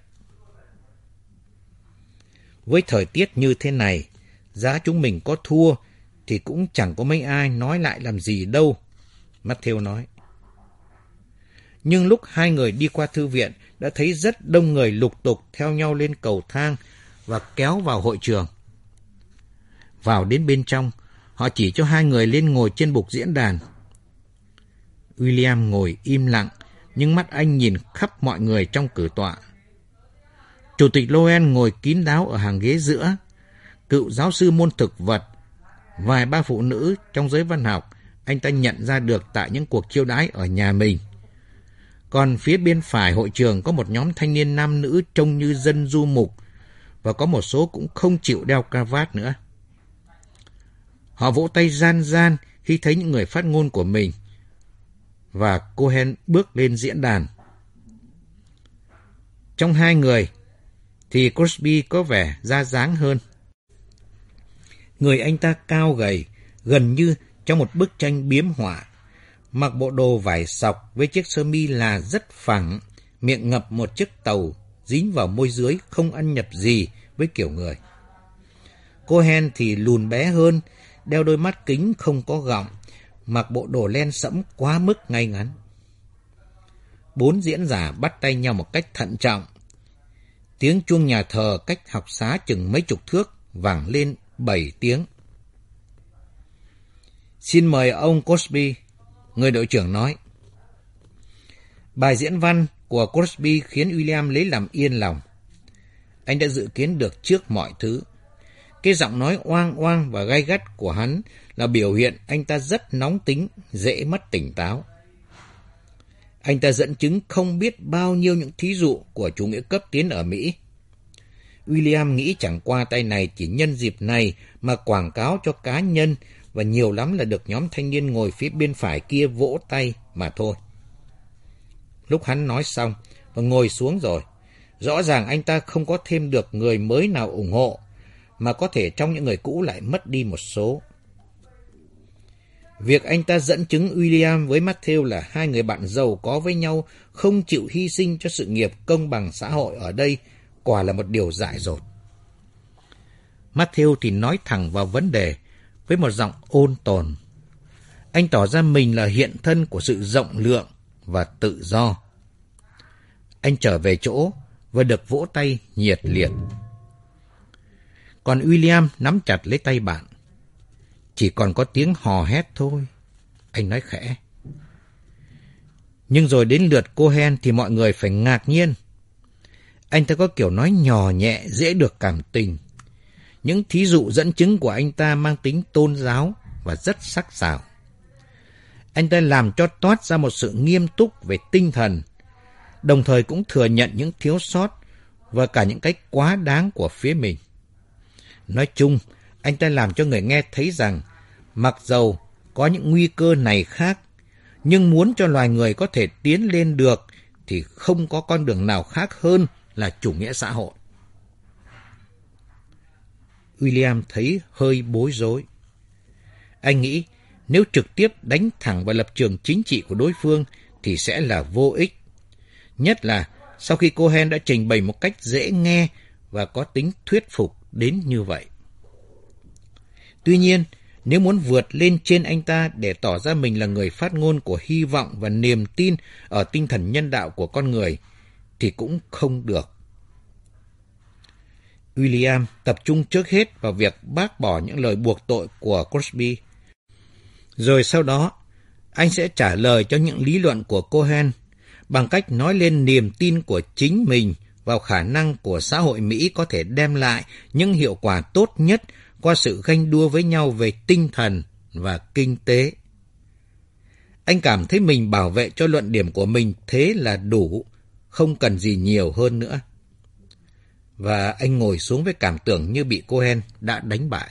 Với thời tiết như thế này, giá chúng mình có thua thì cũng chẳng có mấy ai nói lại làm gì đâu, Matthew nói. Nhưng lúc hai người đi qua thư viện đã thấy rất đông người lục tục theo nhau lên cầu thang và kéo vào hội trường. Vào đến bên trong, họ chỉ cho hai người lên ngồi trên bục diễn đàn. William ngồi im lặng, nhưng mắt anh nhìn khắp mọi người trong cử tọa. Chủ tịch Loen ngồi kín đáo ở hàng ghế giữa, cựu giáo sư môn thực vật, vài ba phụ nữ trong giới văn học anh ta nhận ra được tại những cuộc chiêu đãi ở nhà mình. Còn phía bên phải hội trường có một nhóm thanh niên nam nữ trông như dân du mục, và có một số cũng không chịu đeo cravat nữa. Họ vỗ tay gian gian khi thấy những người phát ngôn của mình, và Cohen bước lên diễn đàn. Trong hai người thì Crosby có vẻ ra dáng hơn. Người anh ta cao gầy, gần như trong một bức tranh biếm họa, mặc bộ đồ vải sọc với chiếc sơ mi là rất phẳng, miệng ngập một chiếc tàu dính vào môi dưới không ăn nhập gì với kiểu người. Cohen thì lùn bé hơn, đeo đôi mắt kính không có gọng, mặc bộ đồ len sẫm quá mức ngay ngắn. Bốn diễn giả bắt tay nhau một cách thận trọng. Tiếng chuông nhà thờ cách học xá chừng mấy chục thước vang lên 7 tiếng. Xin mời ông Crosby, người đội trưởng nói. Bài diễn văn của Crosby khiến William lấy làm yên lòng. Anh đã dự kiến được trước mọi thứ. Cái giọng nói oang oang và gay gắt của hắn là biểu hiện anh ta rất nóng tính, dễ mất tỉnh táo. Anh ta dẫn chứng không biết bao nhiêu những thí dụ của chủ nghĩa cấp tiến ở Mỹ. William nghĩ chẳng qua tay này chỉ nhân dịp này mà quảng cáo cho cá nhân, và nhiều lắm là được nhóm thanh niên ngồi phía bên phải kia vỗ tay mà thôi. Lúc hắn nói xong và ngồi xuống rồi, rõ ràng anh ta không có thêm được người mới nào ủng hộ, mà có thể trong những người cũ lại mất đi một số. Việc anh ta dẫn chứng William với Matthew là hai người bạn giàu có với nhau, không chịu hy sinh cho sự nghiệp công bằng xã hội ở đây, quả là một điều dại dột. Matthew thì nói thẳng vào vấn đề với một giọng ôn tồn. Anh tỏ ra mình là hiện thân của sự rộng lượng và tự do. Anh trở về chỗ và được vỗ tay nhiệt liệt. Còn William nắm chặt lấy tay bạn. Chỉ còn có tiếng hò hét thôi. Anh nói khẽ. Nhưng rồi đến lượt Cohen thì mọi người phải ngạc nhiên. Anh ta có kiểu nói nhỏ nhẹ, dễ được cảm tình. Những thí dụ dẫn chứng của anh ta mang tính tôn giáo và rất sắc sảo. Anh ta làm cho toát ra một sự nghiêm túc về tinh thần, đồng thời cũng thừa nhận những thiếu sót và cả những cái quá đáng của phía mình. Nói chung, anh ta làm cho người nghe thấy rằng mặc dầu có những nguy cơ này khác, nhưng muốn cho loài người có thể tiến lên được thì không có con đường nào khác hơn là chủ nghĩa xã hội. William thấy hơi bối rối. Anh nghĩ nếu trực tiếp đánh thẳng vào lập trường chính trị của đối phương thì sẽ là vô ích. Nhất là sau khi Cohen đã trình bày một cách dễ nghe và có tính thuyết phục đến như vậy. Tuy nhiên, nếu muốn vượt lên trên anh ta để tỏ ra mình là người phát ngôn của hy vọng và niềm tin ở tinh thần nhân đạo của con người, thì cũng không được. William tập trung trước hết vào việc bác bỏ những lời buộc tội của Crosby. Rồi sau đó, anh sẽ trả lời cho những lý luận của Cohen bằng cách nói lên niềm tin của chính mình vào khả năng của xã hội Mỹ có thể đem lại những hiệu quả tốt nhất qua sự ganh đua với nhau về tinh thần và kinh tế. Anh cảm thấy mình bảo vệ cho luận điểm của mình thế là đủ, không cần gì nhiều hơn nữa. Và anh ngồi xuống với cảm tưởng như bị Cohen đã đánh bại.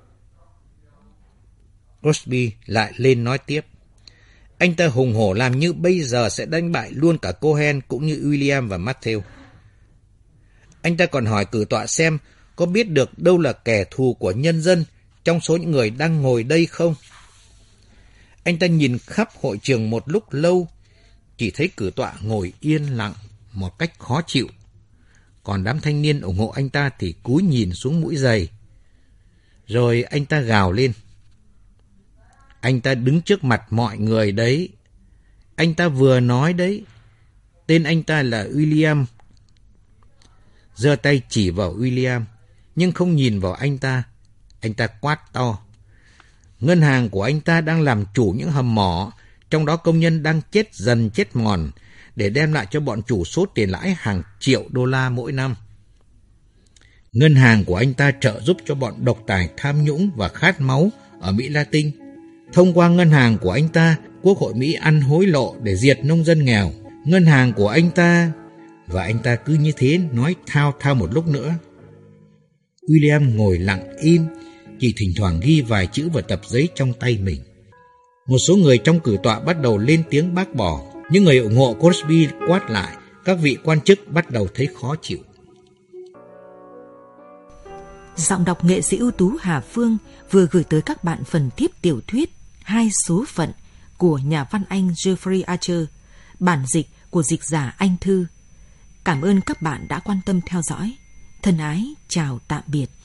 Crosby lại lên nói tiếp. Anh ta hùng hổ làm như bây giờ sẽ đánh bại luôn cả Cohen cũng như William và Matthew. Anh ta còn hỏi cử tọa xem có biết được đâu là kẻ thù của nhân dân trong số những người đang ngồi đây không? Anh ta nhìn khắp hội trường một lúc lâu, chỉ thấy cử tọa ngồi yên lặng một cách khó chịu. Còn đám thanh niên ủng hộ anh ta thì cúi nhìn xuống mũi giày. Rồi anh ta gào lên. Anh ta đứng trước mặt mọi người đấy. Anh ta vừa nói đấy. Tên anh ta là William. Giơ tay chỉ vào William, nhưng không nhìn vào anh ta. Anh ta quát to. Ngân hàng của anh ta đang làm chủ những hầm mỏ, trong đó công nhân đang chết dần chết mòn, để đem lại cho bọn chủ số tiền lãi hàng triệu đô la mỗi năm. Ngân hàng của anh ta trợ giúp cho bọn độc tài tham nhũng và khát máu ở Mỹ Latin. Thông qua ngân hàng của anh ta, Quốc hội Mỹ ăn hối lộ để diệt nông dân nghèo. Ngân hàng của anh ta... Và anh ta cứ như thế nói thao thao một lúc nữa. William ngồi lặng im, chỉ thỉnh thoảng ghi vài chữ vào tập giấy trong tay mình. Một số người trong cử tọa bắt đầu lên tiếng bác bỏ. Những người ủng hộ Crosby quát lại. Các vị quan chức bắt đầu thấy khó chịu. Giọng đọc nghệ sĩ ưu tú Hà Phương vừa gửi tới các bạn phần tiếp tiểu thuyết Hai số phận của nhà văn Anh Jeffrey Archer, bản dịch của dịch giả Anh Thư. Cảm ơn các bạn đã quan tâm theo dõi. Thân ái, chào tạm biệt.